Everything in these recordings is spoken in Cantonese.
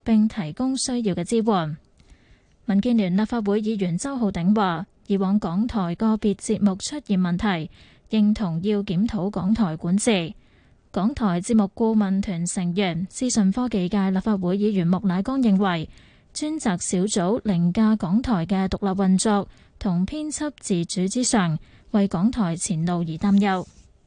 並提供需要嘅支援。民建聯立法會議員周浩鼎話，以往港台個別節目出現問題，認同要檢討港台管治。港台節目顧問團成員、資訊科技界立法會議員莫乃光認為，專責小組凌駕港台嘅獨立運作同編輯自主之上，為港台前路而擔憂。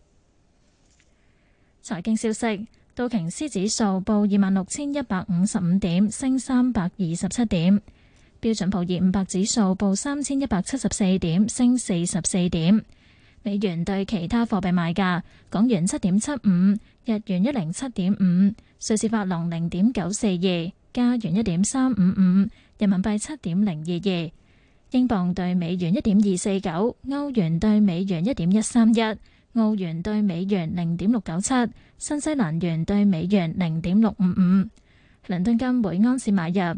財經消息，道瓊斯指數報26,155點，升327點。標準普爾500指數報3,174點，升44點。美元對其他貨幣賣價：港元7.75，日元107.5，瑞士法郎0.942，加元1.355，人民幣7.022，英鎊對美元1.249，歐元對美元1.131，澳元對美元0.697，新西蘭元對美元0.655。倫敦金每盎司買入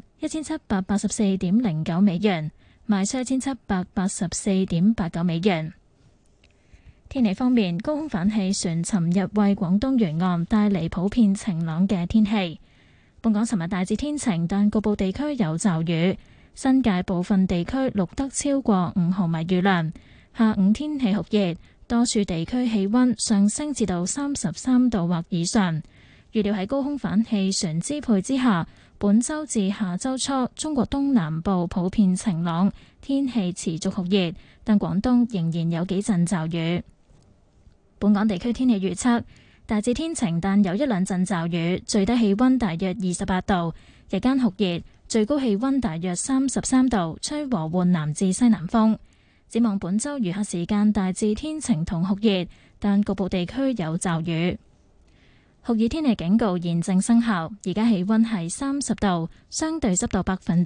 1784.09美元，賣出1784.89美元。天氣方面，高空反氣旋尋日為廣東沿岸帶嚟普遍晴朗嘅天氣。本港尋日大致天晴，但局部地區有驟雨，新界部分地區錄得超過5毫米雨量。下午天氣酷熱，多處地區氣溫上升至到33度或以上。預料喺高空反氣旋支配之下，本週至下週初，中國東南部普遍晴朗，天氣持續酷熱，但廣東仍然有幾陣驟雨。本港地區天氣預測，大致天晴，但有一兩陣驟雨，最低氣溫大約28度，日間酷熱，最高氣溫大約33度，吹和緩南至西南風。展望本週餘下時間大致天晴同酷熱，但局部地區有驟雨。酷熱天氣警告現正生效，而家氣溫係30度，相對濕度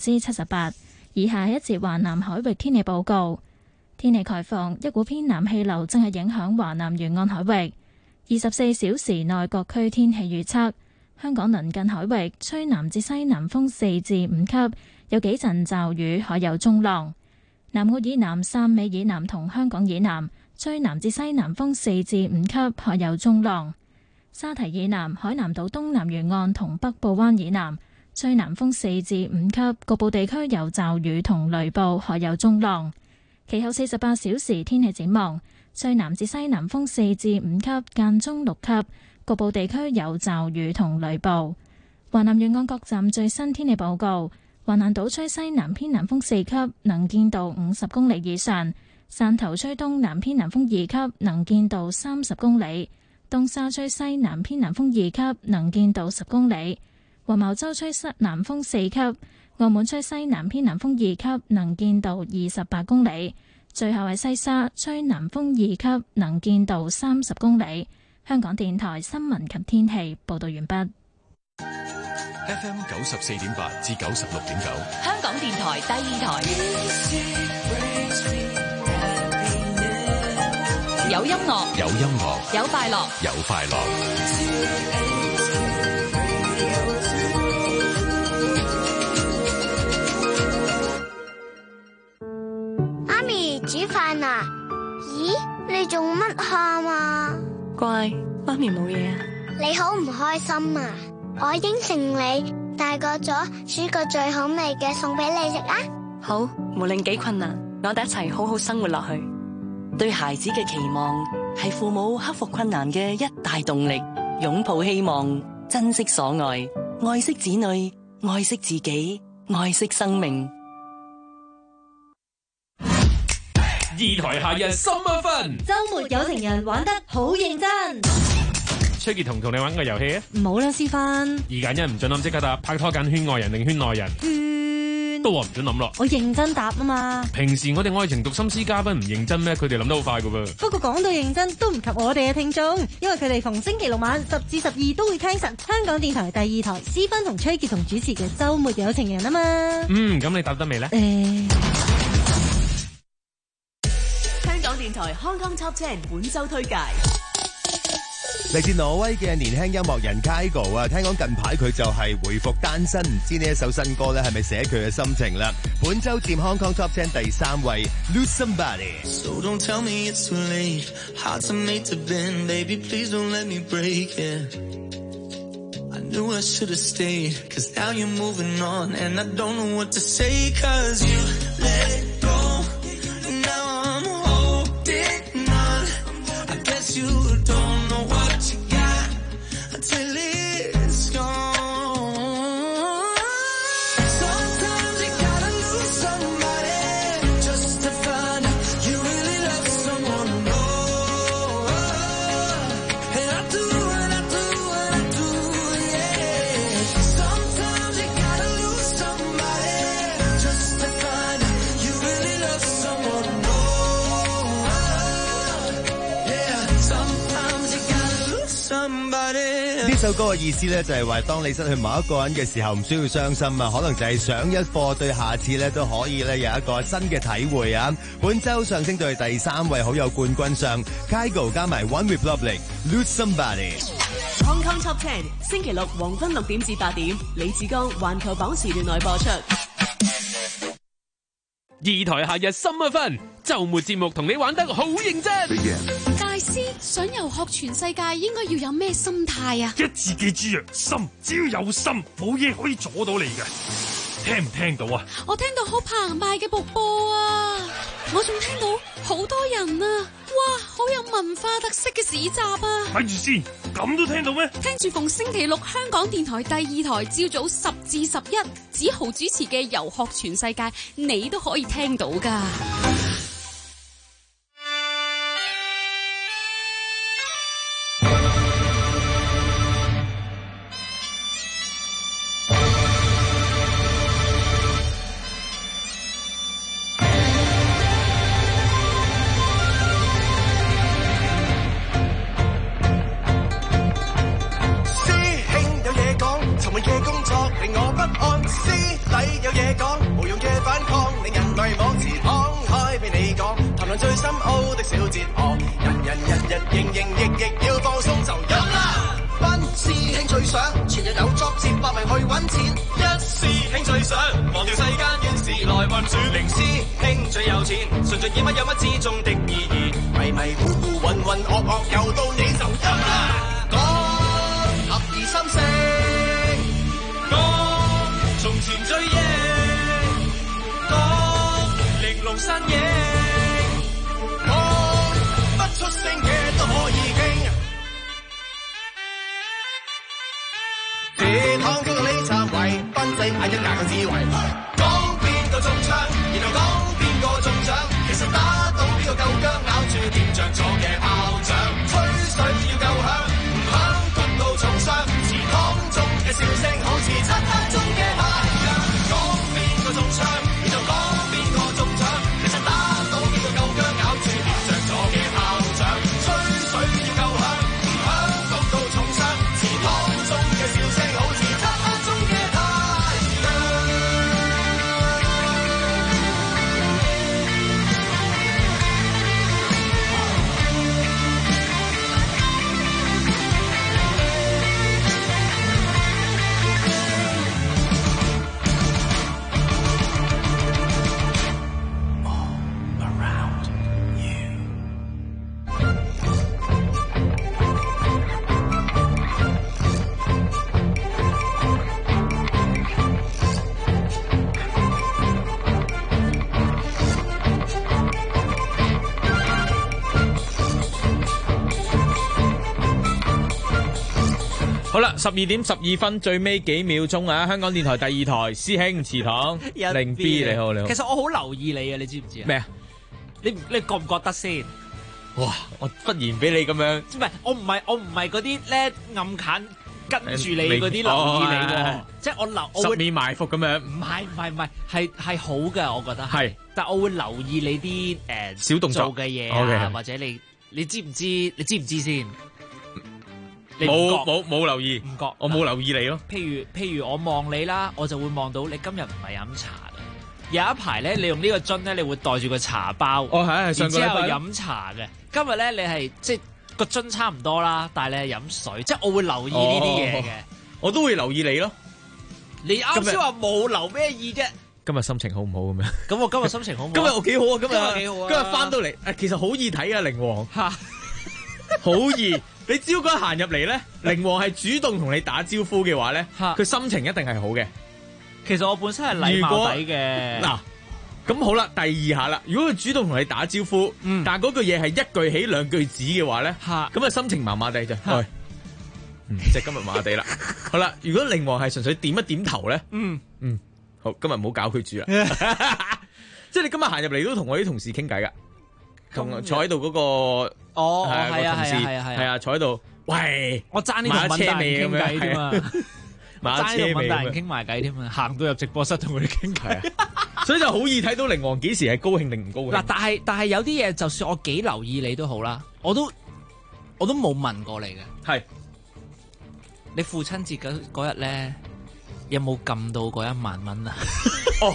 78%。以下一節華南海域天氣報告。天氣概況，一股偏南氣流正係影響華南沿岸海域。24小時內各區天氣預測：香港鄰近海域吹南至西南風4至5級，有幾陣驟雨，海有中浪。南澳以南、汕尾以南同香港以南吹南至西南風4至5級，海有中浪。沙堤以南、海南島東南沿岸同北部灣以南吹南風4至5級，局部地區有驟雨同雷暴，海有中浪。其後48小時天氣展望，吹南至西南風4至5級，間中6級，局部地區有驟雨同雷暴。華南沿岸各站最新天氣報告：橫瀾島吹西南偏南風4級，能見度50公里以上；汕頭吹東南偏南風2級，能見度30公里。東沙吹西南偏南風2級，能見度10公里；黃茅洲吹西南風4級，澳門吹西南偏南風2級，能見度28公里。最後係西沙吹南風2級，能見度30公里。香港電台新聞及天氣報道完畢。 FM 94.8至96.9， 香港電台第二台。有音樂， 有音樂， 有快樂， 有快樂。 媽咪煮飯啊？咦，你做乜喊啊？ 乖，媽咪冇嘢啊。 你好唔開心啊？我應承你，大個咗煮個最好味嘅餸俾你食啊！ 好，無論幾困難，我哋一齊好好生活落去。對孩子嘅期望係父母克服困難嘅一大動力，擁抱希望，珍惜所愛，愛惜子女，愛惜自己，愛惜生命。 二台夏日心一分， 周末有情人玩得好認真。 崔潔彤同你玩個遊戲啊！ 唔好啦，思芬。 2揀1唔准諗，即刻答。拍拖緊圈外人定圈內人？圈都話唔准諗咯。 我認真答啊嘛。 平時我哋愛情讀心思嘉賓唔認真咩？佢哋諗得好快噶噃。 不過講到認真都唔及我哋嘅聽眾，因為佢哋逢星期六晚10至12都會聽實香港電台第二台思芬同崔潔彤主持嘅周末有情人啊嘛。 咁你答得未呢？ 香港電台 Hong Kong Top 10本周推介。 嚟自挪威嘅年輕音樂人 Kygo 啊，聽講近排佢就係回復單身，唔知呢一首新歌咧係咪寫佢嘅心情啦？本周佔 Hong Kong Top 10第3位 Lose Somebody。 So don't tell me it's too late, hearts are made to bend, baby please don't let me break it. I knew I should have stayed. Cause now you're moving on and I don't know what to say. Cause you let it go. Now I'm holding on. I guess you don't know what you got until it's gone. Sometimes you gotta lose somebody just to find out you really love someone more. And I do, yeah. Sometimes you gotta lose somebody just to find out you really love someone more. Yeah, sometimes you gotta lose somebody. 呢首歌嘅意思咧就係話，當你失去某一個人嘅時候，唔需要傷心啊，可能就係上一課，對下次咧都可以咧有一個新嘅體會啊。本周上升到係第3位，好有冠軍相 Kygo 加埋 One Republic Lose Somebody。 Hong Kong Top 10星期六黃昏6點至8點，李志剛環球榜時段內播出。 二台夏日心一分，週末節目同你玩得好認真。 大師想遊學全世界，應該要有咩心態啊？ 一字記住啊，心，只要有心，冇嘢可以阻到你嘅。聽唔聽到啊？ 我聽到好澎湃嘅瀑布啊！我仲聽到好多人啊！哇，好有文化特色嘅市集啊！ 睇住先，咁都聽到咩？ 聽住逢星期六香港電台第2台朝早10至11，子豪主持嘅遊學全世界，你都可以聽到㗎。 最深奧的小哲學，人日營亦要放鬆就飲啦。班師兄最想全日有作接百名去揾錢，一師兄最想忘掉世間怨事來運轉，零師兄最有錢，順盡以乜有乜之中的意義，迷迷糊糊渾渾噩噩又到你就飲啦。講合二心聲，講從前追憶，講玲瓏山野。出聲嘅都可以傾，鐵堂傾到你站圍，賓仔嗌一架個智慧，講邊個中槍，然後講邊個中獎，其實打到邊個夠薑，咬住點着咗嘅炮仗，吹水要夠響，唔響谷到重傷，祠堂中嘅笑聲好似漆黑中嘅太陽，講邊個中槍，然後講邊個中獎，其實打到邊個夠薑，咬住點着咗嘅炮仗。 好啦，12點12分，最尾幾秒鐘啊！香港電台第2台，師兄祠堂零 B 你好。 其實我好留意你啊，你知唔知啊？ 咩啊？ 你覺唔覺得先？ 哇！我忽然俾你咁樣， 唔係我唔係嗰啲咧暗砍跟住你嗰啲留意你喎，即係我十面埋伏咁樣。唔係，係好嘅，我覺得係。但我會留意你啲小動作嘅嘢啊，或者你知唔知？你知唔知先？ 冇留意， 唔覺， 我冇留意你咯。 譬如我望你啦，我就會望到你今日唔係飲茶嘅。有一排咧，你用呢個樽咧，你會袋住個茶包， 係上個禮拜然之後飲茶嘅。今日咧，你係即係個樽差唔多啦，但係你係飲水，即係我會留意呢啲嘢嘅。 我都會留意你咯。 你啱先話冇留咩意啫？ 今日心情好唔好咁樣？ 咁我今日心情好唔好？ 今日我幾好啊！今日幾好啊！ 今日翻到嚟，其實好易睇啊，靈王。 好易。你只要嗰行入嚟咧，靈王係主動同你打招呼嘅話咧，佢心情一定係好嘅。 其實我本身係禮貌底嘅。 嗱，咁好啦，第二下啦，如果佢主動同你打招呼，但係嗰句嘢係一句起兩句止嘅話咧，咁啊心情麻麻地就，喂，即係今日麻麻地啦。好啦，如果靈王係純粹點一點頭咧，好，今日唔好搞佢住啦。即係你今日行入嚟都同我啲同事傾偈噶，同坐喺度嗰個。係啊，坐喺度，喂， 我爭呢同問大人傾偈添啊，爭呢同問大人傾埋偈添啊，行到入直播室同佢哋傾偈， 所以就好易睇到靈王幾時係高興定唔高興。 嗱，但係有啲嘢，就算我幾留意你都好啦，我都冇問過你嘅。 係你父親節嗰日咧，有冇撳到嗰1萬蚊啊？ 哦。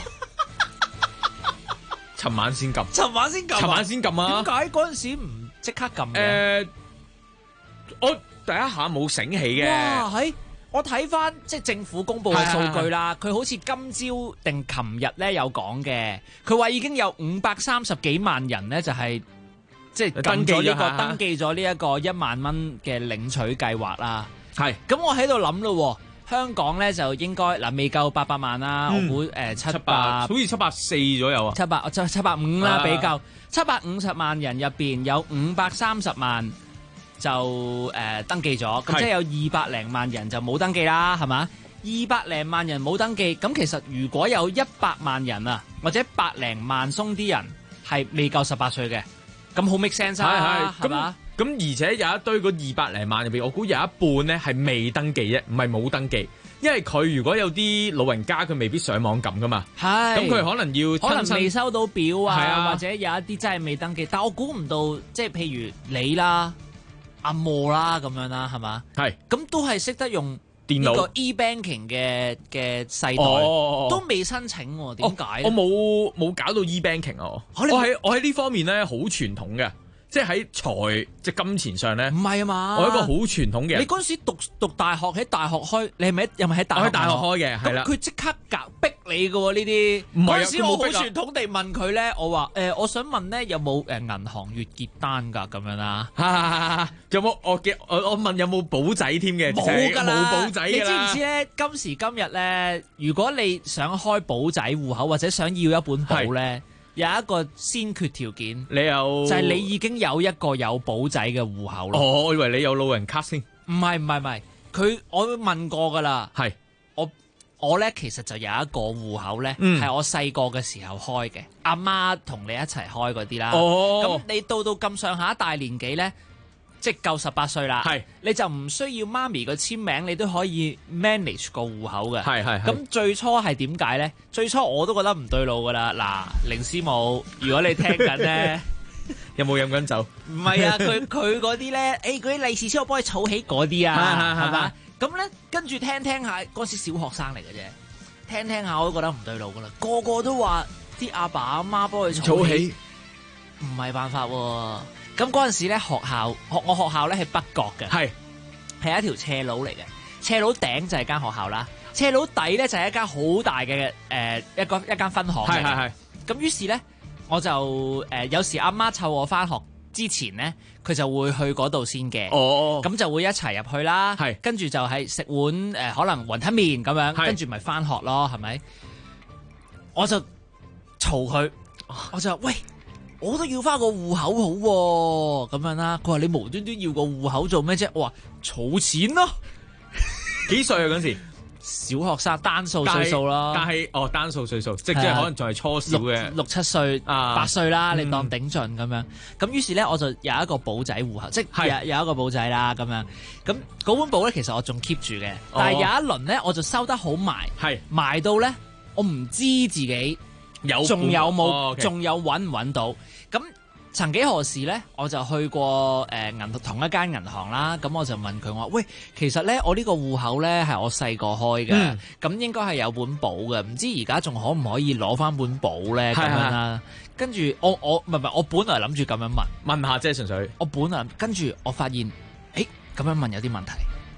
尋晚先撳啊！點解嗰陣時唔即刻撳嘅？ 我第一下冇醒起嘅。 哇！我睇翻即係政府公布嘅數據啦，佢好似今朝定琴日咧有講嘅，佢話已經有530幾萬人咧就係即係登記咗呢一個1萬蚊嘅領取計劃啦。 係咁，我喺度諗咯。香港咧就應該未夠800萬啦，我估700， 好似740左右啊 ，750啦，比較750萬人入邊有530萬就登記咗，咁即係有200零萬人就冇登記啦，係嘛？200零萬人冇登記，咁其實如果有100萬人啊，或者100零萬鬆啲人係未夠18歲嘅，咁好 make sense 啊，係嘛？ 咁而且有一堆嗰200零萬入邊，我估有一半咧係未登記啫，唔係冇登記，因為佢如果有啲老人家佢未必上網撳噶嘛，咁佢可能未收到表啊，或者有一啲真係未登記，但我估唔到，即係譬如你啦、阿莫啦咁樣啦，係嘛？ 係，咁都係識得用電腦呢個 e-banking 嘅世代，都未申請喎，點解？ 我冇搞到 e-banking 啊！我喺呢方面咧好傳統嘅。即係喺即係金錢上咧，唔係啊嘛！我係一個好傳統嘅人。 你嗰陣時讀大學喺大學開，你係咪又咪喺大學？ 我喺大學開嘅，係啦。 佢即刻逼你嘅喎呢啲。唔係啊！嗰陣時我好傳統地問佢咧，我話我想問咧有冇銀行月結單㗎咁樣啦？ 有冇我問有冇簿仔添嘅？ 冇㗎啦， 冇簿仔㗎啦。 你知唔知咧？今時今日咧，如果你想開簿仔戶口或者想要一本簿咧，有一個先決條件， 你有就係你已經有一個有簿仔嘅戶口咯。 我以為你有老人卡先。 唔係，我問過噶啦。係我咧，其實就有一個戶口咧，係我細個嘅時候開嘅，阿媽同你一齊開嗰啲啦。咁你到咁上下大年紀咧，即係夠18歲啦，你就唔需要媽咪個簽名，你都可以 manage 個戶口嘅。咁最初係點解咧？最初我都覺得唔對路噶啦。嗱，凌師母，如果你聽緊咧， 有冇飲緊酒？ 唔係啊，佢嗰啲咧，嗰啲利是先我幫你儲起嗰啲啊，係嘛？咁咧跟住聽下，嗰時小學生嚟嘅啫，聽下我都覺得唔對路噶啦。個個都話啲阿爸阿媽幫佢儲起，唔係辦法喎。咁嗰陣時咧，我學校咧係北角嘅，係一條斜路嚟嘅，斜路頂就係間學校啦，斜路底咧就係一間好大嘅一間分行嘅。咁於是咧，我就有時阿媽湊我翻學之前咧，佢就會去嗰度先嘅。咁就會一齊入去啦。跟住就係食碗可能雲吞麵咁樣，跟住咪翻學咯，係咪？我就嘈佢，我就話喂，我都要翻個戶口好喎，咁樣啦。佢話你無端端要個戶口做咩啫？我話儲錢咯。 幾歲啊嗰時？ 小學生單數歲數咯。 但係單數歲數，即係可能仲係初小嘅 6、7歲、8歲啦，你當頂盡咁樣。咁於是咧，我就有一個簿仔戶口，即係有一個簿仔啦咁樣。咁嗰本簿咧，其實我仲 keep 住嘅。但係有一輪咧，我就收得好埋，埋到咧，我唔知自己仲有冇，仲有揾唔揾到。咁曾幾何時咧，我就去過同一間銀行啦。咁我就問佢話：喂，其實咧，我呢個戶口咧係我細個開嘅，咁應該係有本簿嘅，唔知而家仲可唔可以攞翻本簿咧？咁樣啦。跟住我唔係，我本來諗住咁樣問下啫，純粹。 我本來跟住我發現，咁樣問有啲問題。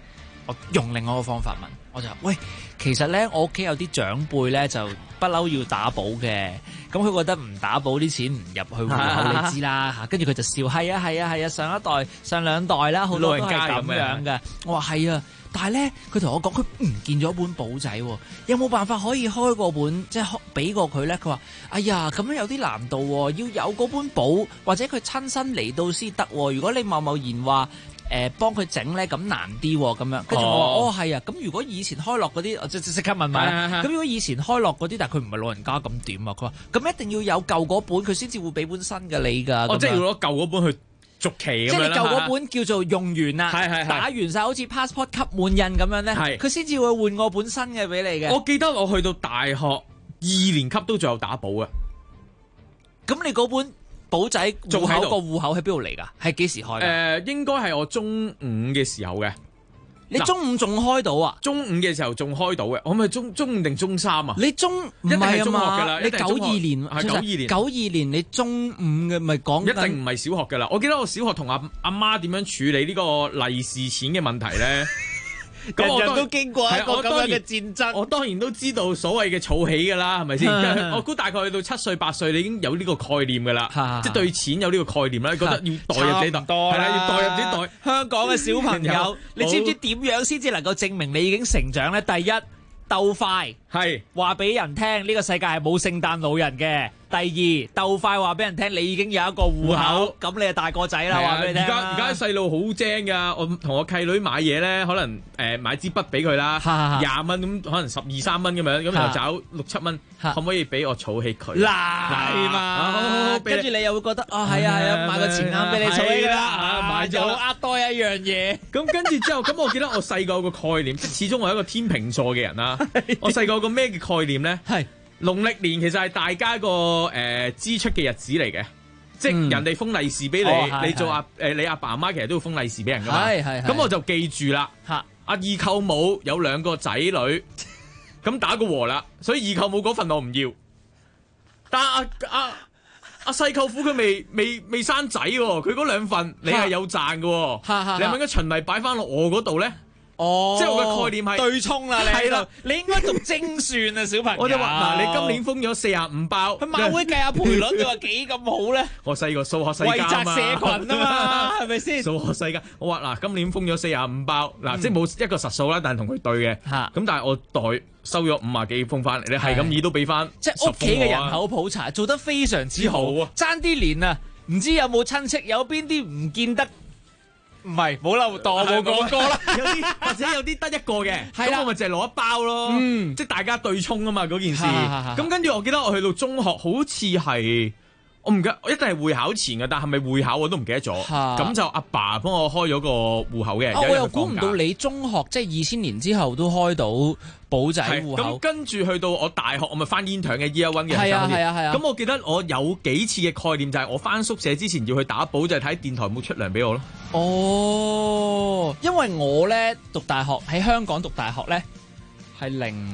我用另外一個方法問，我就話喂，其實咧我屋企有啲長輩咧就不嬲要打保嘅，咁佢覺得唔打保啲錢唔入去戶口，你知啦嚇。跟住佢就笑，係啊，上一代、上兩代啦，好多都係咁樣嘅。我話係啊。但係咧，佢同我講佢唔見咗本簿仔喎，有冇辦法可以開個本，即係俾過佢咧？佢話：哎呀，咁樣有啲難度喎，要有嗰本簿，或者佢親身嚟到先得喎。如果你貿然話幫佢整咧，咁難啲喎，咁樣。跟住我話：係啊，咁如果以前開落嗰啲，即刻問埋啦。咁如果以前開落嗰啲，但係佢唔係老人家咁點啊？佢話：咁一定要有舊嗰本，佢先至會俾本新嘅你㗎。即係要攞舊嗰本去續期咁樣，即係你舊嗰本叫做用完啦，打完晒好似 passport 吸滿印咁樣咧，佢先至會換個本新嘅俾你嘅。我記得我去到大學2年級都仲有打簿嘅。咁你嗰本簿仔戶口個戶口喺邊度嚟㗎？係幾時開㗎？應該係我中五嘅時候嘅。你中五仲開到啊？中五嘅時候仲開到嘅，我咪中五定中三啊？你中唔係中學㗎啦？你92年係92年，你中五嘅咪講緊一定唔係小學㗎啦。我記得我小學同阿媽點樣處理呢個利是錢嘅問題咧。人人都經過一個咁樣嘅戰爭，我當然都知道所謂嘅儲起㗎啦，係咪先？我估大概去到7歲8歲，你已經有呢個概念㗎啦，即係對錢有呢個概念啦，覺得要代入自己袋，係啦，要代入自己袋。香港嘅小朋友，你知唔知點樣先至能夠證明你已經成長咧？第一，鬥快，係話俾人聽呢個世界係冇聖誕老人嘅。第二，鬥快話俾人聽，你已經有一個戶口，咁你係大個仔啦。話俾你聽，而家細路好精噶，我同我契女買嘢咧，可能買支筆俾佢啦，20蚊咁，可能12、13蚊咁樣，咁就找6、7蚊，可唔可以俾我儲起佢？嗱嘛，跟住你又會覺得係啊，買個錢罌俾你儲起啦，買咗呃多一樣嘢。咁跟住之後，咁我記得我細個個概念，即係始終我係一個天秤座嘅人啦。我細個個咩嘅概念咧？係。農曆年其實係大家個支出嘅日子嚟嘅，即係人哋封利是俾你，你做你阿爸阿媽其實都要封利是俾人噶嘛。咁我就記住啦。阿二舅母有2個仔女，咁打個和啦，所以二舅母嗰份我唔要。但阿細舅父佢未生仔喎，佢嗰2份你係有賺嘅，你係咪應該循例擺翻落我嗰度咧？即係我嘅概念係對沖啦，你係啦，你應該讀精算啊，小朋友。我就話嗱，你今年封咗45包，佢馬會計下賠率，你話幾咁好咧？我細個數學世家嘛，惠澤社群啊嘛，係咪先？數學世家，我話嗱，今年封咗45包，嗱，即係冇一個實數啦，但係同佢對嘅。咁但係我袋收咗50幾封翻嚟，你係咁意都俾翻。即係屋企嘅人口普查做得非常之好啊！爭啲年啊，唔知有冇親戚有邊啲唔見得？唔係冇漏檔冇講過啦，有啲或者有啲得一個嘅，咁我咪淨係攞1包咯，即係大家對沖啊嘛嗰件事。咁跟住我記得我去到中學，好似係我唔記得，我一定係會考前嘅，但係咪會考我都唔記得咗。咁就阿爸幫我開咗個戶口嘅。我又估唔到你中學即係2000年之後都開到簿仔戶口。咁跟住去到我大學，我咪翻 intern 嘅 year 1嘅。係啊。咁我記得我有幾次嘅概念就係我翻宿舍之前要去打簿，就係睇電台有冇出糧俾我咯。因為我咧讀大學喺香港讀大學咧係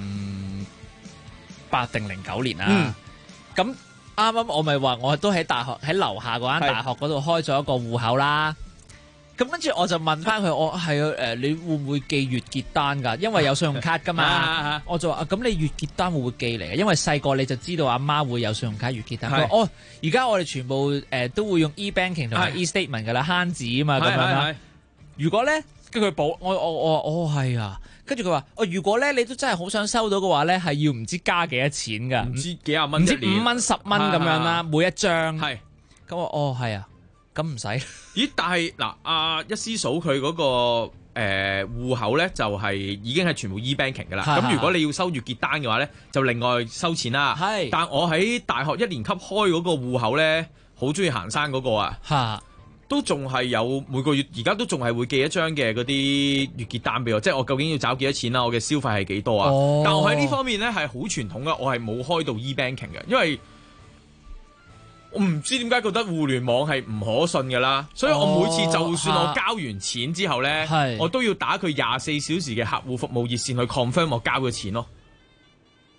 08定09年啦。咁啱啱我咪話我都喺大學喺樓下嗰間大學嗰度開咗一個戶口啦。咁跟住我就問翻佢，我係你會唔會寄月結單㗎？因為有信用卡㗎嘛。我就話咁你月結單會唔會寄嚟嘅？因為細個你就知道阿媽會有信用卡月結單。佢話而家我哋全部都會用 e-banking 同埋 e-statement 㗎啦，慳紙啊嘛咁樣啦。如果咧跟佢補，我係啊。跟住佢話如果咧你都真係好想收到嘅話咧，係要唔知加幾多錢㗎？唔知幾廿蚊，唔知5蚊10蚊咁樣啦，每一張。係。咁我係啊。咁唔使？咦？但係嗱，一師嫂佢嗰個戶口咧，就係已經係全部 e-banking 㗎啦。咁如果你要收月結單嘅話咧，就另外收錢啦。係。但我喺大學1年級開嗰個戶口咧，好中意行山嗰個啊，都仲係有每個月，而家都仲係會寄一張嘅嗰啲月結單俾我，即係我究竟要找幾多錢啦？我嘅消費係幾多啊？但我喺呢方面咧係好傳統㗎，我係冇開到 e-banking 嘅，因為我唔知點解覺得互聯網係唔可信㗎啦，所以我每次就算我交完錢之後咧，我都要打佢24小時嘅客戶服務熱線去 confirm 我交嘅錢咯。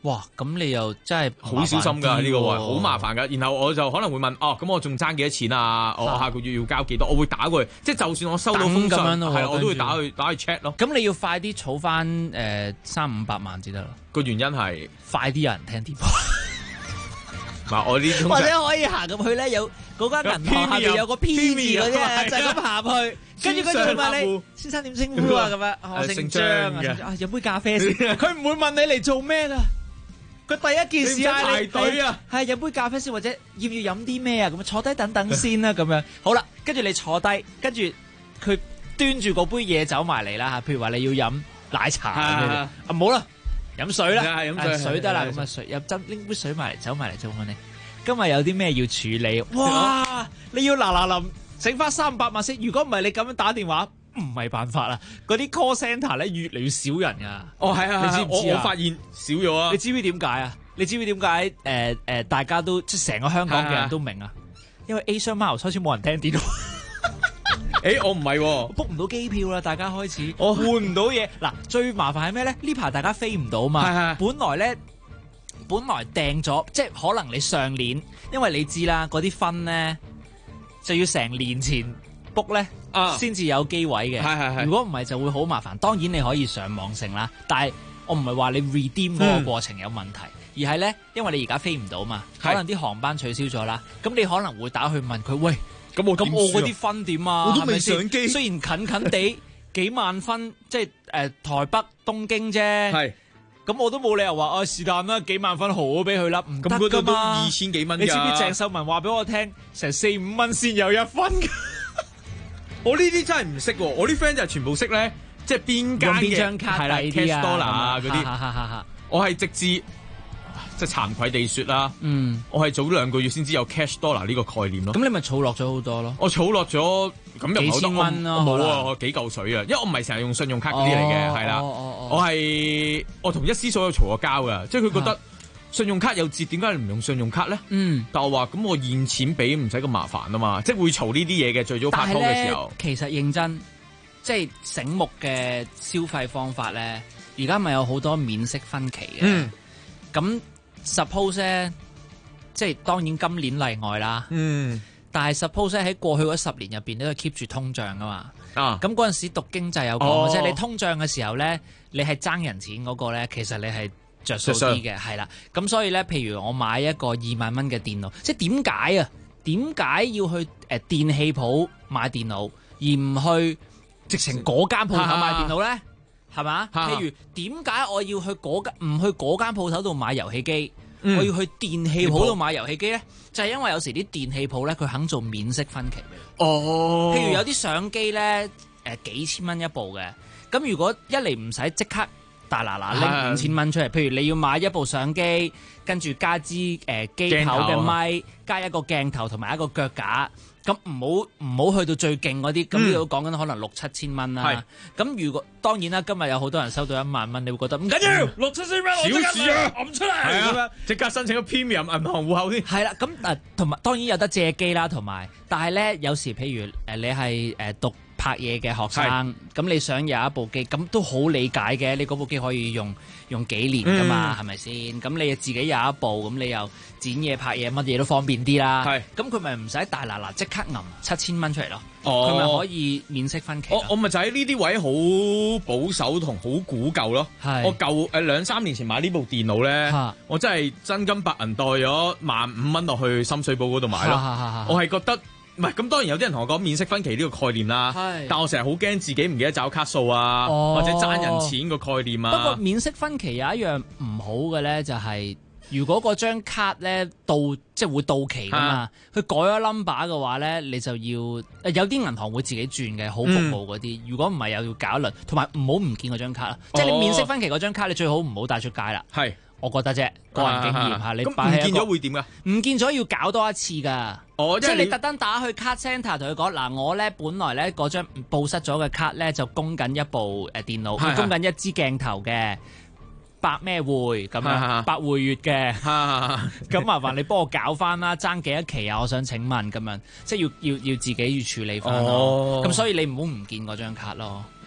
哇！咁你又真係好小心㗎呢個位，好麻煩㗎。然後我就可能會問，咁我仲爭幾多錢啊？我下個月要交幾多？我會打過去，即係就算我收到封信，係啦，我都會打去 check 咯。 咁你要快啲儲翻300-500萬至得啦。 個原因係快啲有人聽電話。 我呢種或者可以行入去咧，有嗰間銀行下面有個 P 字嗰啲啊，就係咁行去，跟住佢就會問你先生點稱呼啊咁樣，我姓張啊，飲杯咖啡先。佢唔會問你嚟做咩㗎，佢第一件事嗌你排隊啊， 係飲杯咖啡先，或者要唔要飲啲咩啊咁，坐低等等先啦咁樣。好啦，跟住你坐低，跟住佢端住嗰杯嘢走埋嚟啦嚇，譬如話你要飲奶茶咁唔好啦。飲水啦，飲水得啦，咁啊水，拎杯水埋嚟，走埋嚟就問你，今日有啲咩要處理？哇！你要嗱臨整翻300萬先，如果唔係你咁樣打電話，唔係辦法啦。嗰啲 call centre 咧越嚟越少人噶。 係啊，你知唔知我發現少咗啊。 你知唔知點解啊？你知唔知點解？大家都即係成個香港嘅人都明啊，因為 Asia Miles 開始冇人聽電話。 我唔係 ，book 唔到機票啦，大家開始換唔到嘢。嗱，最麻煩係咩咧？呢排大家飛唔到嘛。本來訂咗，即係可能你上年，因為你知啦，嗰啲分咧就要成年前 book 咧，先至有機位嘅。如果唔係就會好麻煩。當然你可以上網成啦，但係我唔係話你 redeem 嗰個過程有問題，而係咧，因為你而家飛唔到嘛，可能啲航班取消咗啦，咁你可能會打去問佢，喂。咁我嗰啲分點啊？ 我都未上機， 雖然近近地幾萬分，即係台北東京啫。係，咁我都冇理由話是但啦，幾萬分豪咗俾佢啦，唔得㗎嘛。咁嗰度都2000幾蚊㗎。你知唔知鄭秀文話俾我聽，成4-5蚊先有1分？ 我呢啲真係唔識喎，我啲 friend 就係全部識咧，即係邊間嘅張卡係啦 ，cash dollar 啊嗰啲。 我係直至。即係慚愧地説啦，我係早2個月先知有 cash dollar 呢個概念咯。 咁你咪儲落咗好多咯？ 我儲落咗咁又幾千蚊咯， 冇啊，我幾嚿水啊，因為我唔係成日用信用卡嗰啲嚟嘅，係啦，我同一絲所有嘈過交㗎，即係佢覺得信用卡有折，點解你唔用信用卡咧？但我話咁我現錢俾唔使咁麻煩啊嘛，即係會嘈呢啲嘢嘅，最早拍拖嘅時候。 其實認真，即係醒目嘅消費方法咧，而家咪有好多免息分期嘅，咁。Suppose 咧，即係當然今年例外啦。但係 suppose 喺過去嗰10年入邊都係 keep 住通脹噶嘛。咁嗰陣時讀經濟有講，即係你通脹嘅時候咧，你係爭人錢嗰個咧，其實你係着數啲嘅，係啦。咁所以咧，譬如我買一個2萬蚊嘅電腦，即係點解啊？點解要去電器鋪買電腦，而唔去直情嗰間鋪頭買電腦咧？係嘛？譬如點解我要去唔去嗰間鋪頭度買遊戲機？我要去電器鋪度買遊戲機咧，就係因為有時啲電器鋪咧，佢肯做免息分期。譬如有啲相機咧，幾千蚊一部嘅，咁如果一嚟唔使即刻大嗱拎5000蚊出嚟，譬如你要買一部相機，跟住加支機頭嘅咪，加一個鏡頭同埋一個腳架。咁唔好去到最勁嗰啲，咁呢度講緊可能6-7千蚊啦。咁如果當然啦，今日有好多人收到1萬蚊，你會覺得唔緊要，6-7千蚊小事啊， 揞出嚟咁樣， 即刻申請個 Premium 銀行戶口先。 係啦，咁同埋當然有得借機啦，同埋，但係咧有時譬如你係讀拍嘢嘅學生，咁你想有一部機，咁都好理解嘅。你嗰部機可以用幾年噶嘛，係咪先？咁你自己有一部，咁你又剪嘢拍嘢，乜嘢都方便啲啦。咁佢咪唔使大嗱即刻揞7000蚊出嚟咯。佢咪可以免息分期。 我咪就喺呢啲位好保守同好古舊咯。我舊2-3年前買呢部電腦咧，我真係真金白銀袋咗15,000蚊落去深水埗嗰度買咯。我係覺得。唔係，咁當然有啲人同我講免息分期呢個概念啦，但我成日好驚自己唔記得找卡數啊，或者爭人錢個概念啊。 不過免息分期有一樣唔好嘅咧，就係如果嗰張卡咧即係會到期噶嘛，佢改咗 number 嘅話咧，你就要有啲銀行會自己轉嘅，好服務嗰啲。如果唔係又要搞一輪，同埋唔好唔見嗰張卡啦。即係你免息分期嗰張卡，你最好唔好帶出街啦。我覺得啫，個人經驗嚇，你咁唔見咗會點㗎？ 唔見咗要搞多一次㗎。即係你特登打去卡 centre 同佢講嗱，我咧本來咧嗰張報失咗嘅卡咧就供緊一部電腦，供緊一支鏡頭嘅百咩匯咁樣，百匯月嘅，咁麻煩你幫我搞翻啦，爭幾多期啊？我想請問咁樣，即係要自己要處理翻咯。咁所以你唔好唔見嗰張卡咯。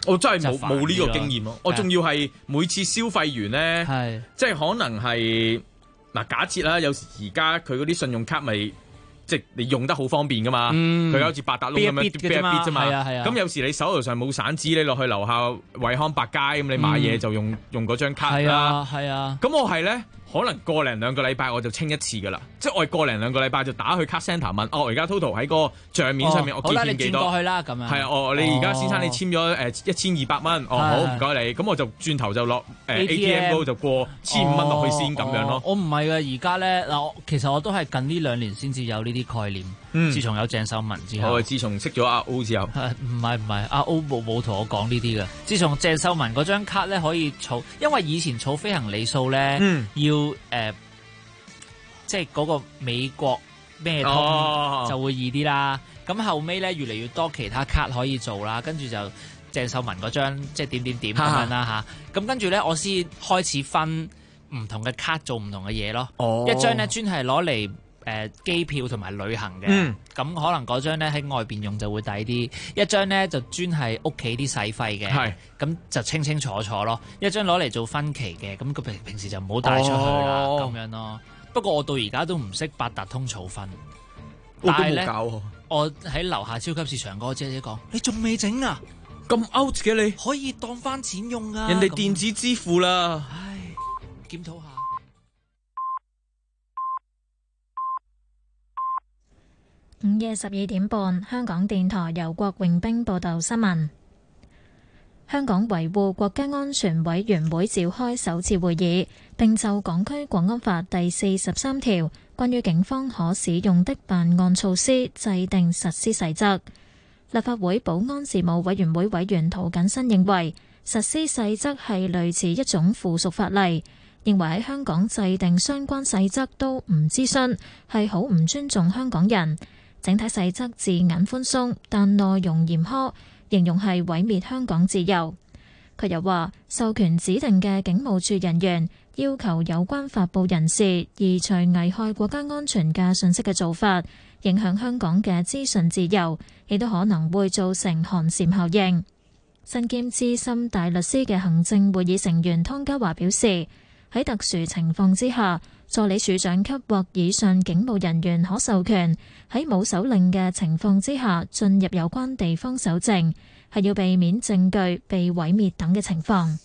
我真係冇呢個經驗咯。我仲要係每次消費完咧，即係可能係嗱，假設啦，有時而家佢嗰啲信用卡咪。即係你用得好方便噶嘛，佢好似八達窿咁樣逼一逼啫嘛。咁有時你手頭上冇散紙，你落去樓下惠康百佳咁，你買嘢就用嗰張卡啦。 係啊。 咁我係咧，可能個零兩個禮拜我就清一次噶啦。即係我係個零兩個禮拜就打去 Card Centre 問，我而家 total 喺個帳面上面我結欠幾多？ 好啦，你轉過去啦咁樣。 係啊，你而家先生你簽咗1200蚊，好唔該你。咁我就轉頭就落ATM 嗰度就過1500蚊落去先咁樣咯。 我唔係㗎，而家咧嗱，其實我都係近呢2年先至有呢啲概念。自從有鄭秀文之後， 自從識咗阿 O 之後， 唔係阿 O 冇同我講呢啲嘅。自從鄭秀文嗰張卡咧可以儲，因為以前儲飛行里數咧要即係嗰個美國咩通就會易啲啦。咁後尾咧越嚟越多其他卡可以做啦，跟住就鄭秀文嗰張即係點咁樣啦嚇。咁跟住咧我先開始分唔同嘅卡做唔同嘅嘢咯。一張咧專係攞嚟機票同埋旅行嘅，咁可能嗰張咧喺外邊用就會抵啲，一張咧就專係屋企啲使費嘅，咁就清清楚楚咯。一張攞嚟做分期嘅，咁佢平時就唔好帶出去啦，咁樣咯。不過我到而家都唔識八達通儲分，但係咧我喺樓下超級市場嗰個姐姐講：你仲未整啊？ 咁 out 嘅你， 可以當翻錢用啊！ 人哋電子支付啦， 唉，檢討下。 午夜12點半，香港電台由郭榮兵報道新聞。香港維護國家安全委員會召開首次會議，並就港區國安法第43條關於警方可使用的辦案措施制定實施細則。立法會保安事務委員會委員涂謹申認為，實施細則係類似一種附屬法例，認為喺香港制定相關細則都唔諮詢，係好唔尊重香港人。整體細則字眼寬鬆，但內容嚴苛，形容係毀滅香港自由。佢又話，授權指定嘅警務處人員要求有關發佈人士移除危害國家安全嘅信息嘅做法，影響香港嘅資訊自由，亦都可能會造成寒蟬效應。身兼資深大律師嘅行政會議成員湯家驊表示，喺特殊情況之下，助理處長級或以上警務人員可授權喺冇手令嘅情況之下進入有關地方搜證，係要避免證據被毀滅等嘅情況。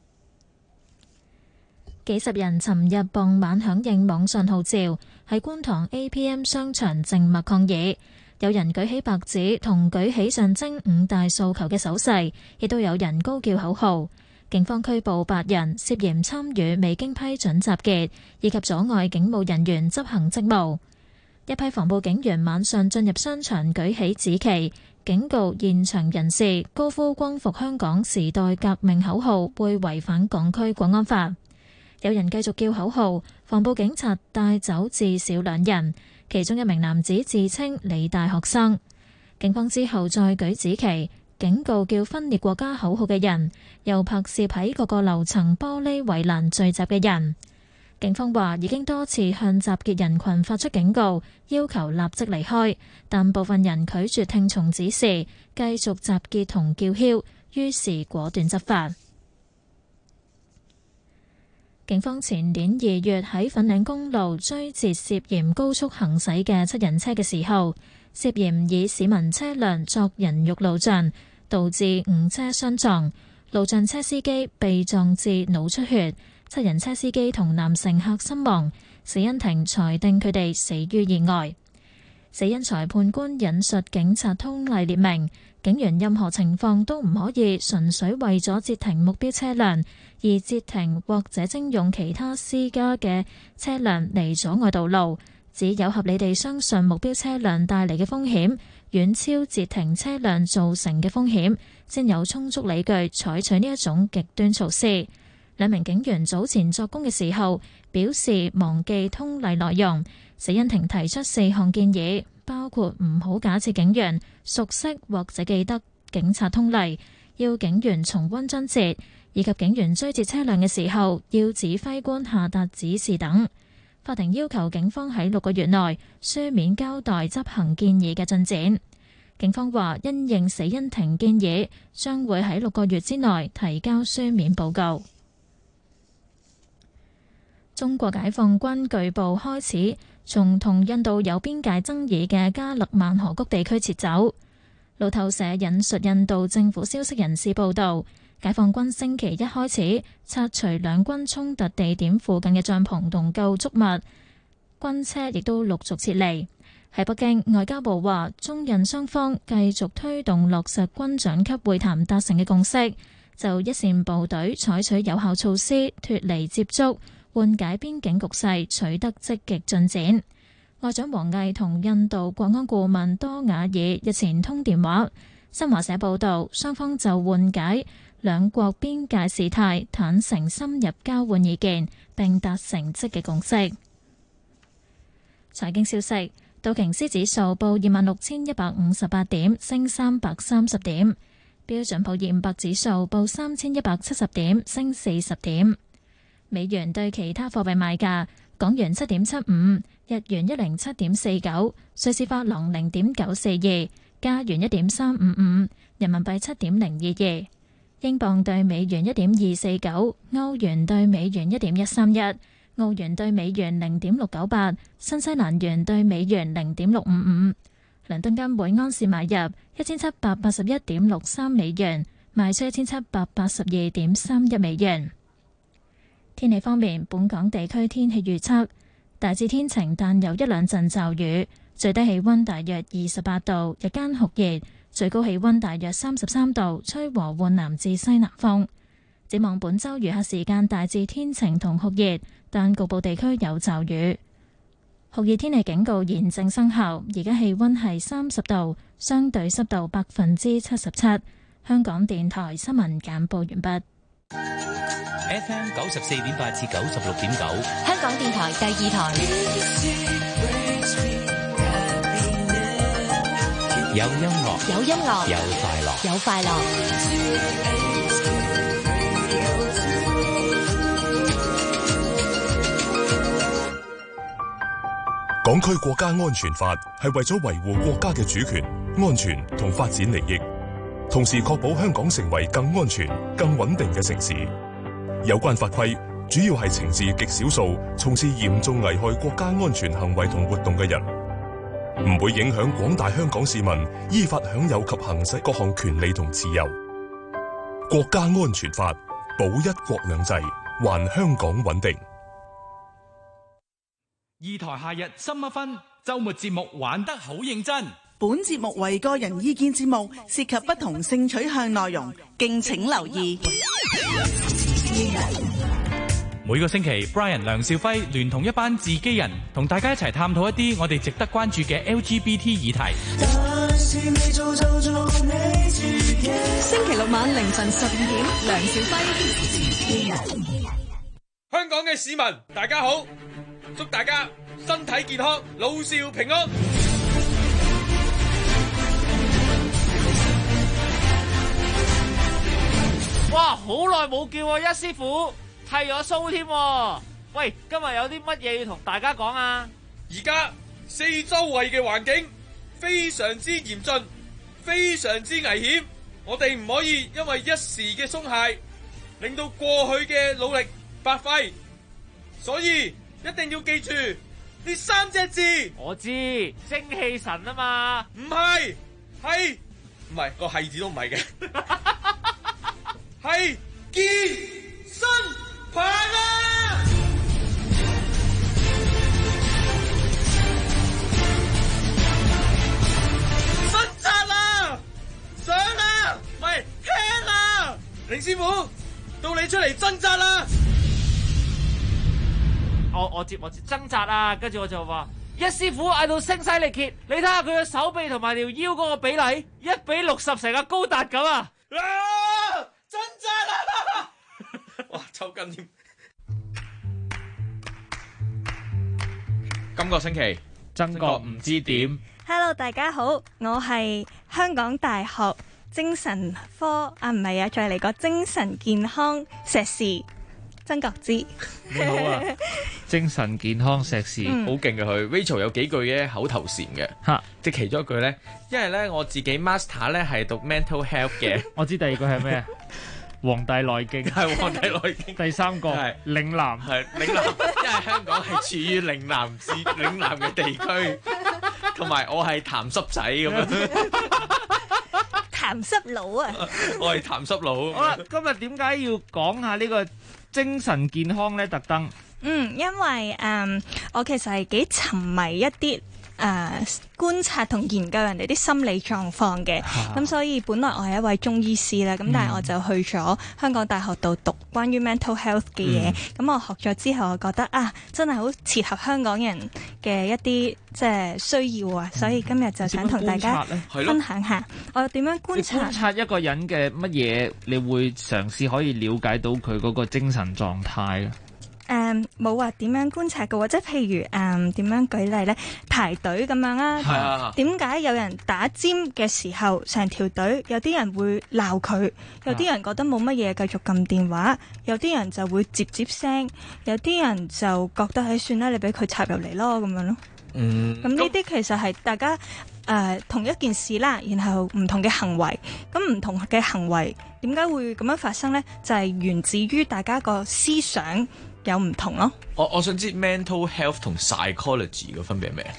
幾十人尋日傍晚響應網上號召，喺觀塘 APM 商場靜默抗議，有人舉起白紙同舉起象徵5大訴求嘅手勢，亦都有人高叫口號。警方拘捕8人，涉嫌參與未經批准集結，以及阻礙警務人員執行職務。一批防暴警員晚上進入商場舉起紫旗，警告現場人士高呼光復香港時代革命口號會違反港區國安法。有人繼續叫口號，防暴警察帶走至少2人，其中一名男子自稱理大學生。警方之後再舉紫旗，警告叫分裂國家口號嘅人，又拍攝喺各個樓層玻璃圍欄聚集嘅人。警方話已經多次向集結人群發出警告，要求立即離開，但部分人拒絕聽從指示，繼續集結同叫囂，於是果斷執法。警方前年2月喺粉嶺公路追截涉嫌高速行駛嘅7人車嘅時候，涉嫌以市民車輛作人肉路障，導致5車相撞，路障車司機被撞至腦出血，7人車司機同男乘客身亡，死因庭裁定佢哋死於意外。死因裁判官引述警察通例列明，警員任何情況都唔可以純粹為咗截停目標車輛而截停或者徵用其他私家嘅車輛嚟阻礙道路，只有合理地相信目標車輛帶嚟嘅風險遠超截停車輛造成嘅風險，先有充足理據採取呢一種極端措施。2名警員早前作供嘅時候表示忘記通例內容，死因庭提出4項建議，包括唔好假設警員熟悉或者記得警察通例，要警員重溫章節，以及警員追截車輛嘅時候要指揮官下達指示等。法庭要求警方喺6個月內書面交代執行建議嘅進展。 警方話，因應死因庭建議，將會喺6個月之內提交書面報告。中國解放軍據報開始從同印度有邊界爭議嘅加勒萬河谷地區撤走。路透社引述印度政府消息人士報道，解放軍星期一開始拆除兩軍衝突地點附近嘅帳篷同構築物，軍車亦都陸續撤離。喺北京，外交部話，中印雙方繼續推動落實軍長級會談達成嘅共識，就一線部隊採取有效措施脫離接觸，緩解邊境局勢取得積極進展。外長王毅同印度國安顧問多瓦爾日前通電話。新華社報道，雙方就緩解兩國邊界事態坦誠深入交換意見，並達成積極共識。財經消息，道瓊斯指數報26,158點，升330點；標準普爾500指數報3,170點，升40點。美元對其他貨幣賣價：港元7.75，日元107.49，瑞士法郎0.942，加元1.355，人民幣7.022，英鎊對美元1.249，歐元對美元1.131，澳元對美元0.698，新西蘭元對美元0.655。倫敦金每安士買入1781.63美元，賣出1782.31美元。天氣方面，本港地區天氣預測大致天晴，但有一兩陣驟雨，最低氣溫大約28度，日間酷熱，最高氣溫大約33度，吹和緩南至西南風。展望本週餘下時間大致天晴同酷熱，但局部地區有驟雨。酷熱天氣警告現正生效，而家氣溫係30度，相對濕度77%。香港電台新聞簡報完畢。 FM 94.8至96.9， 香港電台第二台。 有音樂， 有音樂， 有快樂， 有快樂。 港區國家安全法係為咗維護國家嘅主權、安全同發展利益，同時確保香港成為更安全、更穩定嘅城市。有關法規主要係懲治極少數從事嚴重危害國家安全行為同活動嘅人，唔會影響廣大香港市民依法享有及行使各項權利同自由。國家安全法保一國兩制，還香港穩定。 二台夏日深一分，周末節目玩得好認真。 本節目為個人意見節目，涉及不同性取向內容，敬請留意。 每個星期 Brian 梁兆輝聯同一班自己人，同大家一齊探討一啲我哋值得關注嘅 LGBT 議題。 星期六晚凌晨12點，梁兆輝。 香港嘅市民大家好，祝大家身體健康，老少平安。 哇，好耐冇見喎，一師傅剃咗鬚添。喂，今日有啲乜嘢要同大家講啊？ 而家四周圍嘅環境非常之嚴峻，非常之危險，我哋唔可以因為一時嘅鬆懈，令到過去嘅努力白費。所以一定要記住呢3隻字。 我知，精氣神啊嘛。 唔係，係唔係個係字都唔係嘅。係健身棒啊！掙扎啦，上啦，唔係聽啦，凌師傅，到你出嚟掙扎啦！ 我接掙扎啊，跟住我就話一師傅嗌到聲嘶力竭，你睇下佢嘅手臂同埋條腰嗰個比例，1比60成個高達咁啊！ 掙扎啦！哇，抽筋添。 今個星期曾國唔知點。 Hello， 大家好，我係香港大學精神科唔係啊，再嚟個精神健康碩士曾國之。 你好啊，精神健康碩士，好勁嘅佢。Rachel 有幾句嘅口頭禪嘅， 即係其中一句咧，因為咧我自己 master 咧係讀 mental health 嘅。 我知第二個係咩啊？黃帝內經係黃帝內經。 第三個係嶺南， 係嶺南，因為香港係處於嶺南嘅地區，同埋我係鹹濕仔咁樣。 鹹濕佬啊！ 我係鹹濕佬。 好啦，今日點解要講下呢個精神健康咧？特登因為我其實係幾沉迷一啲觀察同研究人哋啲心理狀況嘅，咁所以本來我係一位中醫師啦，咁但係我就去咗香港大學度讀關於 mental health 嘅嘢，咁我學咗之後，我覺得真係好切合香港人嘅一啲即係需要啊，所以今日就想同大家分享下我點樣觀察。 觀察一個人嘅乜嘢，你會嘗試可以了解到佢嗰個精神狀態啊？ 冇話點樣觀察嘅喎，即係譬如點樣舉例咧？排隊咁樣啊，點解有人打尖嘅時候成條隊，有啲人會鬧佢，有啲人覺得冇乜嘢繼續撳電話，有啲人就會接聲，有啲人就覺得算啦，你俾佢插入嚟咯咁樣咯。咁呢啲其實係大家同一件事啦，然後唔同嘅行為，咁唔同嘅行為點解會咁樣發生呢？就係源自於大家個思想有唔同咯。 我想知 mental health 同 psychology 嘅分別係咩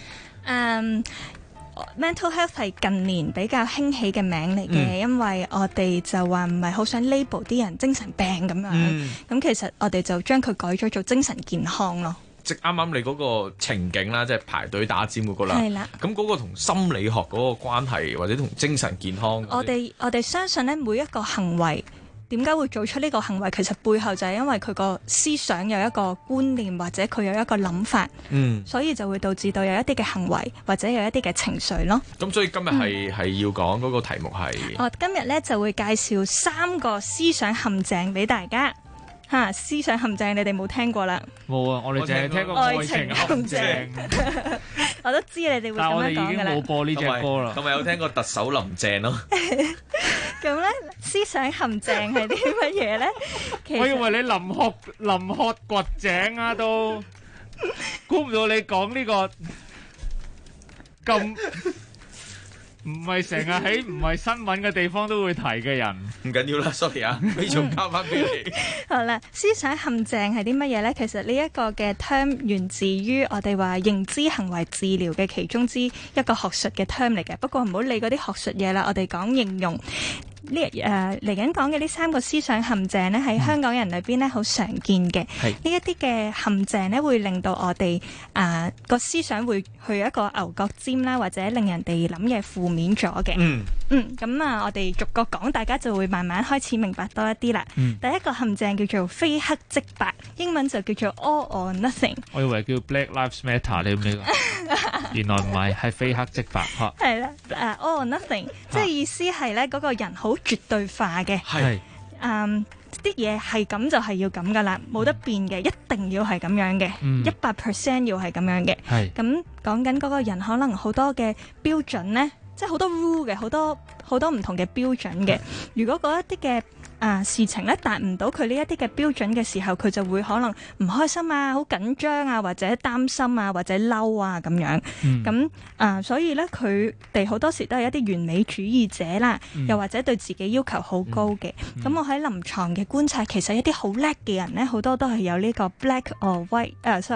？mental health 係近年比較興起嘅名嚟嘅，因為我哋就話唔係好想 label 啲人精神病咁樣，咁其實我哋就將佢改咗做精神健康咯。 即係啱啱你嗰個情景啦，即係排隊打尖嗰個啦。 係啦。咁嗰個同心理學嗰個關係，或者同精神健康。 我哋相信咧，每一個行為點解會做出呢個行為，其實背後就係因為佢個思想有一個觀念，或者佢有一個諗法。所以就會導致到有一啲嘅行為，或者有一啲嘅情緒咯。 咁所以今日係要講嗰個題目係。 我今日咧就會介紹3個思想陷阱俾大家。思想陷阱你哋冇聽過啦？ 冇啊，我哋淨係聽過愛情陷阱。 我都知你哋會咁樣講㗎啦。 但我哋已經冇播呢隻歌啦。 咁咪有聽過特首林鄭咯？ 咁咧，思想陷阱係啲乜嘢咧？ 我以為你臨渴掘井啊，都估唔到你講呢個咁。唔係成日喺唔係新聞嘅地方都會提嘅人， 唔緊要啦 ，sorry 啊，俾仲交翻俾你。 好啦，思想陷阱係啲乜嘢呢？其實呢一個嘅 term 源自於我哋話認知行為治療嘅其中之一個學術嘅 term 嚟嘅。不過唔好理嗰啲學術嘢啦，我哋講應用。嚟緊講嘅呢3個思想陷阱呢，喺香港人裏邊呢好常見嘅。呢一啲嘅陷阱呢，會令到我哋個思想會去一個牛角尖啦，或者令人哋諗嘢負面咗嘅。咁我哋逐個講，大家就會慢慢開始明白多一啲啦。第一個陷阱叫做非黑即白，英文就叫做 all or nothing。 我以為叫 Black Lives Matter 你呢個，原來唔係，係非黑即白。 係啦，all or nothing，即係意思係咧嗰個人好絕對化嘅。係，啲嘢係咁就係要咁噶啦，冇得變嘅，一定要係咁樣嘅，100% 要係咁樣嘅。係，咁講緊嗰個人可能好多嘅標準咧，即係好多 rule 嘅，好多唔同嘅標準嘅。如果嗰一啲嘅事情咧達唔到佢呢一啲嘅標準嘅時候，佢就會可能唔開心啊，好緊張啊，或者擔心啊，或者嬲啊咁樣。咁所以咧佢哋好多時都係一啲完美主義者啦，又或者對自己要求好高嘅。咁我喺臨床嘅觀察，其實一啲好叻嘅人咧，好多都係有呢個 black or white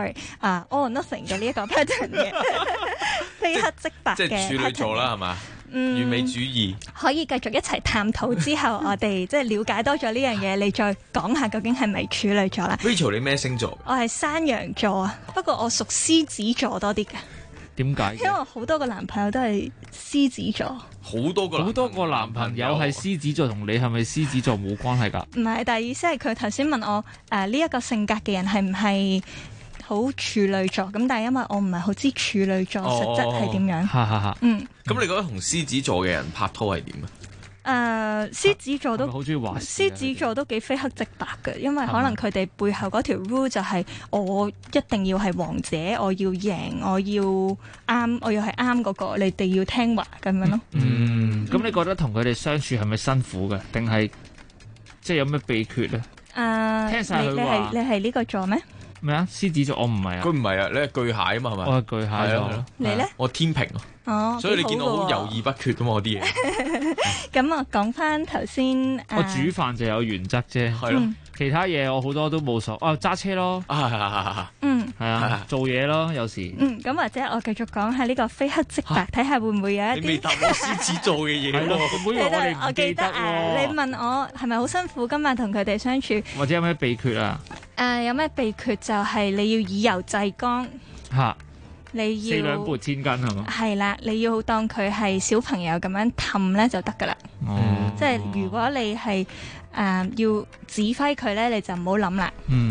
all or nothing 嘅呢一個 pattern 嘅，非黑即白嘅。即係處女座啦，係嘛？完美主義可以繼續一齊探討之後，我哋即係了解多咗呢樣嘢，你再講下究竟係咪處女座啦 ？Rachel， 你咩星座？ 我係山羊座啊，不過我屬獅子座多啲嘅。 點解？ 因為好多個男朋友都係獅子座。 好多個男朋友係獅子座，同你係咪獅子座冇關係㗎？ 唔係，但係意思係佢頭先問我呢一個性格嘅人係唔係好處女座？咁但係因為我唔係好知處女座實質係點樣。 咁你覺得同獅子座嘅人拍拖係點啊？ 獅子座都好中意話事。 獅子座都幾非黑即白嘅，因為可能佢哋背後嗰條 rule 就係我一定要係王者，我要贏，我要啱，我要係啱嗰個，你哋要聽話咁樣咯。 咁你覺得同佢哋相處係咪辛苦嘅，定係即係有咩秘訣咧？ 聽晒佢話，你係呢個座咩？ 咩啊？獅子座我唔係啊， 佢唔係啊，你係巨蟹啊嘛，係咪？ 我係巨蟹座咯。 你咧？ 我天秤啊。 哦， 所以你見到好猶豫不決咁我啲嘢。 咁我講翻頭先， 我煮飯就有原則啫， 係咯。 其他嘢我好多都冇所謂，揸車咯，係啊，做嘢咯，有時。 咁或者我繼續講下呢個非黑即白，睇下會唔會有一啲。 你未答我獅子座嘅嘢喎， 我記得啊，你問我係咪好辛苦今日同佢哋相處， 或者有咩秘訣啊？ 有咩秘訣就係你要以柔制剛。 嚇！ 你要四兩撥千斤係嘛？ 係啦，你要當佢係小朋友咁樣氹咧就得㗎啦。即係如果你係要指揮佢咧，你就唔好諗啦。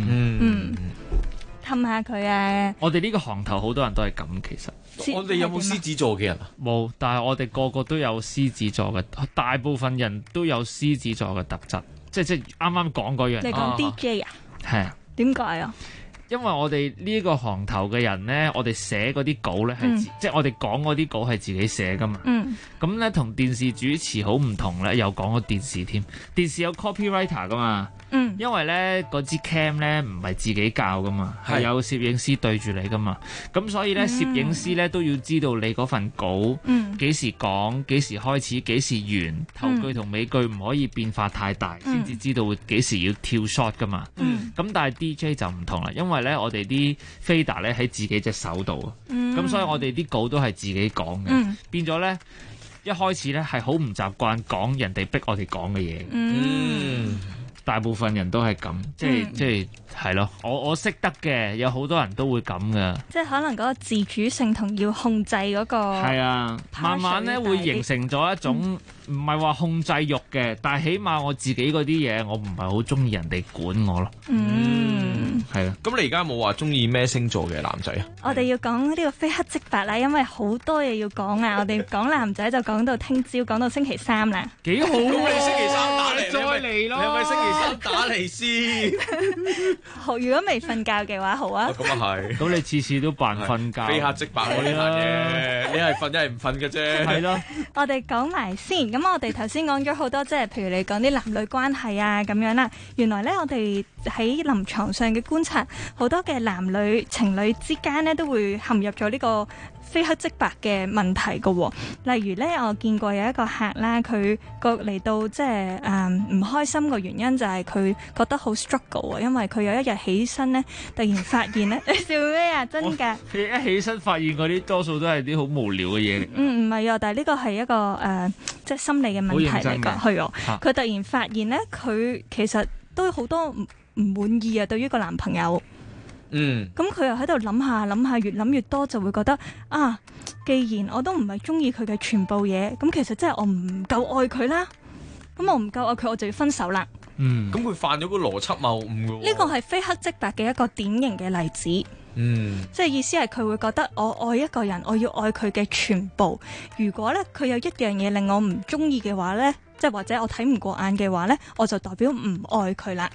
氹下佢啊！ 我哋呢個行頭好多人都係咁，其實。 我哋有冇獅子座嘅人啊？ 冇，但係我哋個個都有獅子座嘅，大部分人都有獅子座嘅特質，即係啱啱講嗰樣。 你講 DJ 啊？ 係啊。 點解啊？ 因為我哋呢個行頭嘅人呢，我哋寫嗰啲稿呢，係即係我哋講嗰啲稿係自己寫噶嘛。咁呢，同電視主持好唔同呢，又講個電視添。電視有 copywriter 噶嘛。因為呢嗰支 cam 呢唔係自己教噶嘛，係有攝影師對住你噶嘛。咁所以呢，攝影師呢都要知道你嗰份稿幾時講、幾時開始、幾時完，頭句同尾句唔可以變化太大，先至知道幾時要跳 shot 噶嘛。咁但係 DJ 就唔同啦，因為咧我哋啲 fader 咧喺自己隻手度，咁所以我哋啲稿都係自己講嘅，變咗咧一開始咧係好唔習慣講人哋逼我哋講嘅嘢。大部分人都係咁，即係咯。我識得嘅，有好多人都會咁噶。 即係可能嗰個自主性同要控制嗰個係啊，慢慢咧會形成咗一種唔係話控制欲嘅，但係起碼我自己嗰啲嘢，我唔係好中意人哋管我咯。係啊。 咁你而家冇話中意咩星座嘅男仔啊？ 我哋要講呢個非黑即白啦，因為好多嘢要講啊。我哋講男仔就講到聽朝，講到星期三啦。 幾好啊！ 你星期三打嚟， 再嚟咯。 你係咪星期三打嚟先？ 好，如果未瞓覺嘅話，好啊。 咁啊係。 咁你次次都扮瞓覺。 非黑即白嗰啲嘢，你係瞓一係唔瞓嘅啫。 係咯。 我哋講埋先，咁我哋頭先講咗好多，即係譬如你講啲男女關係啊咁樣啦。原來咧，我哋喺臨床上嘅觀察，好多嘅男女情侶之間咧，都會陷入咗呢個非黑即白嘅問題㗎喎。例如咧，我見過有一個客啦，佢個嚟到即係唔開心嘅原因就係佢覺得好 struggle 啊，因為佢有一日起身咧，突然發現咧，你笑咩啊？真㗎！ 一起身發現嗰啲多數都係啲好無聊嘅嘢嚟。 唔係啊，但係呢個係一個即係心理嘅問題嚟㗎。係啊，佢突然發現咧，佢其實都好多唔滿意啊，對於個男朋友。咁佢又喺度諗下，越諗越多，就會覺得啊，既然我都唔係中意佢嘅全部嘢，咁其實即係我唔夠愛佢啦。咁我唔夠愛佢，我就要分手啦。 咁佢犯咗個邏輯謬誤㗎喎。 呢個係非黑即白嘅一個典型嘅例子。即係意思係佢會覺得我愛一個人，我要愛佢嘅全部。如果咧佢有一樣嘢令我唔中意嘅話咧，即係或者我睇唔過眼嘅話咧，我就代表唔愛佢啦。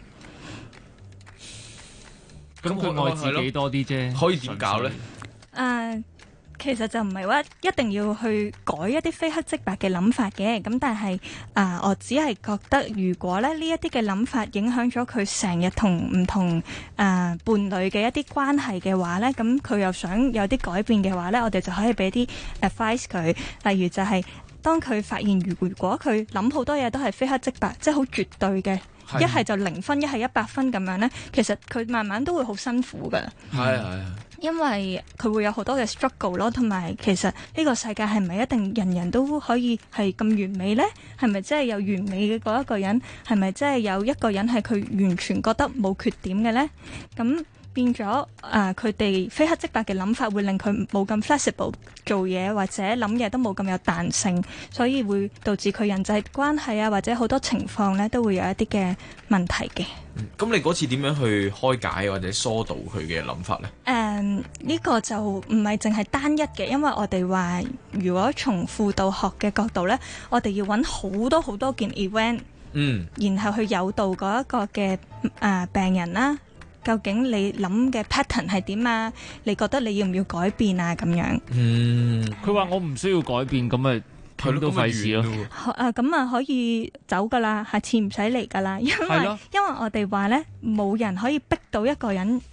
咁佢愛自己多啲啫， 可以點搞咧？ 其實就唔係話一定要去改一啲非黑即白嘅諗法嘅，咁但係我只係覺得，如果咧呢一啲嘅諗法影響咗佢成日同唔同伴侶嘅一啲關係嘅話咧，咁佢又想有啲改變嘅話咧，我哋就可以俾啲 advice 佢，例如就係當佢發現如果佢諗好多嘢都係非黑即白，即係好絕對嘅。一係就0分，一係100分咁樣呢，其實佢慢慢都會好辛苦㗎。因為佢會有好多嘅 struggle 咯，同埋其實呢個世界係咪一定人人都可以係咁完美呢？係咪真係有完美嘅嗰一個人？係咪真係有一個人係佢完全覺得冇缺點嘅呢？咁變咗佢哋非黑即白嘅諗法會令佢冇咁 flexible 做嘢，或者諗嘢都冇咁有彈性，所以會導致佢人際關係啊，或者好多情況咧都會有一啲嘅問題嘅。 咁你嗰次點樣去開解或者疏導佢嘅諗法呢？ 呢個就唔係淨係單一嘅，因為我哋話如果從輔導學嘅角度咧，我哋要揾好多件 event，然後去誘導嗰一個嘅病人啦。究竟你諗嘅 pattern 係點啊？你覺得你要唔要改變啊？咁樣。 佢話我唔需要改變，咁咪傾都費事咯。 咁啊可以走噶啦，下次唔使嚟噶啦。因為我哋話咧，冇人可以逼到一個人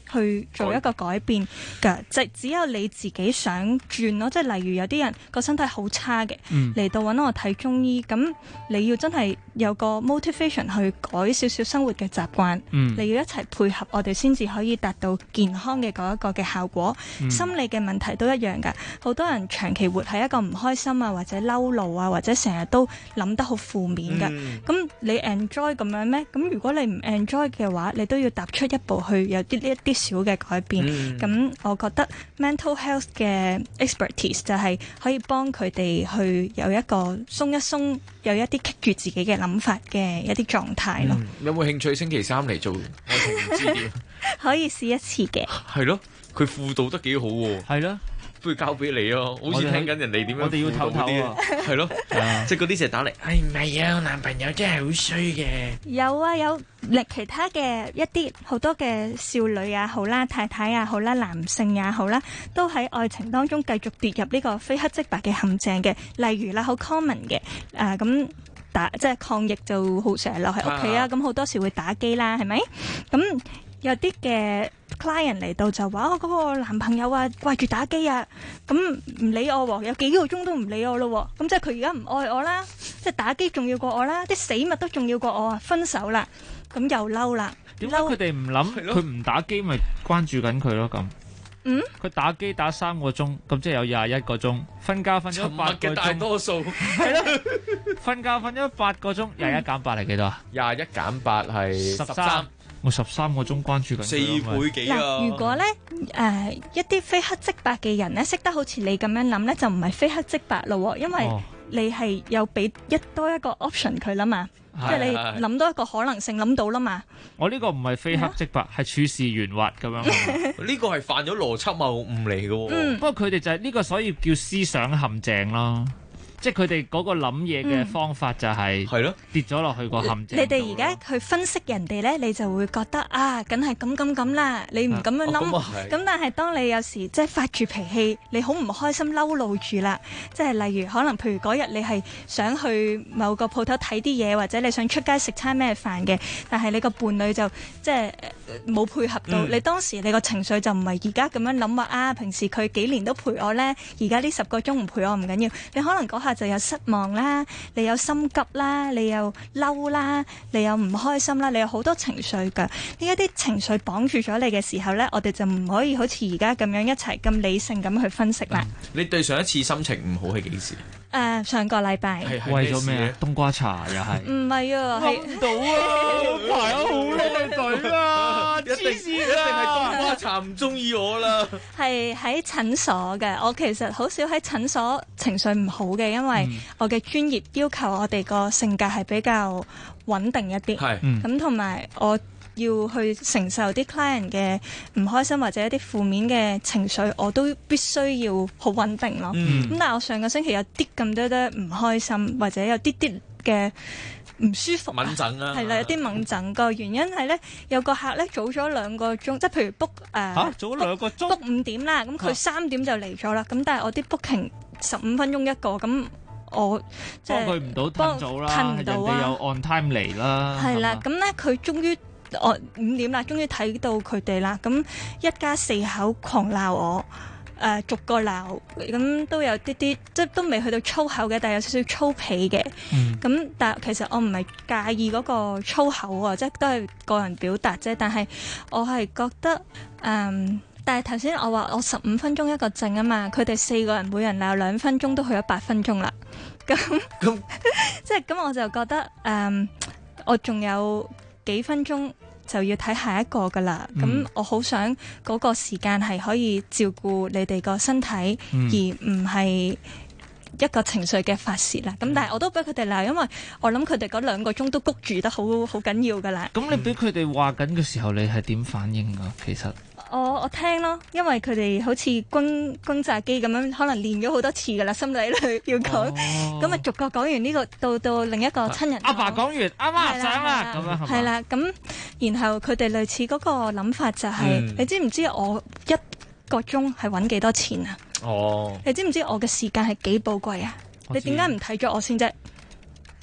去做一個改變㗎，只有你自己想轉咯。即係例如有啲人個身體好差嘅，嚟到揾我睇中醫，咁你要真係有個 motivation 去改少少生活嘅習慣，你要一齊配合我哋先至可以達到健康嘅嗰一個嘅效果。心理嘅問題都一樣㗎，好多人長期活喺一個唔開心啊，或者嬲怒啊，或者成日都諗得好負面㗎。咁你 enjoy 咁樣咩？咁如果你唔 enjoy 嘅話，你都要踏出一步去有啲呢一啲小嘅改變。咁我覺得 mental health 嘅 expertise 就係可以幫佢哋去有一個鬆一鬆，有一啲棘住自己嘅諗法嘅一啲狀態咯。 有冇興趣星期三嚟做愛情治療？ 可以試一次嘅。 係咯，佢輔導得幾好喎。 係咯。 不如交俾你咯，好似聽緊人哋點樣。 我哋要唞唞啊， 係咯，即係嗰啲成日打嚟，唔係啊，我男朋友真係好衰嘅。 有啊，有其他嘅一啲好多嘅少女也好啦，太太也好啦，男性也好啦，都喺愛情當中繼續跌入呢個非黑即白嘅陷阱嘅。例如啦，好 common 嘅咁即係抗疫就好成日留喺屋企啊，咁好多時會打機啦，係咪？咁有啲嘅 client 嚟到就話：我嗰個男朋友啊，掛住打機啊，咁唔理我喎，有幾個鐘都唔理我咯，咁即係佢而家唔愛我啦，即係打機重要過我啦，啲死物都重要過我啊，分手啦，咁又嬲啦。 點解佢哋唔諗佢唔打機咪關注緊佢咯？咁佢打機打3個鐘，咁即係有21個鐘，瞓覺瞓咗8個鐘， 大多數係咯，瞓覺瞓咗8個鐘，21減8係幾多啊 ？21減8係13。 我13個鐘關注緊 4倍幾啊！ 如果咧一啲非黑即白嘅人咧，識得好似你咁樣諗咧，就唔係非黑即白咯，因為你係有俾多一個 option 佢啦嘛，即係你諗到一個可能性諗到啦嘛。 我呢個唔係非黑即白，係處事圓滑咁樣。 呢個係犯咗邏輯謬誤嚟嘅喎。 不過佢哋就係呢個，所以叫思想陷阱咯。即係佢哋嗰個諗嘢嘅方法就係跌咗落去個陷阱。 你哋而家去分析人哋咧，你就會覺得啊，梗係咁啦，你唔咁樣諗。咁但係當你有時即係發住脾氣，你好唔開心嬲怒住啦，即係例如可能譬如嗰日你係想去某個鋪頭睇啲嘢，或者你想出街食餐咩飯嘅，但係你個伴侶就即係冇配合到。你當時你個情緒就唔係而家咁樣諗話啊，平時佢幾年都陪我咧，而家呢10個鐘唔陪我唔緊要，你可能嗰下就有失望啦，你有心急啦，你又嬲啦，你又唔開心啦，你有好多情緒㗎。呢一啲情緒綁住咗你嘅時候呢，我哋就唔可以好似而家咁樣一齊咁理性咁去分析啦。 你對上一次心情唔好係幾時？ 上個禮拜。 為咗咩啊？冬瓜茶又係？ 唔係啊， 諗唔到啊，排咗好耐隊啊，黐線啊！ 一定係冬瓜茶唔中意我啦。 係喺診所嘅，我其實好少喺診所情緒唔好嘅，因為我嘅專業要求我哋個性格係比較穩定一啲。咁同埋我要去承受啲 client 嘅唔開心或者一啲負面嘅情緒，我都必須要好穩定咯。咁但係我上個星期有啲咁多唔開心，或者有啲嘅唔舒服， 敏感啊， 係啦，有啲敏感。個原因係咧，有個客咧早咗2個鐘，即係譬如 book 早咗2個鐘 book 5點啦，咁佢3點就嚟咗啦。咁但係我啲 booking 15分鐘一個，咁我即係幫佢唔到褪早啦，人哋有 on time 嚟啦。 係啦，咁咧佢終於我5點啦，終於睇到佢哋啦。咁一家4口狂鬧我。逐個鬧，咁都有啲，即係都未去到粗口嘅，但係有少少粗鄙嘅。咁但係其實我唔係介意嗰個粗口啊，即係都係個人表達啫。但係我係覺得，但係頭先我話我15分鐘一個症啊嘛，佢哋4個人每人鬧2分鐘，都去咗8分鐘啦。咁即係咁，我就覺得我仲有幾分鐘就要睇下一個噶啦，咁我好想嗰個時間係可以照顧你哋個身體，而唔係一個情緒嘅發泄啦。咁但係我都俾佢哋鬧，因為我諗佢哋嗰2個鐘都谷住得好緊要噶啦。 咁你俾佢哋話緊嘅時候，你係點反應噶？其實我聽咯，因為佢哋好似轟炸機咁樣，可能練咗好多次噶啦，心理裏要講，咁啊逐個講完呢個到另一個親人。 阿爸講完，阿媽上啦，咁樣係嘛？ 係啦，咁然後佢哋類似嗰個諗法就係，你知唔知我1個鐘係揾幾多錢啊？你知唔知我嘅時間係幾寶貴啊？你點解唔睇咗我先啫？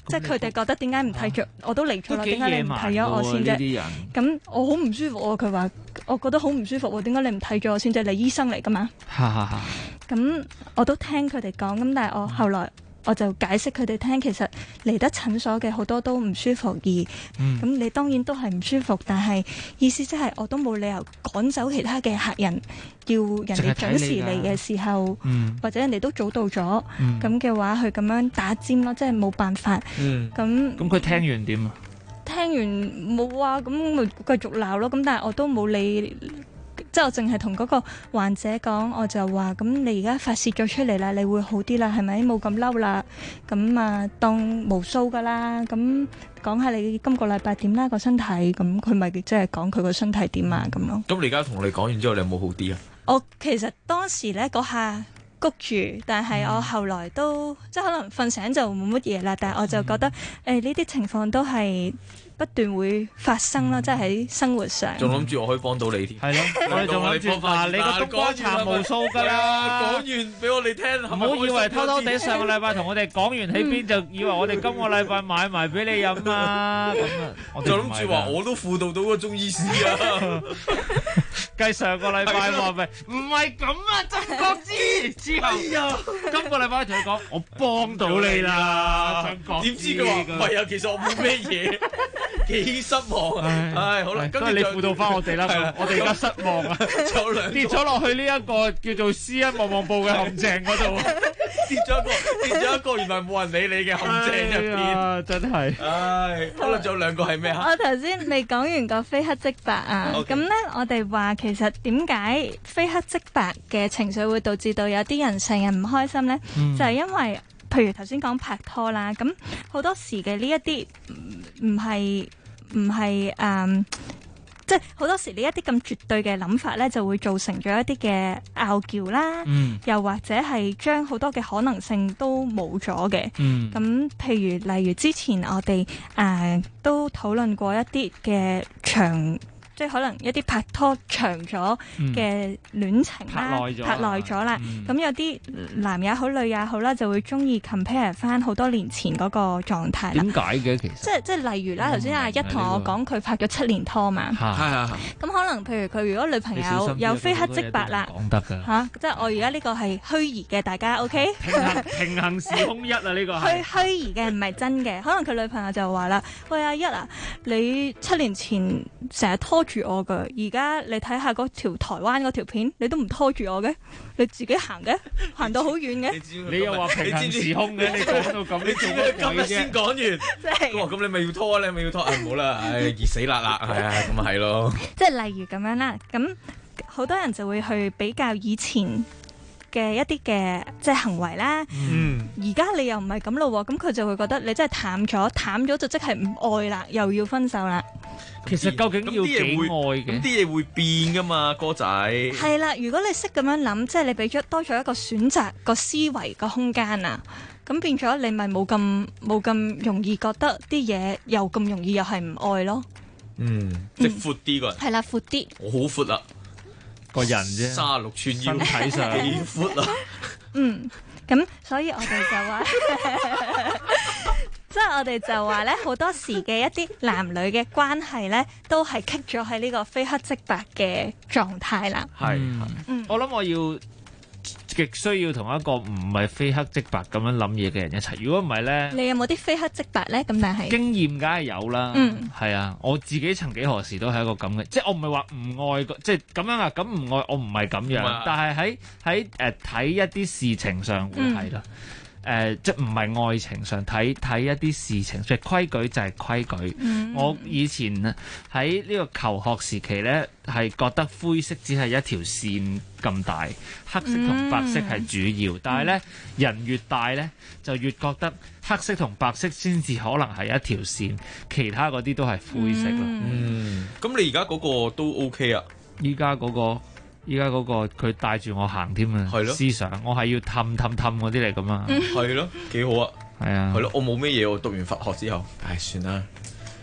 即係佢哋覺得點解唔睇咗我都嚟咗啦，點解你唔睇咗我先啫？咁我好唔舒服喎，佢話我覺得好唔舒服喎，點解你唔睇咗我先啫？你醫生嚟㗎嘛？咁我都聽佢哋講，咁但係我後來我就解釋佢哋聽，其實嚟得診所嘅好多都唔舒服，咁你當然都係唔舒服，但係意思即係我都冇理由趕走其他嘅客人，要人哋準時嚟嘅時候，或者人哋都早到咗，咁嘅話佢咁樣打尖咯，即係冇辦法。咁佢聽完點啊？ 聽完冇啊，咁咪繼續鬧咯。咁但係我都冇理。即係我淨係同嗰個患者講，我就話咁你而家發泄咗出嚟啦，你會好啲啦，係咪冇咁嬲啦？咁啊當無數噶啦，咁講下你今個禮拜點啦個身體，咁佢咪即係講佢個身體點啊咁咯。 咁你而家同你講完之後，你有冇好啲啊？ 我其實當時咧嗰下谷住，但係我後來都即係可能瞓醒就冇乜嘢啦，但係我就覺得呢啲情況都係不斷會發生啦，即係喺生活上。 仲諗住我可以幫到你添， 係咯，我哋仲諗住話你個冬瓜茶無數㗎啦， 講完俾我哋聽，唔好以為偷偷地上個禮拜同我哋講完喺邊，就以為我哋今個禮拜買埋俾你飲啊！咁啊，我就諗住話我都輔導到個中醫師啊。計上個禮拜話咪唔係咁啊，曾國之之後，今個禮拜同佢講我幫到你啦，曾國之。點知佢話唔係啊？其實我冇咩嘢。幾失望啊！唉，好啦，跟住你輔導翻我哋啦，我哋而家失望啊，跌咗落去呢一個叫做私隱望望部嘅陷阱嗰度，跌咗一個，原來冇人理你嘅陷阱入邊，真係。唉，好啦，仲有兩個係咩啊？ 我頭先未講完個非黑即白啊，咁咧我哋話其實點解非黑即白嘅情緒會導致到有啲人成日唔開心咧？就係因為。譬如頭先講拍拖啦，咁好多時嘅呢一啲唔係即係好多時呢一啲咁絕對嘅諗法咧，就會造成咗一啲嘅拗撬啦，又或者係將好多嘅可能性都冇咗嘅。咁譬如例如之前我哋都討論過一啲嘅即係可能一啲拍拖長咗嘅戀情啦，拍耐咗啦。咁有啲男也好，女也好啦，就會中意 compare 翻好多年前嗰個狀態啦。 點解嘅其實？ 即係例如啦，頭先阿一同我講佢拍咗7年拖嘛。咁可能譬如佢如果女朋友有非黑即白啦， 講得㗎嚇，即係我而家呢個係虛擬嘅，大家 OK？ 平衡時空一啊，呢個係虛擬嘅，唔係真嘅。可能佢女朋友就話啦：喂，阿一啊，你7年前成日拖住我噶，而家你睇下嗰條台灣嗰條片，你都唔拖住我嘅，你自己行嘅，行到好遠嘅。 你又話平行時空嘅，你講到咁，你做乜今日先講完？即係咁你咪要拖啊？你咪要拖啊？唔好啦，唉，熱死辣啦，係啊，咁啊係咯。 即係例如咁樣啦，咁好多人就會去比較以前嘅一啲嘅即係行為啦，而家你又唔係咁咯，咁佢就會覺得你真係淡咗就即係唔愛啦，又要分手啦。 其實究竟要幾愛嘅？ 啲嘢會變噶嘛，哥仔。 係啦，如果你識咁樣諗，即係你俾咗多咗一個選擇個思維個空間啊，咁變咗你咪冇咁容易覺得啲嘢又咁容易又係唔愛咯。 即係闊啲個人。 係啦，闊啲。 我好闊啦， 個人啫 ，36寸腰， 身體上幾闊啊。 咁所以我哋就話。即係我哋就話咧，好多時嘅一啲男女嘅關係咧，都係棘咗喺呢個非黑即白嘅狀態啦。 我諗我要極需要同一個唔係非黑即白咁樣諗嘢嘅人一齊。如果唔係咧， 你有冇啲非黑即白咧？咁但係經驗梗係有啦。係啊，我自己曾幾何時都係一個咁嘅，即係我唔係話唔愛，即係咁樣啊。咁唔愛我唔係咁樣，但係喺睇一啲事情上會係啦。即係唔係愛情上睇一啲事情，即係規矩就係規矩。我以前喺呢個求學時期呢，係覺得灰色只係一條線咁大，黑色同白色係主要。但係呢，人越大呢，就越覺得黑色同白色先至可能係一條線，其他嗰啲都係灰色咯。 咁你而家嗰個都 OK 啊？ 依家嗰個佢帶住我行添啊！思想我係要氹嗰啲嚟㗎嘛。係咯，幾好啊！ 係啊， 係咯，我冇咩嘢，我讀完佛學之後，唉，算啦。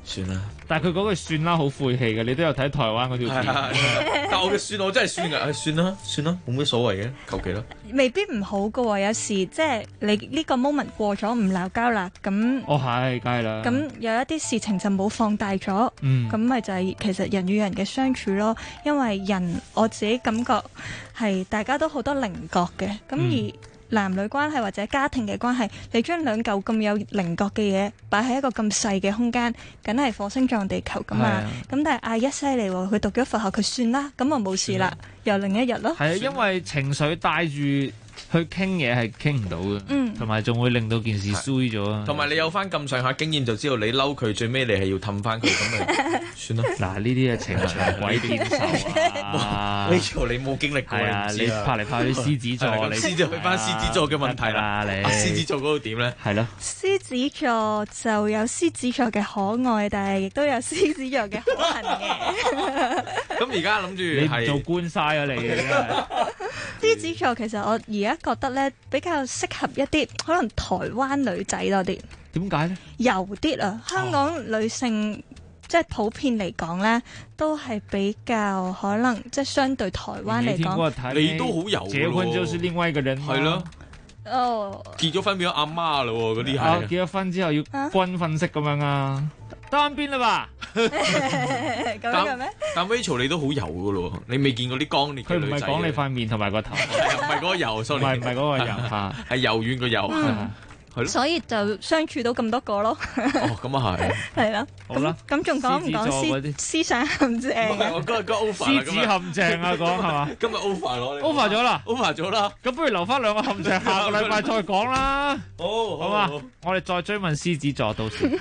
算啦。 但係佢嗰句算啦好晦氣嘅，你都有睇台灣嗰條片。 但我嘅算我真係算㗎，算啦，冇咩所謂嘅，求其啦。 未必唔好㗎喎，有時即係你呢個 moment 過咗唔鬧交啦，咁係，梗係啦。 咁有一啲事情就冇放大咗，咁咪就係其實人與人嘅相處咯。因為人我自己感覺係大家都好多稜角嘅，咁而男女關係或者家庭嘅關係，你將兩嚿咁有稜角嘅嘢擺喺一個咁細嘅空間，梗係火星撞地球㗎嘛。咁但係阿一犀利喎，佢讀咗佛學，佢算啦，咁就冇事啦，又另一日咯。 係啊，因為情緒帶住去傾嘢係傾唔到嘅，同埋仲會令到件事衰咗啊。 同埋你有翻咁上下經驗，就知道你嬲佢，最尾你係要氹翻佢，咁咪算啦。 嗱，呢啲係情場鬼點受啊 ？Rachel，你冇經歷過啊？ 你拍嚟拍去獅子座，你獅子去翻獅子座嘅問題啦。你獅子座嗰度點咧？ 係咯。 獅子座就有獅子座嘅可愛，但係亦都有獅子座嘅可恨嘅。 咁而家諗住你做官嘥啊你嘅真係。 獅子座其實我而家覺得咧比較適合一啲可能台灣女仔多啲。 點解咧？ 柔啲啊！香港女性即係普遍嚟講咧，都係比較可能即係相對台灣嚟講， 你都好柔。 結婚就是另外一個人。 係咯。 哦。結咗婚變咗阿媽啦喎，嗰啲係。 結咗婚之後要軍訓式咁樣啊？單邊啦吧？ 咁樣嘅咩？ 但 Rachel 你都好柔噶咯，你未見過啲剛烈嘅女仔。 佢唔係講你塊面同埋個頭， 唔係嗰個柔，唔係嗰個柔嚇， 係柔軟個柔，係咯。 所以就相處到咁多個咯。 哦，咁啊係。 係啦。 好啦。 咁仲講唔講思想陷阱？ 我今日 over 獅子陷阱啊，講係嘛？ 今日 over 攞你。 over 咗啦。 over 咗啦。 咁不如留翻兩個陷阱，下個禮拜再講啦。好嘛，我哋再追問獅子座到時。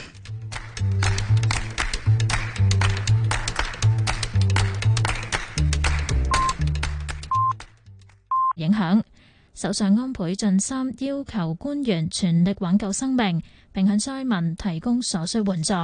影響，首相安倍晉三要求官員全力挽救生命，並向災民提供所需援助。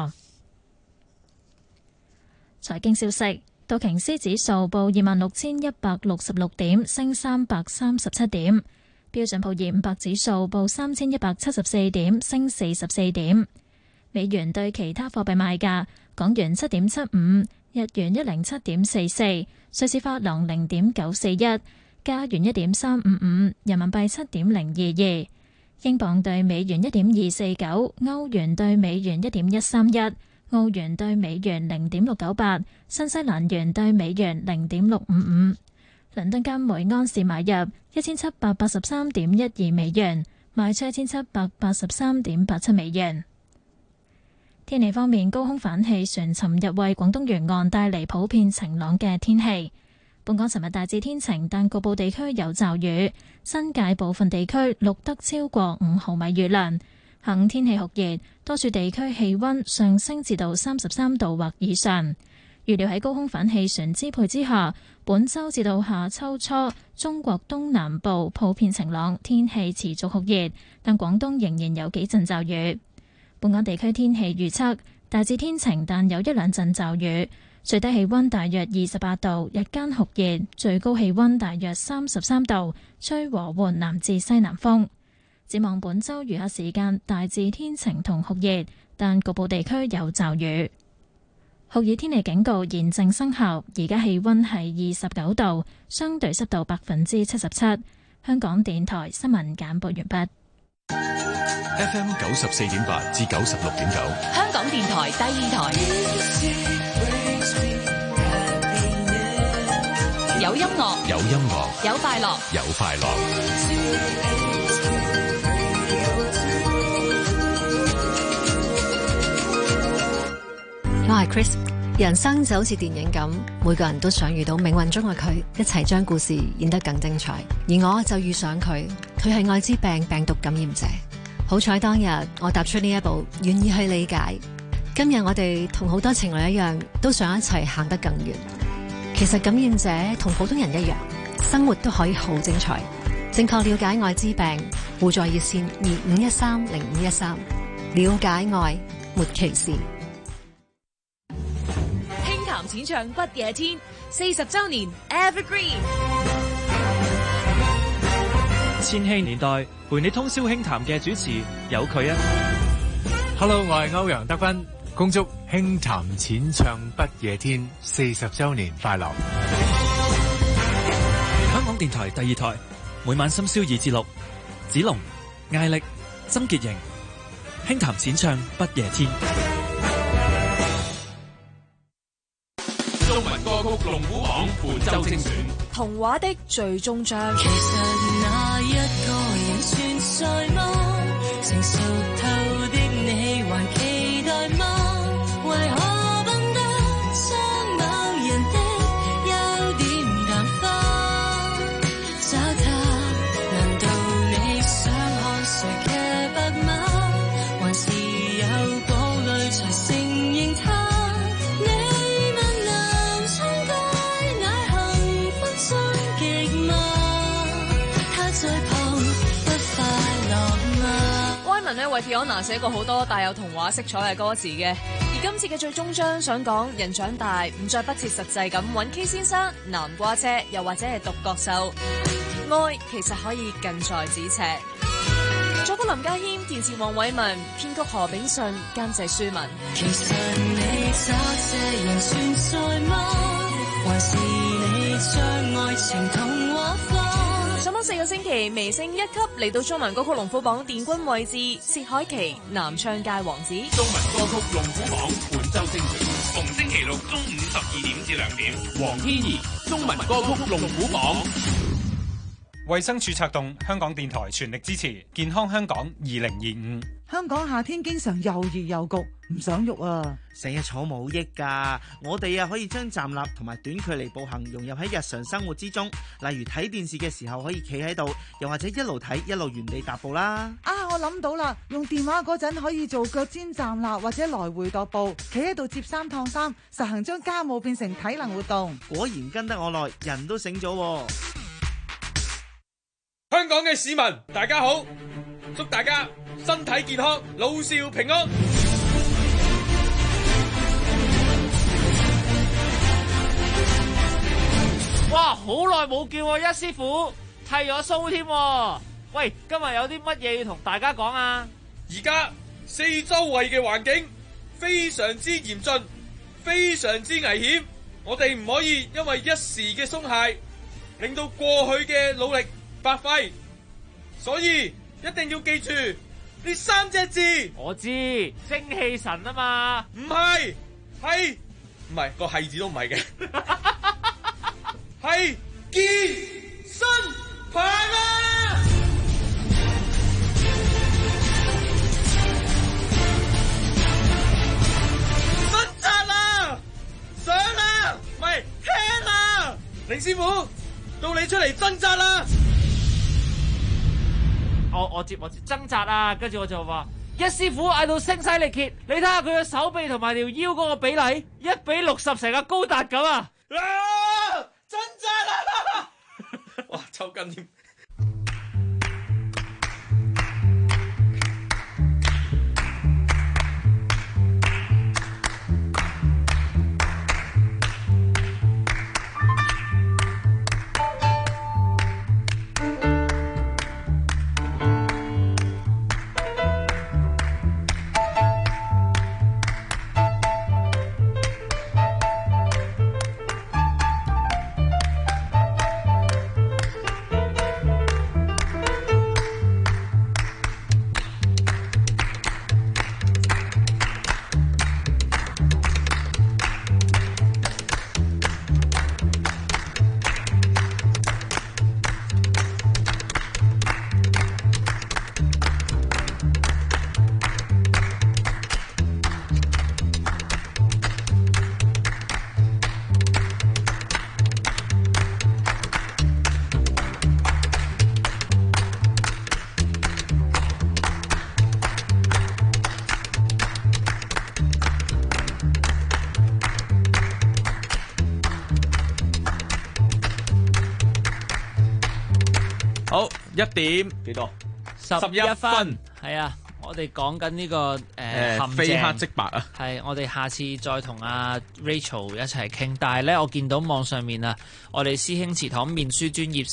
財經消息，道瓊斯指數報26,166點，升337點；標準普爾500指數報3,174點，升44點。美元對其他貨幣賣價：港元7.75，日元107.44，瑞士法郎0.941。加元1.355，人民幣7.022，英鎊對美元1.249，歐元對美元1.131，澳元對美元0.698，新西蘭元對美元0.655。倫敦金每安士買入1783.12美元，賣出1783.87美元。天氣方面，高空反氣旋尋日為廣東沿岸帶嚟普遍晴朗嘅天氣。本港尋日大致天晴，但局部地區有驟雨，新界部分地區錄得超過5毫米雨量。下午天氣酷熱，多處地區氣溫上升至到33度或以上。預料喺高空反氣旋支配之下，本週至到下週初，中國東南部普遍晴朗，天氣持續酷熱，但廣東仍然有幾陣驟雨。本港地區天氣預測大致天晴，但有一兩陣驟雨。最低氣溫大約28度，日間酷熱，最高氣溫大約33度，吹和緩南至西南風。展望本週餘下時間大致天晴同酷熱，但局部地區有驟雨。酷熱天氣警告現正生效，而家氣溫係29度，相對濕度77%。香港電台新聞簡報完畢。 FM 94.8至96.9， 香港電台第二台。有音樂， 有音樂， 有快樂， 有快樂。 我係 Chris，人生就好似電影咁，每個人都想遇到命運中嘅佢，一齊將故事演得更精彩。而我就遇上佢，佢係愛滋病病毒感染者。好彩當日我踏出呢一步，願意去理解。今日我哋同好多情侶一樣，都想一齊行得更遠。其實感染者同普通人一樣，生活都可以好精彩。正確了解愛滋病，互助熱線25130513，了解愛，沒歧視。 輕談淺唱不夜天40週年 Evergreen， 千禧年代陪你通宵輕談嘅主持有佢啊。Hello， 我係歐陽德斌。 恭祝輕談淺唱不夜天40週年快樂。 香港電台第2台，每晚深宵2至6，子龍、艾力、曾潔瑩，輕談淺唱不夜天。 中文歌曲龍虎榜本周精選。 童話的最終章。 其實那一個人算在嗎？成熟透的你還期待嗎？為何笨得將某人的優點淡化？找他，難道你想看誰劇白嗎？還是有堡壘才承認他？ 為 Fiona 寫過好多帶有童話色彩嘅歌詞嘅，而今次嘅最終章想講人長大唔再不切實際咁揾 K 先生、南瓜車，又或者係獨角獸，愛其實可以近在咫尺。作曲林家謙，填詞黃偉文，編曲何炳順，監製舒文。 其實你找這人算在嗎？還是你將愛情童話化？ 上咗4個星期，微升1級嚟到中文歌曲龍虎榜殿軍位置，薛凱琪男唱界王子。 中文歌曲龍虎榜本周精選，逢星期六中午12點至2點。黃天怡，中文歌曲龍虎榜。 衛生署策動，香港電台全力支持健康香港2025。 香港夏天經常又熱又焗，唔想喐啊！ 成日坐冇益㗎，我哋可以將站立同埋短距離步行融入喺日常生活之中，例如睇電視嘅時候可以企喺度，又或者一路睇一路原地踏步啦。 我諗到啦，用電話嗰陣可以做腳尖站立或者來回踱步，企喺度接3趟衫，實行將家務變成體能活動。 果然跟得我耐，人都醒咗喎。 香港嘅市民大家好，祝大家身體健康，老少平安。 哇，好耐冇見喎，一師傅剃咗鬚添。喂，今日有啲乜嘢要同大家講啊？ 而家四周圍嘅環境非常之嚴峻，非常之危險，我哋唔可以因為一時嘅鬆懈，令到過去嘅努力白費，所以一定要記住呢3隻字。 我知，精氣神啊嘛。 唔係，唔係個係字都唔係嘅，係健身棒啊！掙扎啦，上啦，唔係聽啦，凌師傅，到你出嚟掙扎啦！ 我接掙扎啊，跟住我就話一師傅嗌到聲嘶力竭，你睇下佢嘅手臂同埋條腰嗰個比例1比60，成個高達咁啊！ 掙扎啦！哇，抽筋添。 好，1點幾多？11分。 係啊， 我哋講緊呢個陷非阱黑即白啊！ 係，我哋下次再同阿 Rachel 一齊傾。但係咧，我見到網上面啊，我哋師兄祠堂面書專頁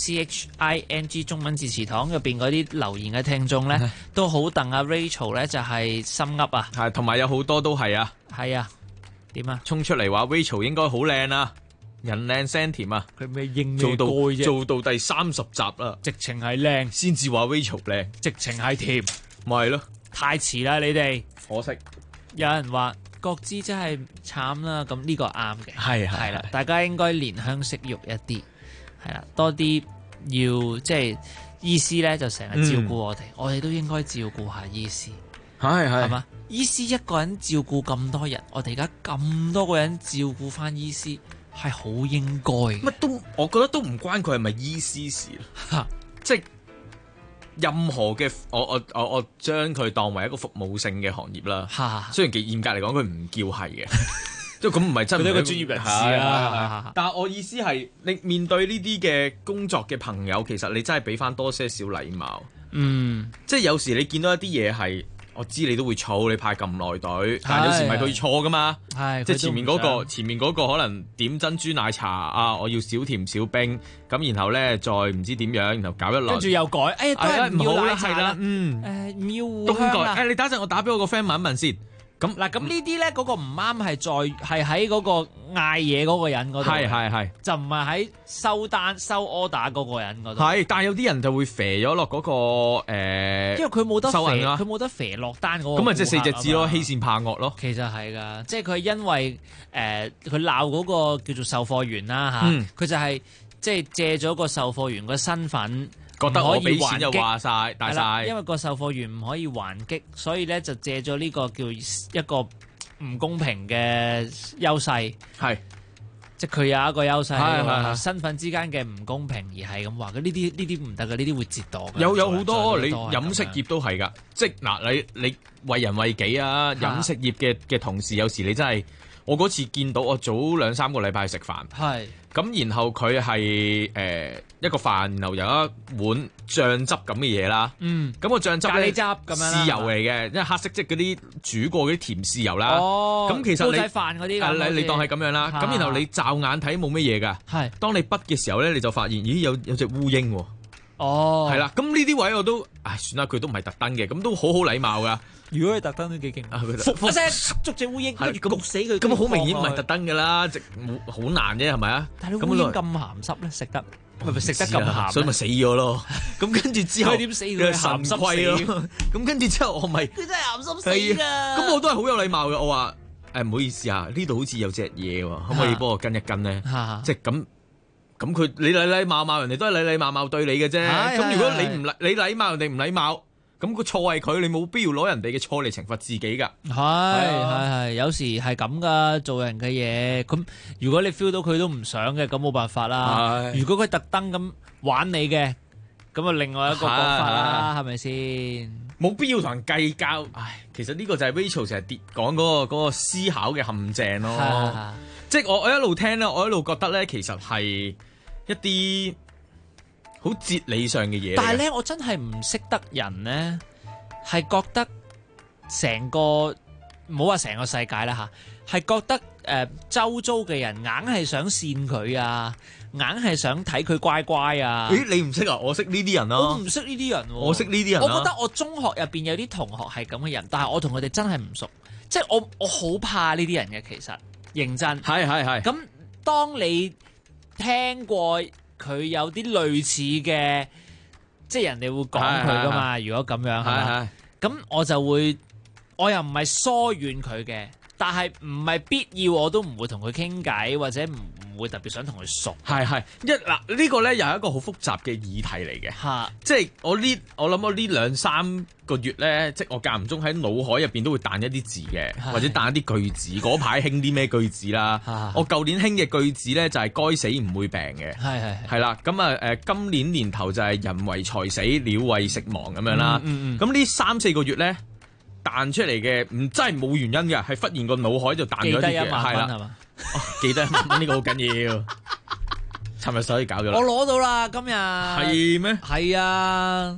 CHING 中文字祠堂入邊嗰啲留言嘅聽眾咧，都好戥阿 Rachel 咧就係心噏啊！ 係，同埋有好多都係啊！ 係啊，點啊？ 衝出嚟話 Rachel 應該好靚啊！人靚聲甜啊！ 佢咩應做到咩該啫？ 做到第30集啦， 直情係靚， 先至話 Rachel 靚， 直情係甜， 咪係咯？ 太遲啦，你哋可惜。 有人話國資真係慘啦，咁呢個啱嘅， 係啦，大家應該憐香惜玉一啲，係啦，多啲要即係醫師咧就成日照顧我哋，我哋都應該照顧下醫師，係嘛？醫師一個人照顧咁多人，我哋而家咁多個人照顧翻醫師。係好應該， 乜都我覺得都唔關佢係咪醫師事啦，即係任何嘅我將佢當為一個服務性嘅行業啦。雖然嚴格嚟講佢唔叫係嘅，即係咁唔係真係一個專業人士啊。但係我意思係你面對呢啲嘅工作嘅朋友，其實你真係俾翻多些少禮貌。即係有時你見到一啲嘢係。我知你都會錯，你派咁耐隊，但係有時唔係佢錯噶嘛，即係前面嗰個可能點珍珠奶茶啊，我要少甜少冰，咁然後咧再唔知點樣，然後搞一輪，跟住又改，都係唔要奶茶啦，唔要胡香啦， 你等陣我打俾我個 friend 問一問先。咁嗱，咁呢啲咧嗰個唔啱係喺嗰個嗌嘢嗰個人嗰度， 係， 就唔係喺收 order 嗰個人嗰度。 係，但係有啲人就會肥咗落嗰個因為佢冇得肥，佢冇得肥落單嗰個。 咁咪即係4隻字咯，欺善怕惡咯。 其實係㗎，即係佢因為佢鬧嗰個叫做售貨員啦嚇，佢就係即係借咗個售貨員個身份。 覺得我俾錢就話晒大晒， 因為個售貨員唔可以還擊，所以咧就借咗呢個叫一個唔公平嘅優勢， 係即係佢有一個優勢，身份之間嘅唔公平而係咁話嘅，呢啲唔得嘅，呢啲會折墮嘅。 有好多你飲食業都係㗎，即係嗱你為人為己啊！飲食業嘅同事有時你真係，我嗰次見到我早2-3個禮拜食飯，係。咁然後佢係一個飯，然後有一碗醬汁咁嘅嘢啦。咁個醬汁咖喱汁咁樣豉油嚟嘅，因為黑色即係嗰啲煮過嗰啲甜豉油啦。咁其實煲仔飯嗰啲你當係咁樣啦。咁然後你驟眼睇冇乜嘢㗎。係。當你畢嘅時候咧，你就發現咦有隻烏蠅喎。係啦。咁呢啲位我都算啦，佢都唔係特登嘅，咁都好好禮貌㗎。 如果佢特登都幾勁，一聲捉隻烏蠅，跟住焗死佢。 咁好明顯唔係特登㗎啦，好難啫，係咪啊？ 但係烏蠅咁鹹濕咧，食得係咪食得咁鹹？ 所以咪死咗咯。咁跟住之後， 佢點死？佢鹹濕死咯。 咁跟住之後，我咪佢真係鹹濕死㗎。 咁我都係好有禮貌嘅。我話唔好意思啊，呢度好似有隻嘢喎，可唔可以幫我跟一跟咧？即係咁佢你禮貌，人哋都係禮貌對你嘅啫。咁如果你禮貌，人哋唔禮貌。咁個錯係佢，你冇必要攞人哋嘅錯嚟懲罰自己㗎。 係，有時係咁㗎，做人嘅嘢。咁如果你 feel 到佢都唔想嘅，咁冇辦法啦。如果佢特登咁玩你嘅，咁啊另外一個講法啦，係咪先？ 冇必要同人計較。其實呢個就係 Rachel 成日講嗰個思考嘅陷阱咯。即係我一路聽咧，我一路覺得咧，其實係一啲好哲理上嘅嘢， 但係咧，我真係唔識得人咧，係覺得成個唔好話成個世界啦嚇，係覺得周遭嘅人硬係想扇佢啊，硬係想睇佢乖乖啊。 咦？你唔識啊？我識呢啲人啊。 我唔識呢啲人喎。 我識呢啲人。 我覺得我中學入邊有啲同學係咁嘅人，但係我同佢哋真係唔熟，即係我好怕呢啲人嘅。其實認真係。咁當你聽過佢有啲類似嘅，即係人哋會講佢噶嘛？如果咁樣係嘛？咁我就會，我又唔係疏遠佢嘅，但係唔係必要我都唔會同佢傾偈，或者唔會特別想同佢熟。 係嗱呢個咧又係一個好複雜嘅議題嚟嘅。即係我諗我呢2-3個月咧，即係我間唔中喺腦海入邊都會彈一啲字嘅，或者彈一啲句子。嗰排興啲咩句子啦？我舊年興嘅句子咧就係該死唔會病嘅。係啦，咁今年年頭就係人為財死，鳥為食亡咁樣啦。咁呢3-4個月咧彈出嚟嘅唔真係冇原因嘅，係忽然個腦海就彈咗啲嘅。係啦，記得1萬蚊呢個好緊要。尋日所以搞咗啦。 我攞到啦，今日。 係咩？ 係啊。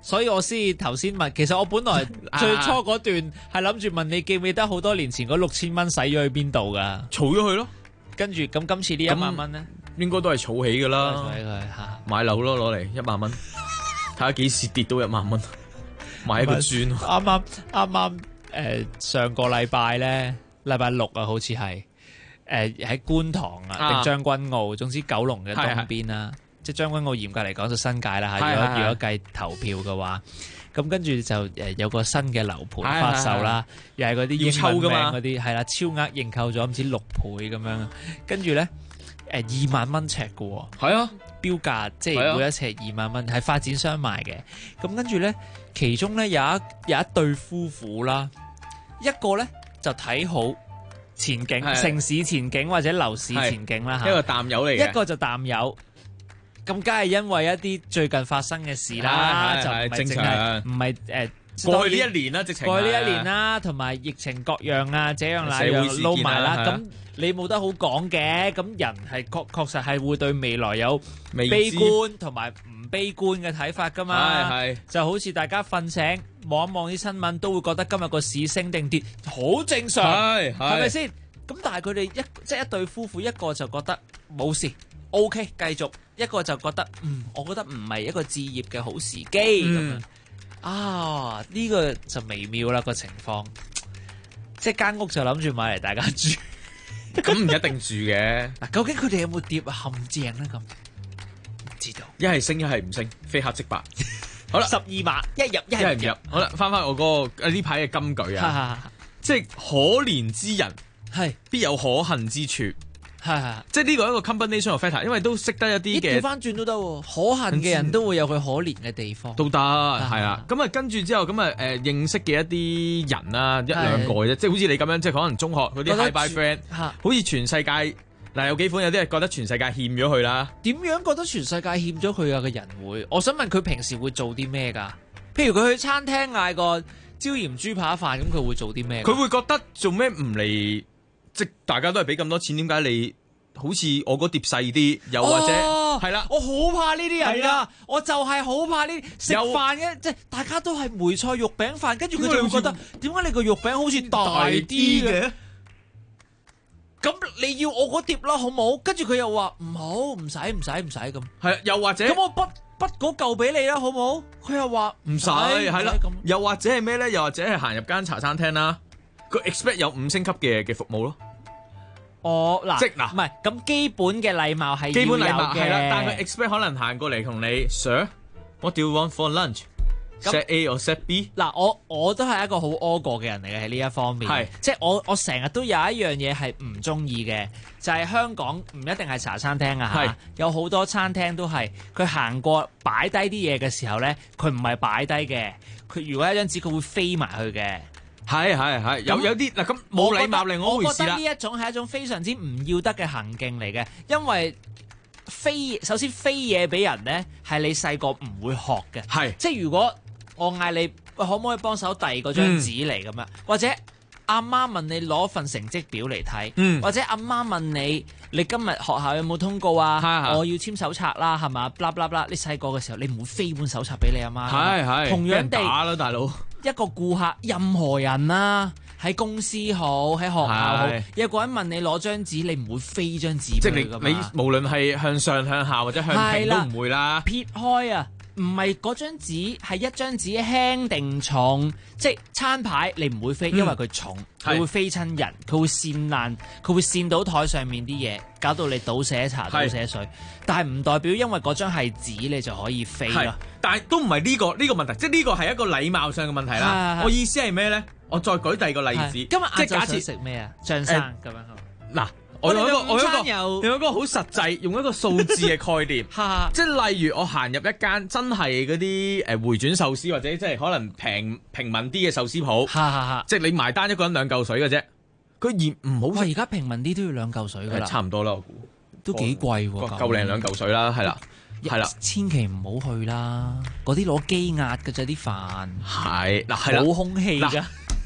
所以我先頭先問。其實我本來最初嗰段係諗住問你記唔記得好多年前嗰6000蚊使咗去邊度㗎？ 儲咗佢咯。 跟住咁今次呢1萬蚊咧， 應該都係儲起㗎啦。買樓咯，攞嚟1萬蚊，睇下幾時跌到1萬蚊，買一個磚。 啱啱上個禮拜咧，禮拜6啊，好似係喺觀塘啊定將軍澳，總之九龍嘅東邊啦。即係將軍澳嚴格嚟講就新界啦嚇。如果計投票嘅話，咁跟住就有個新嘅樓盤發售啦，又係嗰啲英文名嗰啲，係啦，超額認購咗唔知6倍咁樣。跟住咧2萬蚊尺嘅喎， 係啊， 標價即係每一尺2萬蚊，係發展商賣嘅。咁跟住咧，其中咧有一對夫婦啦，一個咧就睇好前景、城市前景或者樓市前景啦嚇， 一個淡友嚟嘅， 一個就淡友。咁梗係因為一啲最近發生嘅事啦，就唔係正常，唔係過去呢一年啦，直情過去呢一年啦，同埋疫情各樣啊，這樣那樣撈埋啦。咁你冇得好講嘅，咁人係確實係會對未來有悲觀同埋唔悲觀嘅睇法噶嘛。係就好似大家瞓醒望一望啲新聞，都會覺得今日個市升定跌，好正常，係咪先？咁但係佢哋一對夫婦，一個就覺得冇事。OK， 繼續。一個就覺得，我覺得唔係一個置業嘅好時機咁樣。呢個就微妙啦個情況，即係間屋就諗住買嚟大家住， 咁唔一定住嘅。 嗱，究竟佢哋有冇跌陷阱咧？咁唔知道。 一係升，一係唔升，非黑即白。好啦 ，12碼一入一係唔入。 好啦，翻我嗰個呢排嘅金句啊，即係可憐之人係必有可恨之處。係，即係呢個一個 combination of factor，因為都識得一啲嘅。調翻轉都得，可恨嘅人都會有佢可憐嘅地方。 都得，係啦。咁啊，跟住之後咁啊，認識嘅一啲人啦，一兩個嘅啫，即係好似你咁樣，即係可能中學嗰啲 high bye friend，好似全世界嗱有幾款，有啲係覺得全世界欠咗佢啦。 點樣覺得全世界欠咗佢啊？嘅人會，我想問佢平時會做啲咩㗎？譬如佢去餐廳嗌個椒鹽豬扒飯，咁佢會做啲咩？ 佢會覺得做咩唔嚟？即大家都係俾咁多錢，點解你好似我嗰碟細啲？又或者係啦， 我好怕呢啲人㗎，我就係好怕呢啲食飯嘅，即係大家都係梅菜肉餅飯，跟住佢就會覺得點解你個肉餅好似大啲嘅？咁你要我嗰碟啦，好冇？跟住佢又話唔好，唔使咁。 係，又或者咁我筆嗰嚿俾你啦，好冇？佢又話唔使，係啦。又或者係咩咧？又或者係行入間茶餐廳啦。佢 expect 有5星級嘅服務咯。 嗱，即嗱，唔係咁基本嘅禮貌係基本禮貌係啦，但係佢 expect 可能行過嚟同你 Sir，what do you want for lunch？set A or set B？ 嗱，我都係一個好柯過嘅人嚟嘅喺呢一方面，係即係我成日都有一樣嘢係唔中意嘅，就係香港唔一定係茶餐廳啊嚇，有好多餐廳都係佢行過擺低啲嘢嘅時候咧，佢唔係擺低嘅，佢如果一張紙佢會飛埋去嘅。 係有啲嗱咁冇禮貌另外一回事啦。 我覺得呢一種係一種非常之唔要得嘅行徑嚟嘅，因為首先飛嘢俾人咧係你細個唔會學嘅，係即係如果我嗌你可唔可以幫手遞嗰張紙嚟咁樣，或者阿媽問你攞份成績表嚟睇，或者阿媽問你今日學校有冇通告啊？我要簽手冊啦，係嘛？blah blah blah，你細個嘅時候你唔會飛本手冊俾你阿媽，係同樣地打啦，大佬。一個顧客，任何人啦，喺公司好，喺學校好，有個人問你攞張紙，你唔會飛張紙俾佢㗎嘛？即係你無論係向上向下或者向平都唔會啦。撇開啊，唔係嗰張紙係一張紙輕定重，即係餐牌你唔會飛，因為佢重，佢會飛親人，佢會跣爛，佢會跣到台上面啲嘢，搞到你倒瀉茶、倒瀉水。但係唔代表因為嗰張係紙你就可以飛咯。但係都唔係呢個問題，即係呢個係一個禮貌上嘅問題啦。我意思係咩咧？我再舉第二個例子。今日即係假設食咩啊？張生咁樣。嗱，我用一個好實際，用一個數字嘅概念。即係例如我行入一間真係嗰啲回轉壽司或者即係可能平民啲嘅壽司鋪。即係你埋單一個人2嚿水嘅啫。佢唔好。而家平民啲都要2嚿水㗎啦。差唔多啦，我估。都幾貴喎。夠靚2嚿水啦，係啦。係啦，千祈唔好去啦！嗰啲攞機壓嘅啫，啲飯係嗱，係啦，冇空氣㗎。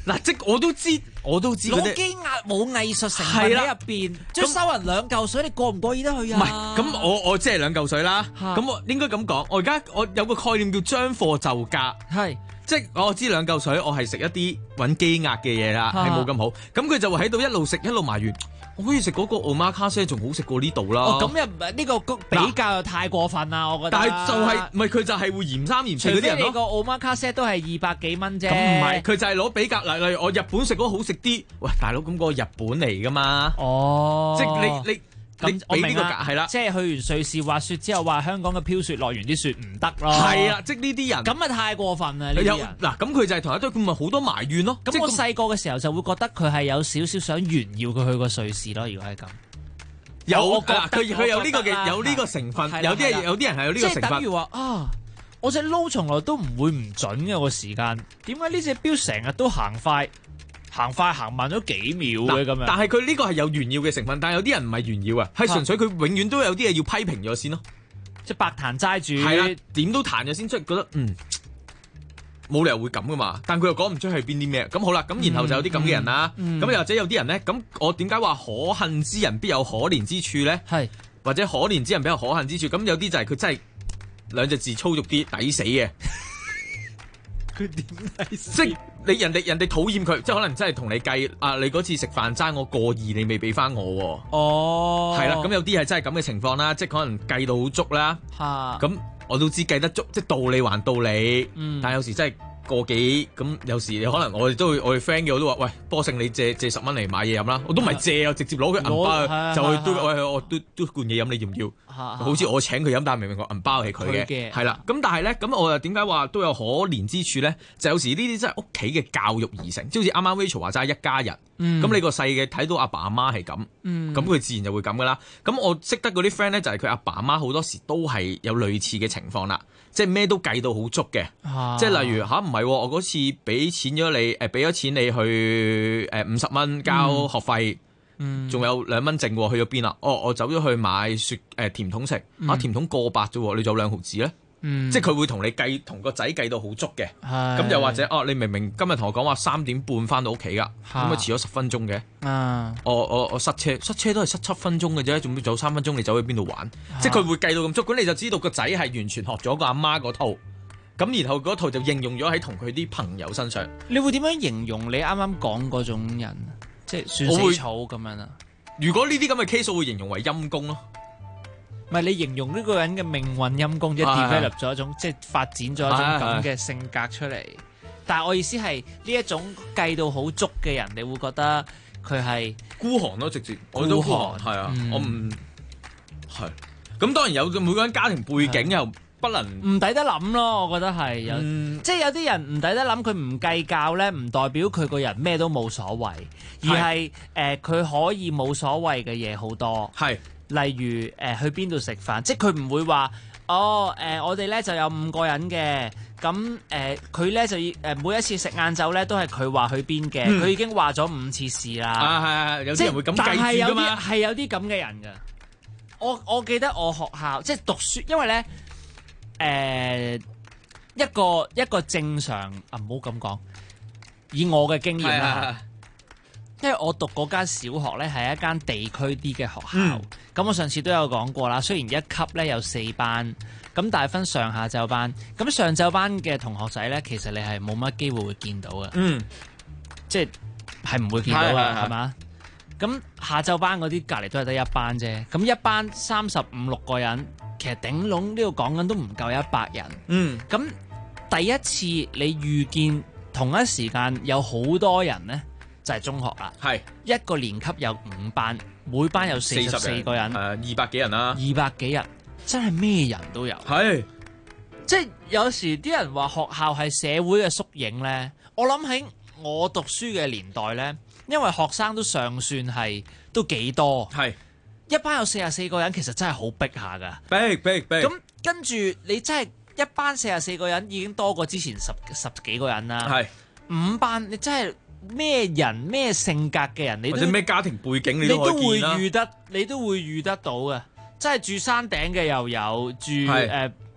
嗱，即我都知腦機壓冇藝術成分喺入邊，即係收人2嚿水，你過唔過意得去啊？ 唔係，咁我即係2嚿水啦。咁我應該咁講，我有個概念叫將貨就價， 係即係我知2嚿水，我係食一啲揾機壓嘅嘢啦，係冇咁好。咁佢就會喺度一路食一路埋怨。我可以食嗰個 omakase 仲好食過呢度啦。 咁又呢個比較又太過分啦，我覺得。 但係就係唔係佢就係會嫌三嫌四嗰啲人咯。 除非你個 omakase 都係200幾蚊啫。 咁唔係，佢就係攞比較。例如我日本食嗰個好食啲，喂大佬咁嗰個日本嚟噶嘛？ 哦， 即係你俾呢個價係啦。 即係去完瑞士滑雪之後話香港嘅飄雪樂園啲雪唔得咯。 係啊，即係呢啲人。 咁咪太過分啦呢啲人。 嗱，咁佢就係同一堆，佢咪好多埋怨咯。 咁我細個嘅時候就會覺得佢係有少少想炫耀佢去過瑞士咯。如果係咁。 佢有呢個嘅有呢個成分，有啲人係有呢個成分。 即係等於話啊，我隻撈從來都唔會唔準嘅個時間，點解呢隻錶成日都行快行慢咗幾秒嘅咁樣？ 但係佢呢個係有炫耀嘅成分，但係有啲人唔係炫耀啊，係純粹佢永遠都有啲嘢要批評咗先咯， 即係白彈齋住。 係啦，點都彈咗先，即係覺得冇理由會咁噶嘛，但佢又講唔出係邊啲咩，咁好啦，咁然後就有啲咁嘅人啦，咁又或者有啲人咧，咁我點解話可恨之人必有可憐之處咧？ 係或者可憐之人必有可恨之處，咁有啲就係佢真係2隻字粗俗啲，抵死嘅。 佢點抵死？ 即係你人哋討厭佢，即係可能真係同你計啊！你嗰次食飯爭我過2，你未俾翻我喎。 哦， 係啦，咁有啲係真係咁嘅情況啦，即係可能計到好足啦。咁我都知計得足，即係道理還道理。但係有時真係過幾咁，有時可能我哋 friend 嘅我都話：喂，波勝你借10蚊嚟買嘢飲啦！我都唔係借啊，直接攞佢銀包就去我嘟罐嘢飲，你要唔要？好似我請佢飲，但係明明個銀包係佢嘅，係啦。咁但係咧，咁我又點解話都有可憐之處咧？就有時呢啲真係屋企嘅教育而成，即好似啱啱 Rachel 話齋一家人。咁你個細嘅睇到阿爸阿媽係咁，咁佢自然就會咁噶啦。咁我識得嗰啲 friend 咧，就係佢阿爸阿媽好多時都係有類似嘅情況啦，即係咩都計到好足嘅。即係例如唔係，我嗰次俾錢咗你，俾咗錢你去50蚊交學費。仲有2蚊剩喎，去咗邊啦？我走咗去買甜筒食，甜筒過百啫喎，你仲有2毫子咧？即係佢會同你計，同個仔計到好足嘅。咁又或者你明明今日同我講話3點半翻到屋企噶，咁咪遲咗10分鐘嘅。我塞車都係塞7分鐘嘅啫，仲要早3分鐘，你走去邊度玩？即係佢會計到咁足，咁你就知道個仔係完全學咗個阿媽嗰套，咁然後嗰套就應用咗喺同佢啲朋友身上。 你會點樣形容你啱啱講嗰種人？即係算死草咁樣啊！ 如果呢啲咁嘅 case，我會形容為陰公咯。 唔係你形容呢個人嘅命運陰公，即係 develop 咗一種，即係發展咗一種咁嘅性格出嚟。但係我意思係呢一種計到好足嘅人，你會覺得佢係孤寒咯，直接我都孤寒係啊！我唔係咁，當然有每個人家庭背景又不能唔抵得諗咯。我覺得係有，即係有啲人唔抵得諗，佢唔計較咧，唔代表佢個人咩都冇所謂。而係佢可以冇所謂嘅嘢好多，係例如去邊度食飯，即係佢唔會話我哋咧就有5個人嘅，咁佢咧就每一次食晏晝咧都係佢話去邊嘅，佢已經話咗5次事啦。 係有啲人會咁計算㗎嘛， 係有啲咁嘅人㗎。我記得我學校即係讀書，因為咧一個正常唔好咁講，以我嘅經驗啦。因為我讀嗰間小學咧係一間地區啲嘅學校，咁我上次都有講過啦。雖然一級咧有4班，咁但係分上下晝班。咁上晝班嘅同學仔咧，其實你係冇乜機會會見到嘅，即係唔會見到嘅，係嘛？咁下晝班嗰啲隔離都係得1班啫。咁一班35、6個人，其實頂籠呢度講緊都唔夠100人。咁第一次你遇見同一時間有好多人咧，就係中學啦，係一個年級有5班，每班有44個人 ，200幾人啦 ，200幾人，真係咩人都有。係，即係有時啲人話學校係社會嘅縮影咧，我諗喺我讀書嘅年代咧，因為學生都尚算係都幾多，係一班有44個人，其實真係好逼下噶，逼。咁跟住你真係一班44個人已經多過之前十幾個人啦，係5班你真係。咩人咩性格嘅人，你或者咩家庭背景，你都會遇得到嘅。即係住山頂嘅又有，住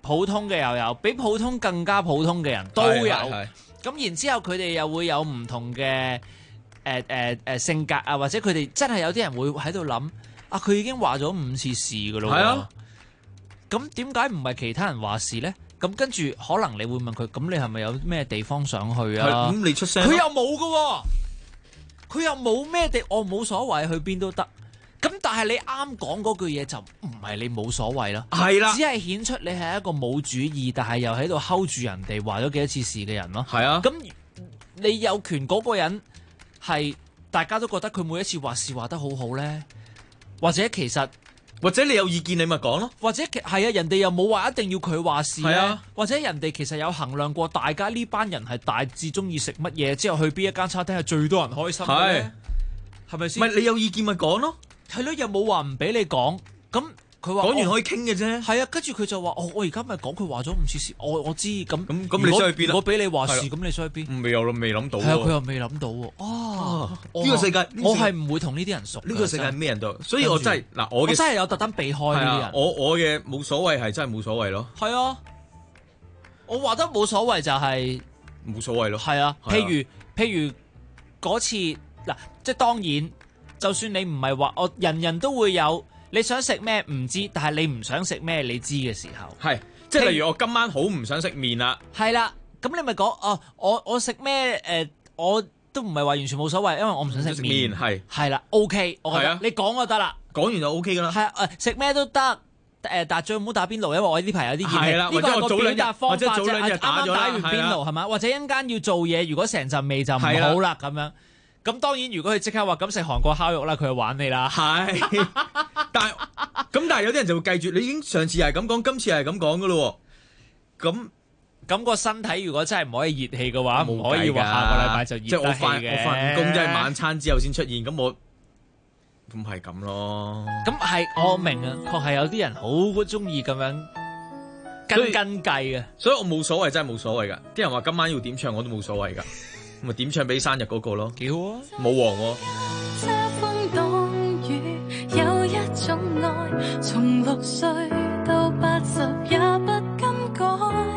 普通嘅又有，比普通更加普通嘅人都有。咁然之後佢哋又會有唔同嘅性格啊，或者佢哋真係有啲人會喺度諗啊，佢已經話咗5次事噶咯。係啊，咁點解唔係其他人話事咧？咁跟住可能你會問佢，咁你係咪有咩地方想去啊？ 咁你出聲， 佢又冇噶，佢又冇咩地，我冇所謂，去邊都得。咁但係你啱講嗰句嘢就唔係你冇所謂咯， 係啦， 只係顯出你係一個冇主意，但係又喺度 hold 住人哋話咗幾多次事嘅人咯。 係啊， 咁你有權嗰個人係大家都覺得佢每一次話事話得好好咧，或者你有意見你咪講咯，或者係啊，人哋又冇話一定要佢話事咧，啊，或者人哋其實有衡量過大家呢班人係大致中意食乜嘢，之後去邊一間餐廳係最多人開心嘅咧，係咪先？ 咪你有意見咪講咯。 係咯，又冇話唔俾你講，咁佢話講完可以傾嘅啫。 係啊，跟住佢就話：我而家咪講佢話咗5次事，我知咁。 咁你想去邊啊？ 如果俾你話事，咁你想去邊？ 未諗到。係啊，佢又未諗到喎。 呢個世界我係唔會同呢啲人熟。 呢個世界咩人都，所以我真係嗱，我真係有特登避開呢啲人。 我嘅冇所謂係真係冇所謂咯。 係啊，我話得冇所謂就係冇所謂咯。 係啊，譬如嗰次嗱，即係當然。就算你唔係話我人人都會有你想食咩唔知，但係你唔想食咩你知嘅時候， 係即係例如我今晚好唔想食麵啦， 係啦，咁你咪講我食咩我都唔係話完全冇所謂，因為我唔想食麵，係啦 OK， 我覺得你講就得啦， 講完就 OK 噶啦， 係啊，食咩都得，但係最唔好打邊爐，因為我呢排有啲熱氣， 呢個係個表達方法啫， 或者早兩日打咗啦， 啱啱打完邊爐係嘛，或者一陣間要做嘢，如果成陣味就唔好啦咁樣。咁當然，如果佢即刻話咁食韓國烤肉啦，佢就玩你啦。係， 但係有啲人就會記住，你已經上次係咁講，今次係咁講噶咯。 咁個身體如果真係唔可以熱氣嘅話，唔可以話下個禮拜就熱得氣嘅。 即係我翻工，即係晚餐之後先出現，咁係咁咯。 咁係我明啊，確係有啲人好中意咁樣跟計嘅， 所以我冇所謂，真係冇所謂噶。啲人話今晚要點唱，我都冇所謂噶。咪點唱俾生日嗰個咯， 幾好啊！ 冇黃喎。 遮風擋雨，有一種愛，從6歲到80也不更改。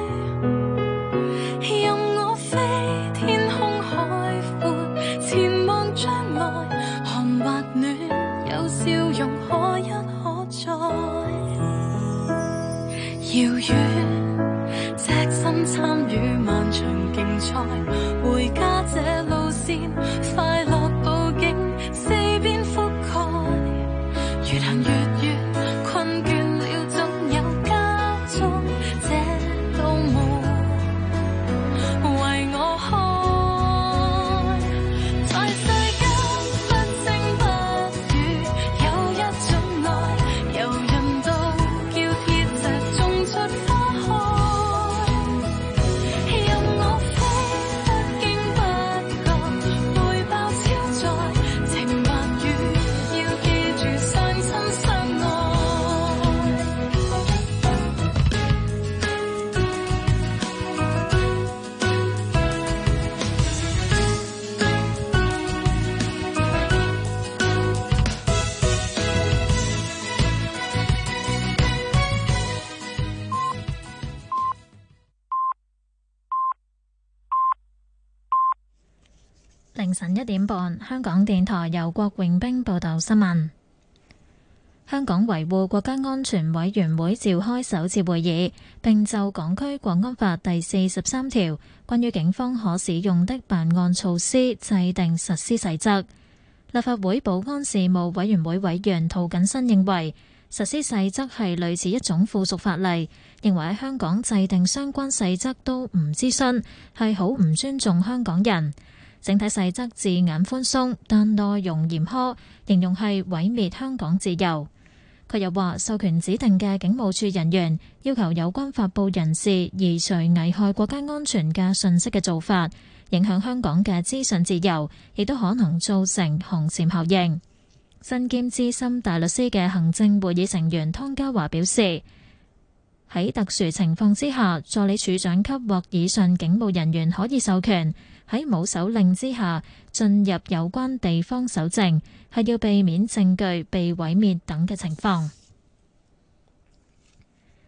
任我飛，天空海闊，前望將來，寒或暖，有笑容可一可再。遙遠，隻身參與漫長競賽，回家這路線，快樂佈景四邊覆蓋，越行越遠，困倦了總有家中這道門為我開。在世間不聲不語，有一種愛，由人道叫鐵石種出花開。任我飛，不經不覺背包超載，情或雨，要記住相親相愛。 凌晨1點半，香港電台由郭榮兵報道新聞。香港維護國家安全委員會召開首次會議，並就港區國安法第43條關於警方可使用的辦案措施制定實施細則。立法會保安事務委員會委員涂謹申認為，實施細則係類似一種附屬法例，認為喺香港制定相關細則都唔諮詢，係好唔尊重香港人。整體細則字眼寬鬆，但內容嚴苛，形容係毀滅香港自由。佢又話，授權指定嘅警務處人員要求有關發佈人士移除危害國家安全嘅信息嘅做法，影響香港嘅資訊自由，亦都可能造成寒蟬效應。身兼資深大律師嘅行政會議成員湯家驊表示，喺特殊情況之下，助理處長級或以上警務人員可以授權喺冇手令之下進入有關地方搜證，係要避免證據被毀滅等嘅情況。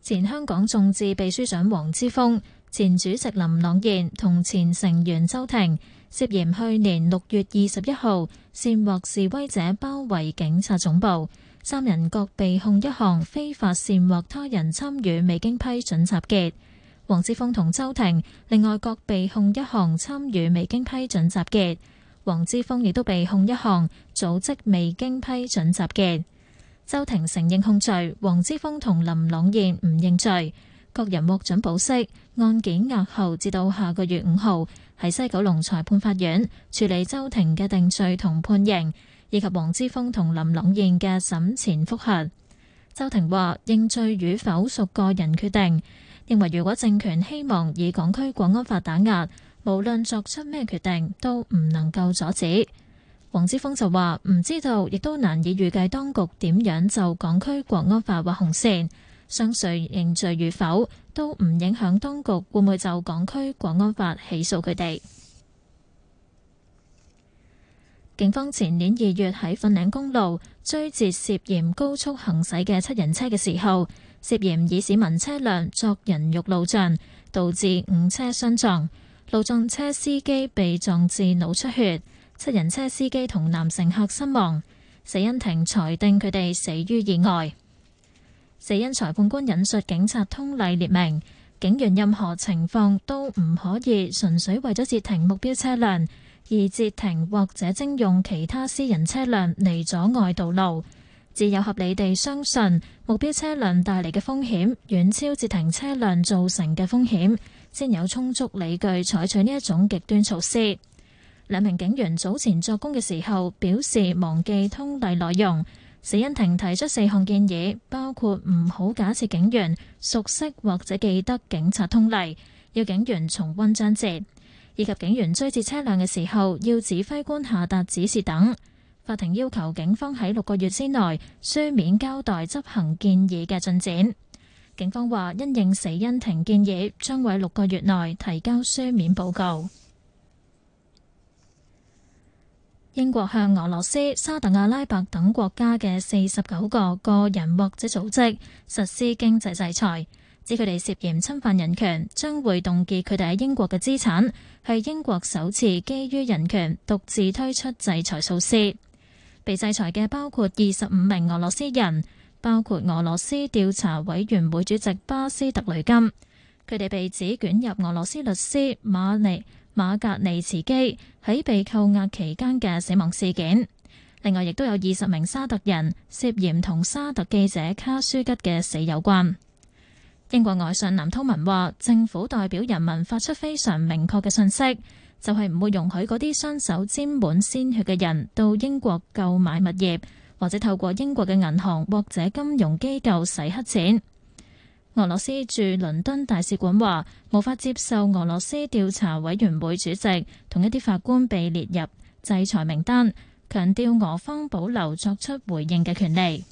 前香港眾志秘書長黃之鋒、前主席林朗彥同前成員周庭涉嫌去年6月21號煽惑示威者包圍警察總部，3人各被控一項非法煽惑他人參與未經批准集結。黃之鋒同周庭另外各被控一項參與未經批准集結，黃之鋒亦都被控一項組織未經批准集結。周庭承認控罪，黃之鋒同林朗彥唔認罪，各人獲准保釋，案件押後至到下個月5號喺西九龍裁判法院處理周庭嘅定罪同判刑，以及黃之鋒同林朗彥嘅審前覆核。周庭話認罪與否屬個人決定，認為如果政權希望以港區國安法打壓，無論作出咩決定都唔能夠阻止。黃之鋒就話唔知道，亦都難以預計當局點樣就港區國安法劃紅線，相信認罪與否都唔影響當局會唔會就港區國安法起訴佢哋。警方前年2月喺粉嶺公路追截涉嫌高速行駛嘅7人車嘅時候，涉嫌以市民車輛作人肉路障，導致5車相撞，路障車司機被撞至腦出血，7人車司機同男乘客身亡，死因庭裁定佢哋死於意外。死因裁判官引述警察通例列明，警員任何情況都唔可以純粹為咗截停目標車輛而截停或者徵用其他私人車輛嚟阻礙道路，只有合理地相信目標車輛帶嚟嘅風險遠超截停車輛造成嘅風險，先有充足理據採取呢一種極端措施。2名警員早前作供嘅時候表示忘記通例內容，死因庭提出4項建議，包括唔好假設警員熟悉或者記得警察通例，要警員重溫章節，以及警員追截車輛嘅時候要指揮官下達指示等。法庭要求警方喺6個月之內書面交代執行建議嘅進展。警方話因應死因庭建議，將會6個月內提交書面報告。英國向俄羅斯、沙特阿拉伯等國家嘅49個個人或者組織實施經濟制裁，指佢哋涉嫌侵犯人權，將會凍結佢哋喺英國嘅資產，係英國首次基於人權獨自推出制裁措施。被制裁嘅包括25名俄羅斯人，包括俄羅斯調查委員會主席巴斯特雷金，佢哋被指捲入俄羅斯律師馬格尼茨基喺被扣押期間嘅死亡事件。另外亦都有20名沙特人涉嫌同沙特記者卡舒吉嘅死有關。英國外相藍韜文話，政府代表人民發出非常明確嘅信息，就係唔會容許嗰啲雙手沾滿鮮血嘅人到英國購買物業，或者透過英國嘅銀行或者金融機構洗黑錢。俄羅斯駐倫敦大使館話，無法接受俄羅斯調查委員會主席同一啲法官被列入制裁名單，強調俄方保留作出回應嘅權利。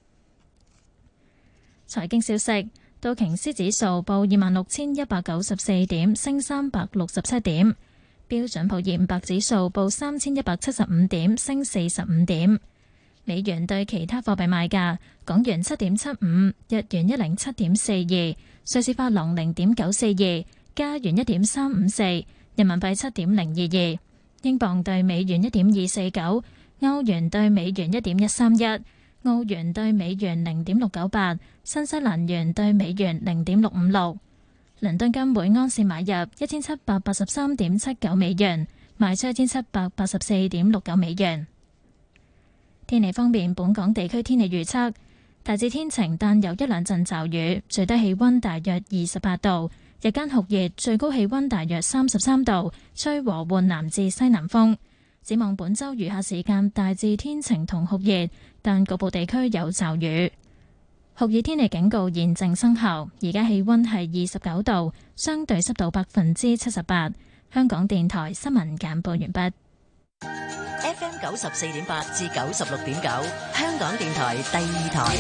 財經消息，道瓊斯指數報26,194點，升367點；標準普爾500指數報3,175點，升45點。美元對其他貨幣賣價：港元7.75，日元107.42，瑞士法郎0.942，加元1.354，人民幣7.022，英鎊對美元1.249，歐元對美元1.131，澳元對美元0.698，新西蘭元對美元0.656。倫敦金每安士買入1783.79美元，賣出1784.69美元。天氣方面，本港地區天氣預測大致天晴，但有一兩陣驟雨，最低氣溫大約28度，日間酷熱，最高氣溫大約33度，吹和緩南至西南風。展望本週餘下時間大致天晴同酷熱，但局部地區有驟雨。酷熱天氣警告現正生效，而家氣溫係29度，相對濕度78%。香港電台新聞簡報完畢。 FM 94.8至96.9，香港電台第2台。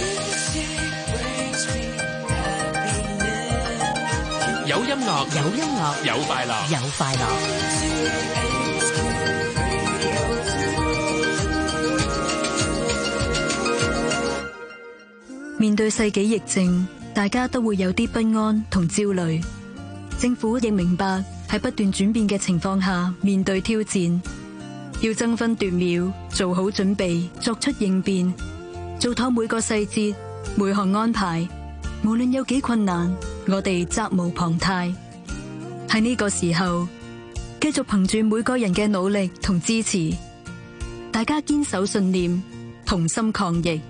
有音樂， 有音樂， 有快樂， 有快樂。 面對世紀疫症， 大家都會有啲不安同焦慮。政府亦明白喺不斷轉變嘅情況下面對挑戰，要爭分奪秒做好準備，作出應變，做妥每個細節每項安排。無論有幾困難，我哋責無旁貸。喺呢個時候，繼續憑住每個人嘅努力同支持，大家堅守信念，同心抗疫。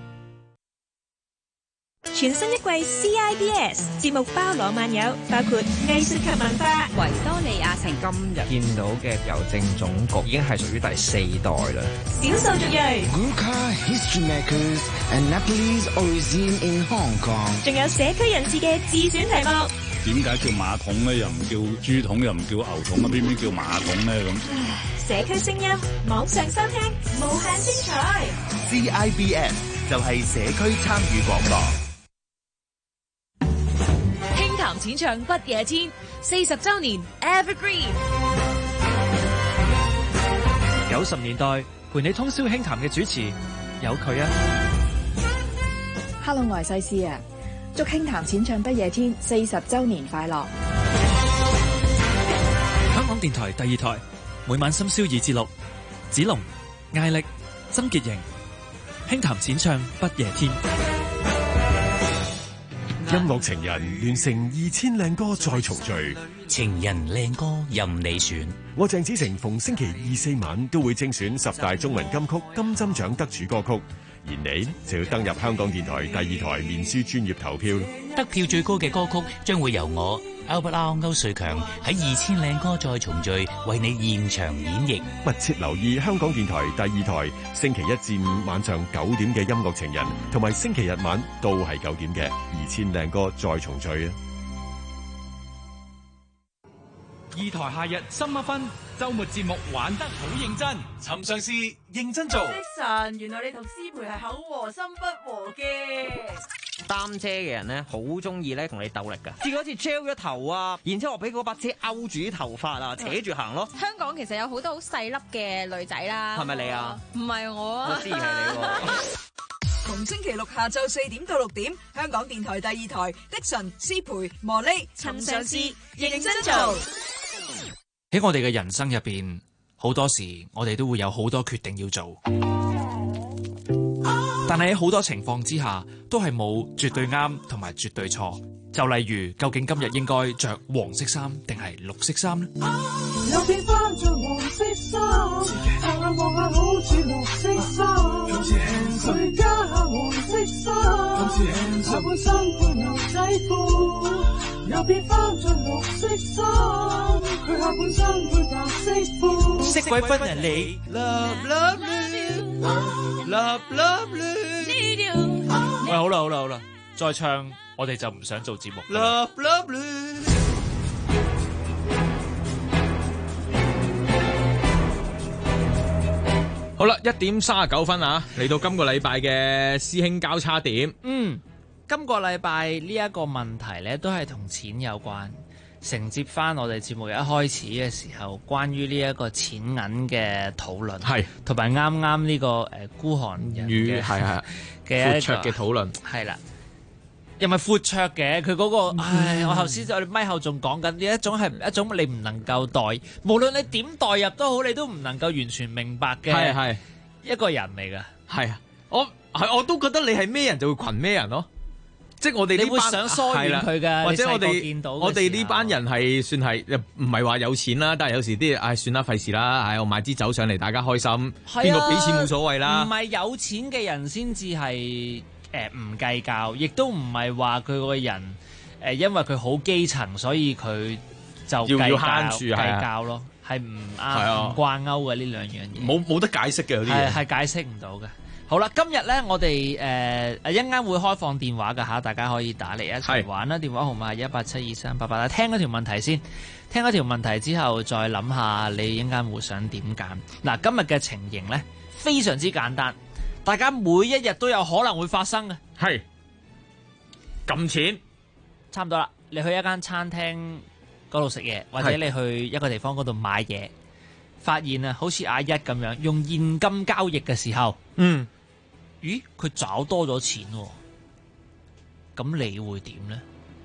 全新一季 CIBS 節目包羅萬有，包括藝術及文化、維多利亞城。 今日見到嘅郵政總局已經係屬於第4代啦。 少數族裔 Gurkha History Makers and Nepalese origin in Hong Kong。 仲有社區人士嘅自選題目。 點解叫馬桶咧？又唔叫豬桶，又唔叫牛桶啊？偏偏叫馬桶咧咁？ 社區聲音，網上收聽，無限精彩。 CIBS 就係社區參與廣播。 輕談淺唱不夜天40週年 Evergreen。 90年代陪你通宵輕談嘅主持有佢啊。 Hello， 我係西施啊！祝輕談淺唱不夜天40週年快樂！ 香港電台第2台每晚深宵2至6，子龍、艾力、曾潔瑩，輕談淺唱不夜天。 音樂情人聯成2000靚歌再重聚， 情人靚歌任你選。 我鄭子誠逢星期2、4晚都會精選10大中文金曲金針獎得主歌曲，而你就要登入香港電台第2台面書專頁投票。 得票最高嘅歌曲將會由我 Albert R 歐瑞強喺2000靚歌再重聚為你現場演繹。 密切留意香港電台第2台星期1至5晚上9點嘅音樂情人，同埋星期日晚都係9點嘅2000靚歌再重聚啊 ！2台夏日深一分，週末節目玩得好認真，尋嘗試認真做。 神，原來你同師培係口和心不和嘅。 擔遮嘅人咧，好中意咧同你鬥力噶，試過好似 gel 咗頭啊，然之後我俾嗰把遮勾住啲頭髮啊，扯住行咯。 香港其實有好多好細粒嘅女仔啦。 係咪你啊？ 唔係我啊。 我知係你喎。 逢星期六下晝4點到6點，香港電台第2台的神、師培、磨呢、尋嘗試認真做。 喺我哋嘅人生入邊，好多時我哋都會有好多決定要做，但係喺好多情況之下，都係冇絕對啱同埋絕對錯。就例如，究竟今日應該着黃色衫定係綠色衫呢？ 有變翻着黃色衫，睇下望下好似綠色衫，佢加下黃色衫，下半身配牛仔褲。又變翻着綠色衫，佢下半身配白色褲。 色鬼分人你 ，love love love love love。 喂，好啦，再唱我哋就唔想做節目。 love love love。 好啦，1點39分啊，嚟到今個禮拜嘅師兄交叉點。 今個禮拜呢一個問題呢，都係同錢有關，承接翻我哋節目一開始嘅時候，關於呢一個錢銀嘅討論，係同埋啱啱呢個孤寒人嘅闊綽嘅討論， 係啦，又咪闊綽嘅佢嗰個，我頭先我哋咪後仲講緊呢一種係一種你唔能夠代，無論你點代入都好，你都唔能夠完全明白嘅，係一個人嚟㗎， 係啊，我都覺得你係咩人就會群咩人咯。即係我哋呢班， 你會想疏遠佢㗎， 或者我哋呢班人係算係唔係話有錢啦，但係有時啲算啦，費事啦，我買支酒上嚟，大家開心，邊個俾錢冇所謂啦。 唔係有錢嘅人先至係唔計較，亦都唔係話佢個人因為佢好基層，所以佢就要慳住計較咯，係唔啱唔掛鈎嘅呢兩樣嘢， 冇得解釋嘅有啲嘢係解釋唔到嘅。好啦，今日咧我哋一陣間會開放電話㗎嚇，大家可以打嚟一齊玩啦。電話號碼係1872388。聽嗰條問題先，聽嗰條問題之後再諗下你一陣間會想點揀。嗱，今日嘅情形咧非常之簡單，大家每一日都有可能會發生嘅。 係撳錢， 差唔多啦。你去一間餐廳嗰度食嘢，或者你去一個地方嗰度買嘢，發現啊，好似阿一咁樣用現金交易嘅時候，咦，佢找多咗錢喎， 咁你會點咧？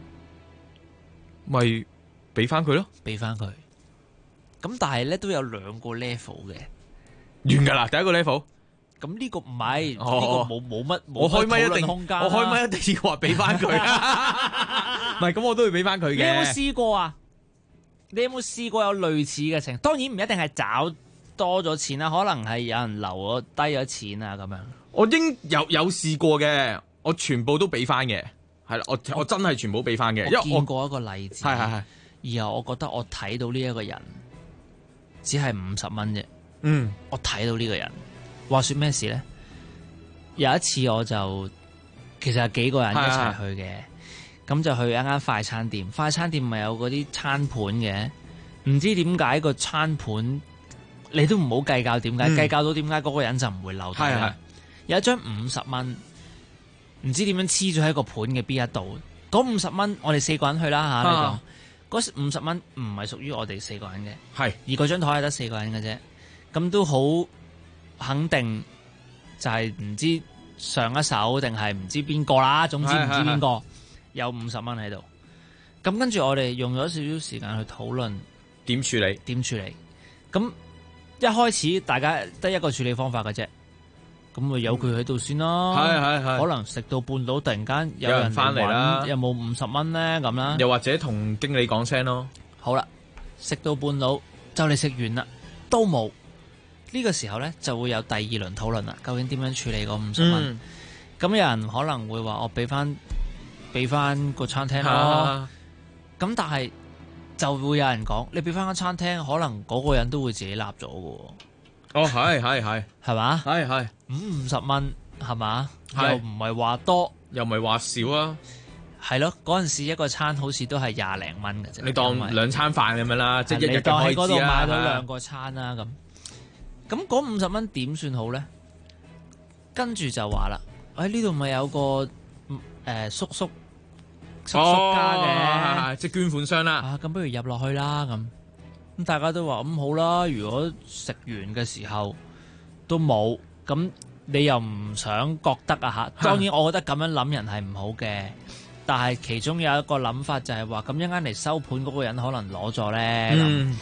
咪俾翻佢咯， 俾翻佢。咁但係咧都有兩個 level 嘅， 完㗎啦，第一個 level。 咁呢個唔係，呢個冇乜， 我開咪一定空間， 我開咪一定要話俾翻佢。唔係，咁我都會俾翻佢嘅。 你有冇試過啊？你有冇試過有類似嘅情況？當然唔一定係找多咗錢啦，可能係有人留咗低咗錢啊咁樣。 我應有試過嘅，我全部都俾翻嘅，係啦，我真係全部俾翻嘅。因為我見過一個例子， 係。 然後我覺得我睇到呢一個人只係50蚊啫。我睇到呢個人。話說咩事咧？有一次我就其實係幾個人一齊去嘅，咁就去一間快餐店。快餐店咪有嗰啲餐盤嘅，唔知點解個餐盤你都唔好計較點解，計較到點解嗰個人就唔會留低啦。有一張50蚊，唔知點樣黐咗喺個盤嘅邊一度。嗰50蚊我哋4個人去啦嚇，你講嗰50蚊唔係屬於我哋4個人嘅，而嗰張台係得4個人嘅啫，咁都好。肯定就係唔知上一手定係唔知邊個啦，總之唔知邊個有50蚊喺度。咁跟住我哋用咗少少時間去討論點處理。 咁一開始大家得一個處理方法嘅啫，咁咪由佢喺度先咯。可能食到半路突然間有人翻嚟啦，有冇50蚊咧咁啦？ 又或者同經理講聲咯。 好啦，食到半路就嚟食完啦，都冇。呢個時候咧就會有第二輪討論啦，究竟點樣處理嗰50蚊？咁有人可能會話我俾翻個餐廳咯，咁但係就會有人講你俾翻間餐廳，可能嗰個人都會自己立咗嘅喎。 哦，係嘛？ 係 50蚊係嘛？又唔係話多， 又唔係話少啊？ 係咯，嗰陣時一個餐好似都係20零蚊嘅啫。 你當2餐飯咁樣啦，即係一日你當喺嗰度買到 2 個餐啦咁。咁嗰50蚊點算好咧？跟住就話啦，呢度咪有個叔叔家嘅， 即係捐款箱啦。 咁不如入落去啦咁。咁大家都話咁好啦。如果食完嘅時候都冇，咁你又唔想覺得啊嚇？當然我覺得咁樣諗人係唔好嘅，但係其中有一個諗法就係話，咁一間嚟收盤嗰個人可能攞咗咧。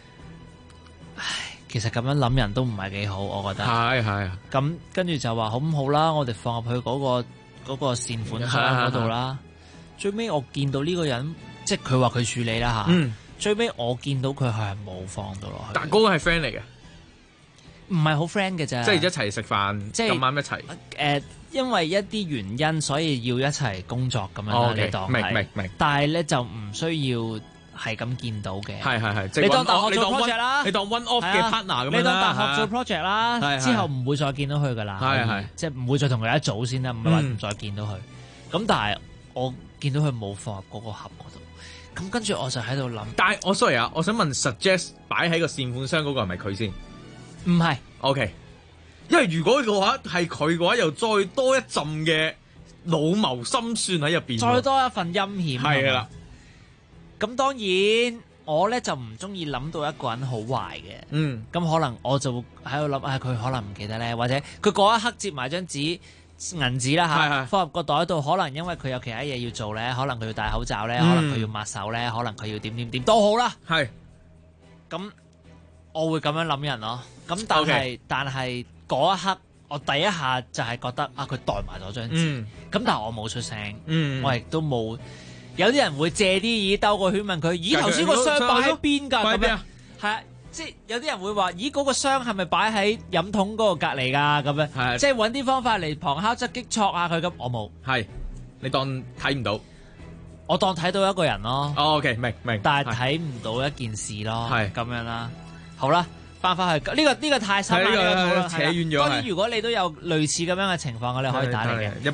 其實咁樣諗人都唔係幾好，我覺得。 係。 咁跟住就話好唔好啦，我哋放入去嗰個善款箱嗰度啦。最尾我見到呢個人，即係佢話佢處理啦嚇。最尾我見到佢係冇放到落去。 但嗰個係 friend 嚟嘅， 唔係好 friend 嘅啫。 即係一齊食飯，即係咁啱一齊。 因為一啲原因，所以要一齊工作咁樣啦。你當係明。 但係咧就唔需要。係咁見到嘅， 係， 你當大學做 project 啦， 你當 one off 嘅 partner 咁樣啦， 你當大學做 project 啦，之後唔會再見到佢噶啦， 係， 即係唔會再同佢一組先啦，唔係話唔再見到佢。咁但係我見到佢冇放入嗰個盒嗰度，咁跟住我就喺度諗。 但係我 sorry 啊，我想問 suggest 擺喺個善款箱嗰個係咪佢先？ 唔係 ，OK，因為如果嘅話係佢嘅話，又再多一陣嘅老謀深算喺入邊， 再多一份陰險， 係啦。 咁當然，我咧就唔中意諗到一個人好壞嘅。咁可能我就喺度諗，佢可能唔記得咧，或者佢嗰一刻接埋張銀紙啦嚇，放入個袋度，可能因為佢有其他嘢要做咧，可能佢要戴口罩咧，可能佢要抹手咧，可能佢要點都好啦。 係。 咁我會咁樣諗人咯。咁但係嗰一刻，我第一下就係覺得佢代埋咗張紙。咁但係我冇出聲。我亦都冇。有啲人會借啲耳兜個圈問佢：咦，頭先個箱擺喺邊㗎？咁樣係啊，即係有啲人會話：咦，嗰個箱係咪擺喺飲筒嗰個隔離㗎？咁樣即係揾啲方法嚟旁敲側擊戳下佢咁。我冇， 係你當睇唔到， 我當睇到一個人咯。 OK，明， 但係睇唔到一件事咯。係咁樣啦。好啦。翻返去呢個太深啦， 扯遠咗。 當然，如果你都有類似咁樣嘅情況，我哋可以打嚟嘅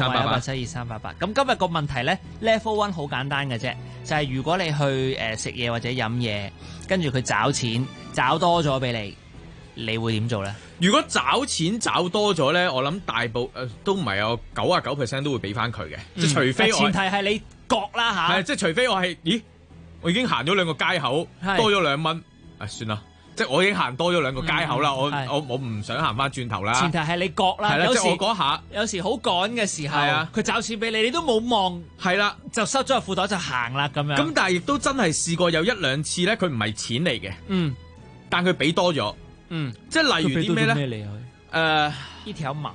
17238。咁今日個問題咧 ，level 1好簡單嘅啫，就係如果你去食嘢或者飲嘢，跟住佢找錢找多咗俾你會點做咧？ 如果找錢找多咗咧，我諗大部都唔係有99% 都會俾翻佢嘅，即係除非我前提係你覺啦嚇。 係即係除非我係，咦，我已經行咗2個街口，多咗2蚊，算啦。 即係我已經行多咗2個街口啦，我唔想行翻轉頭啦。 前提係你覺啦， 係啦， 有時即係我嗰下有時好趕嘅時候， 係啊， 佢找錢俾你，你都冇望， 係啦， 就收咗入褲袋就行啦咁樣。 咁但係亦都真係試過有1-2次咧，佢唔係錢嚟嘅，但佢俾多咗，即係例如啲咩咧？ 呢條毛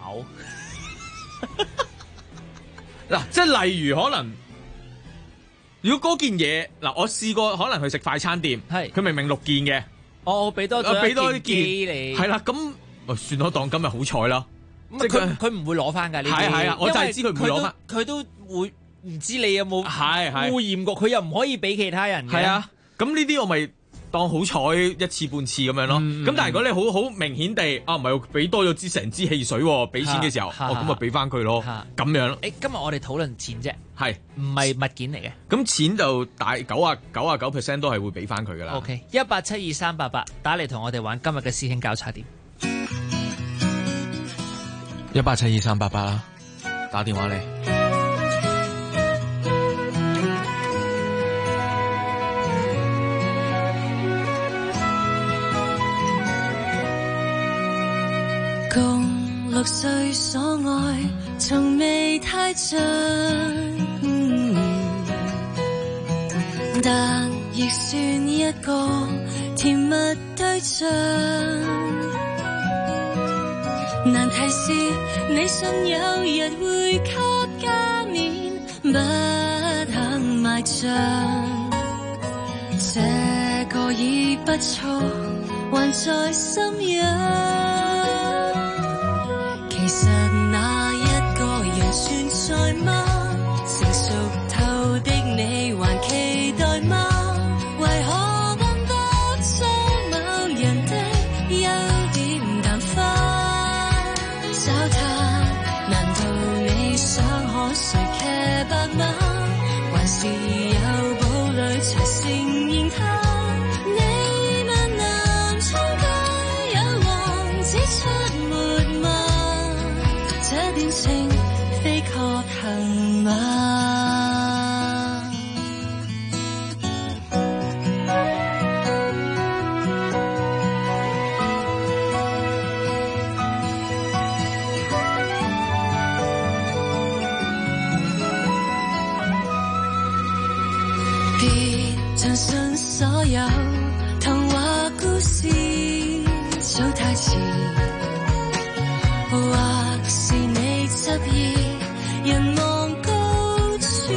嗱，即係例如可能。如果嗰件嘢嗱，我試過可能去食快餐店，佢明明6件嘅， 我俾多一件你， 係啦，咁算我當今日好彩啦。 即係佢唔會攞翻㗎呢啲， 係啊，我就係知佢唔會攞翻， 佢都會唔知你有冇污染過，佢又唔可以俾其他人嘅。 係啊，咁呢啲我咪當好彩1次半次咁樣咯。咁但係如果你好明顯地唔係俾多咗成支汽水喎，俾錢嘅時候，咁咪俾翻佢咯，咁樣咯。 今日我哋討論錢啫。 係， 唔係物件嚟嘅。 咁錢就大99%都係會俾翻佢噶啦。 OK， 1872388打嚟同我哋玩今日嘅師兄交叉點。 1872388啦，打電話嚟。 共6歲所愛，從未太像。但亦算一個甜蜜對象。難題是你信有日會給加冕，不肯埋葬。這個已不錯，還在心癢。其實那一個人存在嗎？成熟透的你還期待嗎？為何分不出某人的優點淡化？找他，難道你想可誰騎白馬？還是有堡壘才承認他？你問男衝該有王子出沒嗎？這段情非確行嗎？別相信所有童話故事，早太遲，或是你執意人望高處，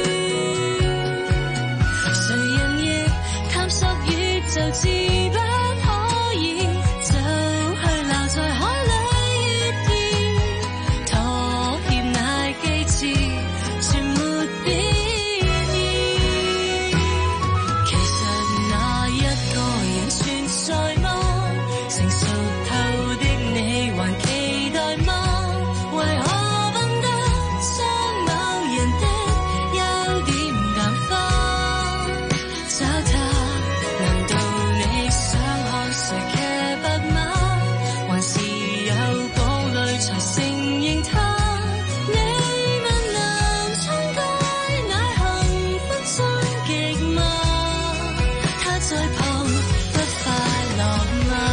誰人亦探索宇宙，自不可以就去留在海裡悅意，妥協乃機智，全沒必要。其實那一個人存在嗎？成熟透的你還期待嗎？為何分得將某人的優點淡化？找他，難道你想看誰騎白馬？還是有堡壘才承認他？你問男衝該乃幸福終極嗎？他在旁不快樂嗎？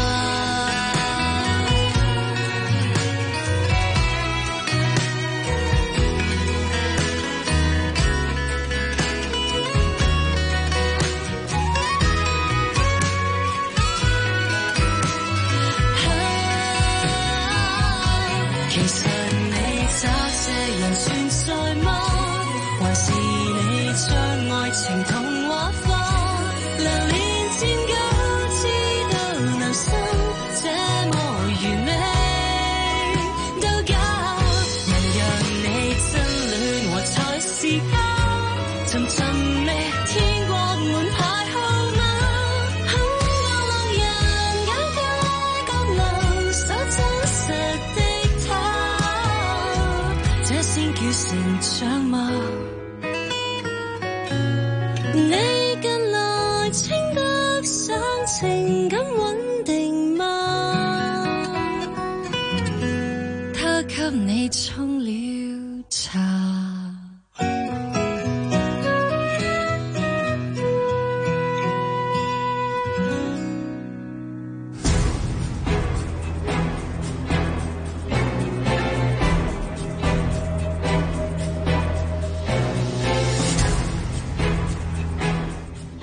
其實你找這人存在嗎？還是你將愛情童話化？流連漸久，知道男生這麼完美都假，能讓你真戀和才是假。尋尋覓天國門牌號碼，很多路人簡介各留守真實的他，這先叫成長嗎？你近來稱得上情感穩定嗎？他給你沖了茶。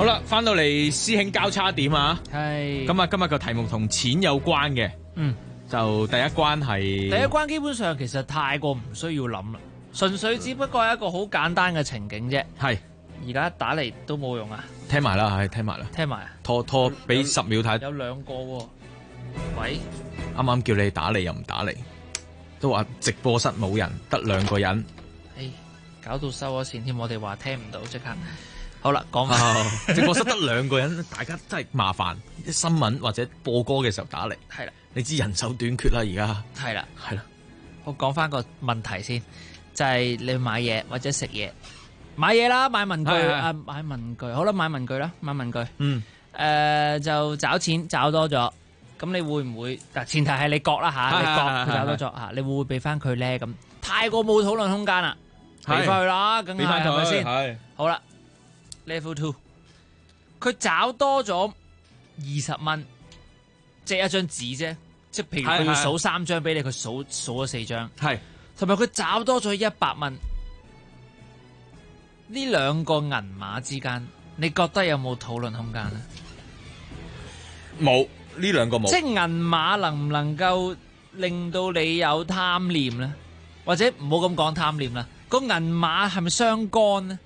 啦，翻到嚟師兄交叉點啊！ 係咁啊，今日個題目同錢有關嘅，就第一關係第一關基本上其實太過唔需要諗啦，純粹只不過係一個好簡單嘅情景啫。 係而家打嚟都冇用啊！ 聽埋啦，係聽埋啦， 聽埋啊！ 拖俾10秒睇。 有兩個喎，喂， 啱啱叫你打嚟又唔打嚟，都話直播室冇人，得2個人。 搞到收咗線添，我哋話聽唔到，即刻好啦，講直播室得2個人，大家真係麻煩。啲新聞或者播歌嘅時候打嚟， 係啦， 你知人手短缺啦，而家係啦， 係啦。 我講翻個問題先，就係你買嘢或者食嘢，買嘢啦，買文具啊，買文具，好啦，買文具啦，買文具，就找錢找多咗，咁你會唔會？但前提係你覺啦吓，你覺佢找多咗吓，你會唔會俾翻佢咧？咁太過冇討論空間啦。俾翻佢啦，梗係係咪先？係好啦 ，Level 2，佢找多咗20蚊，即係一張紙啫。即係譬如佢要數3張俾你，佢數咗4張。係，同埋佢找多咗100蚊。呢2個銀碼之間，你覺得有冇討論空間咧？ 冇，呢2個冇。 即係銀碼能唔能夠令到你有貪念咧？或者唔好咁講貪念啦。個銀碼係咪相干呢？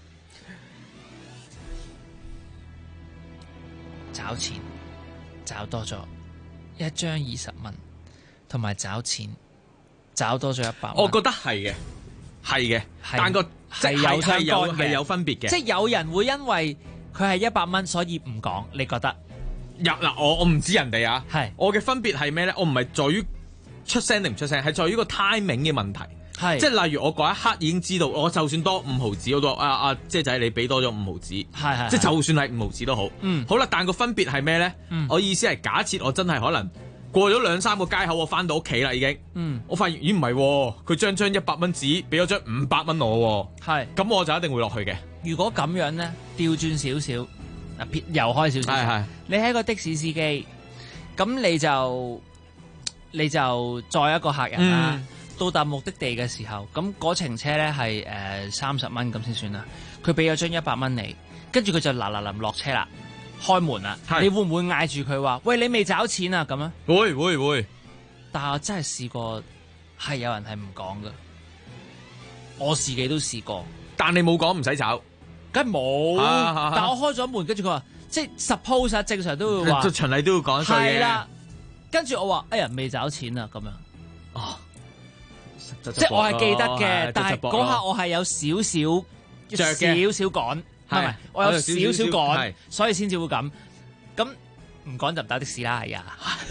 找錢找多咗1張20蚊，同埋找錢找多咗100蚊。 我覺得係嘅，係嘅，但個係有相干嘅， 係有分別嘅。 即係有人會因為佢係100蚊，所以唔講。你覺得？ 嗱，我唔知人哋啊。係我嘅分別係咩咧？我唔係在於出聲定唔出聲，係在於個 timing 嘅問題。係，即係例如我嗰一刻已經知道，我就算多5毫子，我都話姐仔你俾多咗5毫子，係即係就算係5毫子都好，好啦。但個分別係咩咧？我意思係假設我真係可能過咗2-3個街口，我翻到屋企啦已經，我發現咦唔係，佢張100蚊紙俾咗張500蚊我，係咁我就一定會落去嘅。 如果咁樣咧，調轉少少，又開少少，係你係一個的士司機，咁你就載一個客人啦。到達目的地嘅時候，咁嗰程車咧係30蚊咁先算啦。佢俾咗張100蚊你，跟住佢就嗱落車啦，開門啦。你會唔會嗌住佢話：喂，你未找錢啊？咁啊？ 會。 但係我真係試過，係有人係唔講㗎。我自己都試過， 但你冇講唔使找， 梗係冇。但我開咗門，跟住佢話，即係 suppose 正常都會話， 循例都要講衰嘅。係啦， 跟住我話：哎呀，未找錢啊！咁樣。哦。即係我係記得嘅，但係嗰刻我係有少少趕，係我有少少趕，所以先至會咁。咁唔趕就唔搭的士啦，係啊。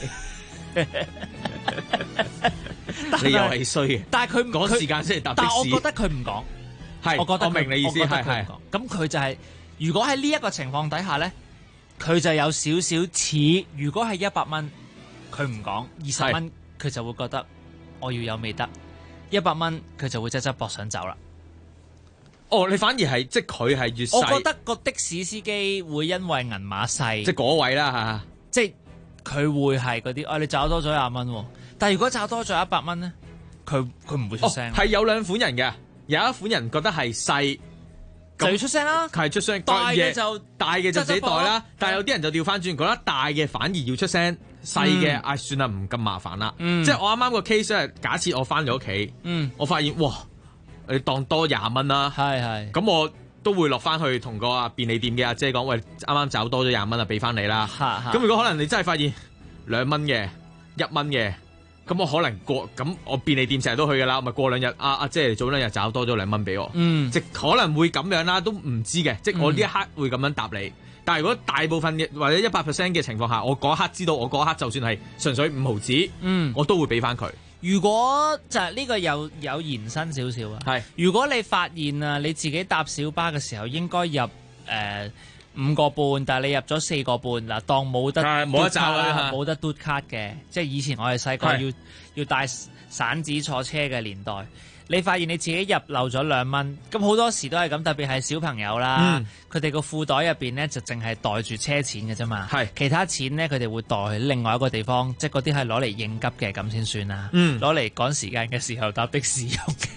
你又係衰嘅， 但係佢趕時間先係搭的士。 但係我覺得佢唔講， 係我明你意思係。 咁佢就係如果喺呢一個情況底下咧，佢就有少少似，如果係100蚊，佢唔講20蚊，佢就會覺得我要有美德。100蚊佢就會側側膊想走啦。 哦，你反而係即係佢係越細。 我覺得個的士司機會因為銀碼細， 即係嗰位啦嚇。 即係佢會係嗰啲，你找多咗20蚊喎。但係如果找多咗100蚊咧，佢唔會出聲。 係有2款人嘅，有一款人覺得係細就要出聲啦。 係出聲，大嘅就自己袋啦。但係有啲人就調翻轉，覺得大嘅反而要出聲。細嘅，算啦，唔咁麻煩啦。即係我啱啱個 case 係假設我翻咗屋企，我發現哇，你當多20蚊啦，係，咁我都會落翻去同個便利店嘅阿姐講，喂，啱啱找多咗20蚊啊，俾翻你啦。咁如果可能你真係發現2蚊嘅、1蚊嘅，咁我可能咁我便利店成日都去噶啦，咪過2日阿姐早2日找多咗2蚊俾我，即可能會咁樣啦，都唔知嘅，即係我呢一刻會咁樣答你。但係如果大部分嘅或者100% 嘅情況下，我嗰一刻知道我嗰一刻就算係純粹5毫子，我都會俾翻佢。 如果就係呢個有延伸少少啊，係如果你發現啊你自己搭小巴嘅時候應該入5個半，但係你入咗4個半嗱，當冇得找啦，冇得嘟卡嘅，即係以前我哋細個要帶散紙坐車嘅年代。你發現你自己入漏咗2蚊，咁好多時都係咁，特別係小朋友啦，佢哋個褲袋入邊咧就淨係袋住車錢嘅啫嘛，其他錢咧佢哋會袋喺另外一個地方，即係嗰啲係攞嚟應急嘅咁先算啦，攞嚟趕時間嘅時候搭的士用嘅。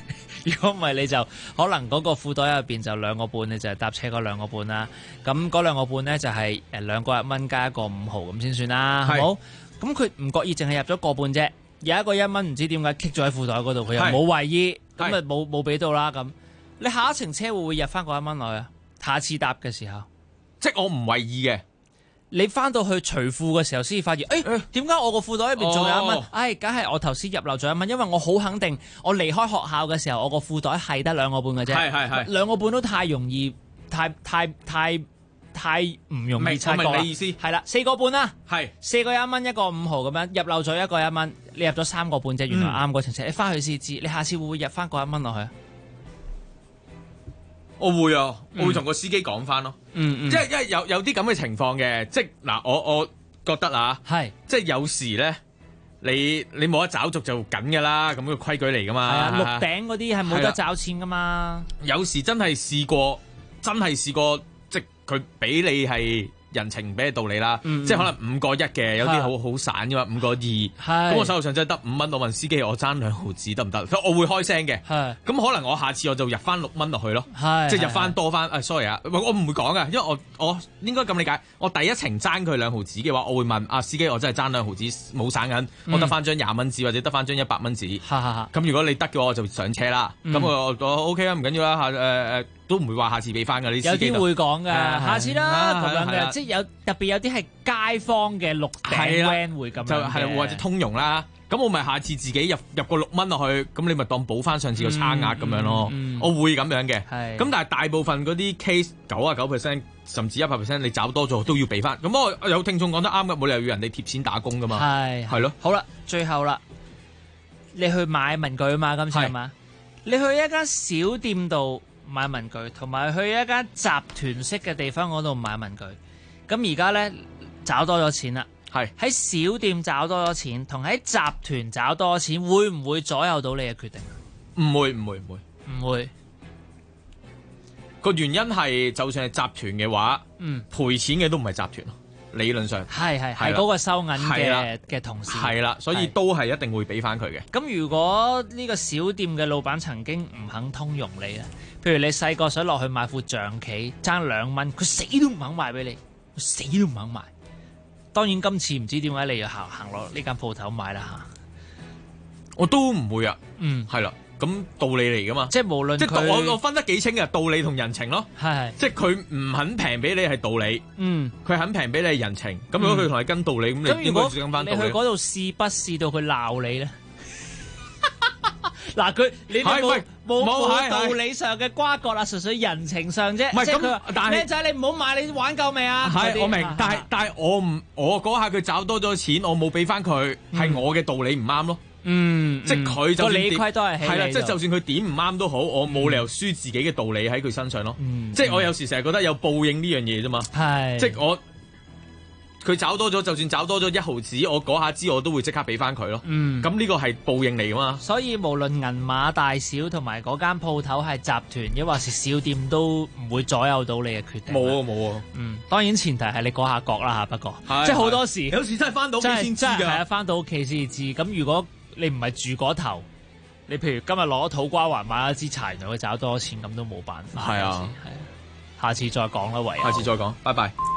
如果唔係你就可能嗰個褲袋入邊就2個半，你就係搭車嗰2個半啦。咁嗰2個半咧就係2個1蚊加1個5毫咁先算啦，係冇？咁佢唔覺意淨係入咗個半啫，有一個1蚊唔知點解棘咗喺褲袋嗰度，佢又冇為意，咁咪冇俾到啦。咁你下一程車會唔會入翻個1蚊落去啊？下次搭嘅時候， 即係我唔為意嘅。 你翻到去除褲嘅時候先至發現，點解我個褲袋入邊仲有1蚊？梗係我頭先入漏咗1蚊，因為我好肯定，我離開學校嘅時候，我個褲袋係得2個半嘅啫。係2個半都太容易，太唔容易察覺。我明你意思。係啦，4個半啦。係4個1蚊，1個5毫咁樣，入漏咗1個1蚊，你入咗3個半啫。原來啱嗰程車，你翻去先知，你下次會唔會入翻個1蚊落去啊？ 我會啊，我會同個司機講翻咯。即係因為有啲咁嘅情況嘅，即係嗱，我覺得啊，係即係有時咧，你冇得找續就緊噶啦，咁嘅規矩嚟噶嘛。係啊， 綠頂嗰啲係冇得找錢噶嘛。 有時真係試過，即係佢俾你係人情俾你道理啦，即係可能5個1嘅，有啲好散噶嘛，5個2。咁我手頭上真係得5蚊，我問司機我爭2毫子得唔得？我會開聲嘅。咁可能我下次我就入翻6蚊落去咯，即係入翻多翻。sorry 啊，我唔會講嘅，因為我應該咁理解。我第一程爭佢2毫子嘅話，我會問司機，我真係爭2毫子冇散銀，我得翻張20蚊紙或者得翻張100蚊紙。咁如果你得嘅話，我就上車啦。咁我 OK 啊，唔緊要啦，都唔會話下次俾翻㗎。 有啲會講㗎，下次啦咁樣嘅，即係特別有啲係街坊嘅綠頂 van 會咁樣，就係或者通用啦。咁我咪下次自己入個6蚊落去，咁你咪當補翻上次個差額咁樣咯。我會咁樣嘅。咁但係大部分嗰啲 case 99%甚至100%，你找多咗都要俾翻。咁我有聽眾講得啱嘅，冇理由要人哋貼錢打工㗎嘛。係咯。好啦， 最後啦，你去買文具啊嘛，今次係嘛？你去一間小店度買文具，同埋去一間集團式嘅地方嗰度買文具。咁而家咧找多咗錢啦，係喺小店找多咗錢，同喺集團找多咗錢，會唔會左右到你嘅決定？ 唔會。個原因係，就算係集團嘅話，賠錢嘅都唔係集團咯。理論上係嗰個收銀嘅同事係啦，所以都係一定會俾翻佢嘅。 咁如果呢個小店嘅老闆曾經唔肯通融你咧，譬如你細個想落去買副象棋，爭2蚊，佢死都唔肯賣俾你，佢死都唔肯賣。當然今次唔知點解你要行落呢間鋪頭買啦嚇， 我都唔會啊。係啦。咁道理嚟噶嘛？即係無論我分得幾清嘅，道理同人情咯。係，即係佢唔肯平俾你係道理。佢肯平俾你係人情。咁如果佢同你跟道理，咁你應該跟翻道理。 你去嗰度試不試到佢鬧你咧？嗱，你冇道理上嘅瓜葛啦，純粹人情上啫。唔係咁，但係靚仔你唔好買，你玩夠未啊？ 係我明，但係我嗰下佢找多咗錢，我冇俾翻佢，係我嘅道理唔啱咯。即係佢就理虧都係啦，即係就算佢點唔啱都好，我冇理由輸自己嘅道理喺佢身上咯。即係我有時成日覺得有報應呢樣嘢啫嘛。即係佢找多咗，就算找多咗1毫子，我嗰下知我都會即刻俾翻佢咯。咁呢個係報應嚟噶嘛。 所以無論銀碼大小同埋嗰間鋪頭係集團，抑或是小店，都唔會左右到你嘅決定。 冇啊。 當然前提係你嗰下覺啦嚇。不過即係好多時， 有時真係翻到屋企先知㗎。 係啊，翻到屋企先知。咁如果你唔係住嗰頭，你譬如今日攞土瓜灣買一支柴，就去找多錢，咁都冇辦法。係啊，下次再講啦，唯有。 下次再講，拜拜。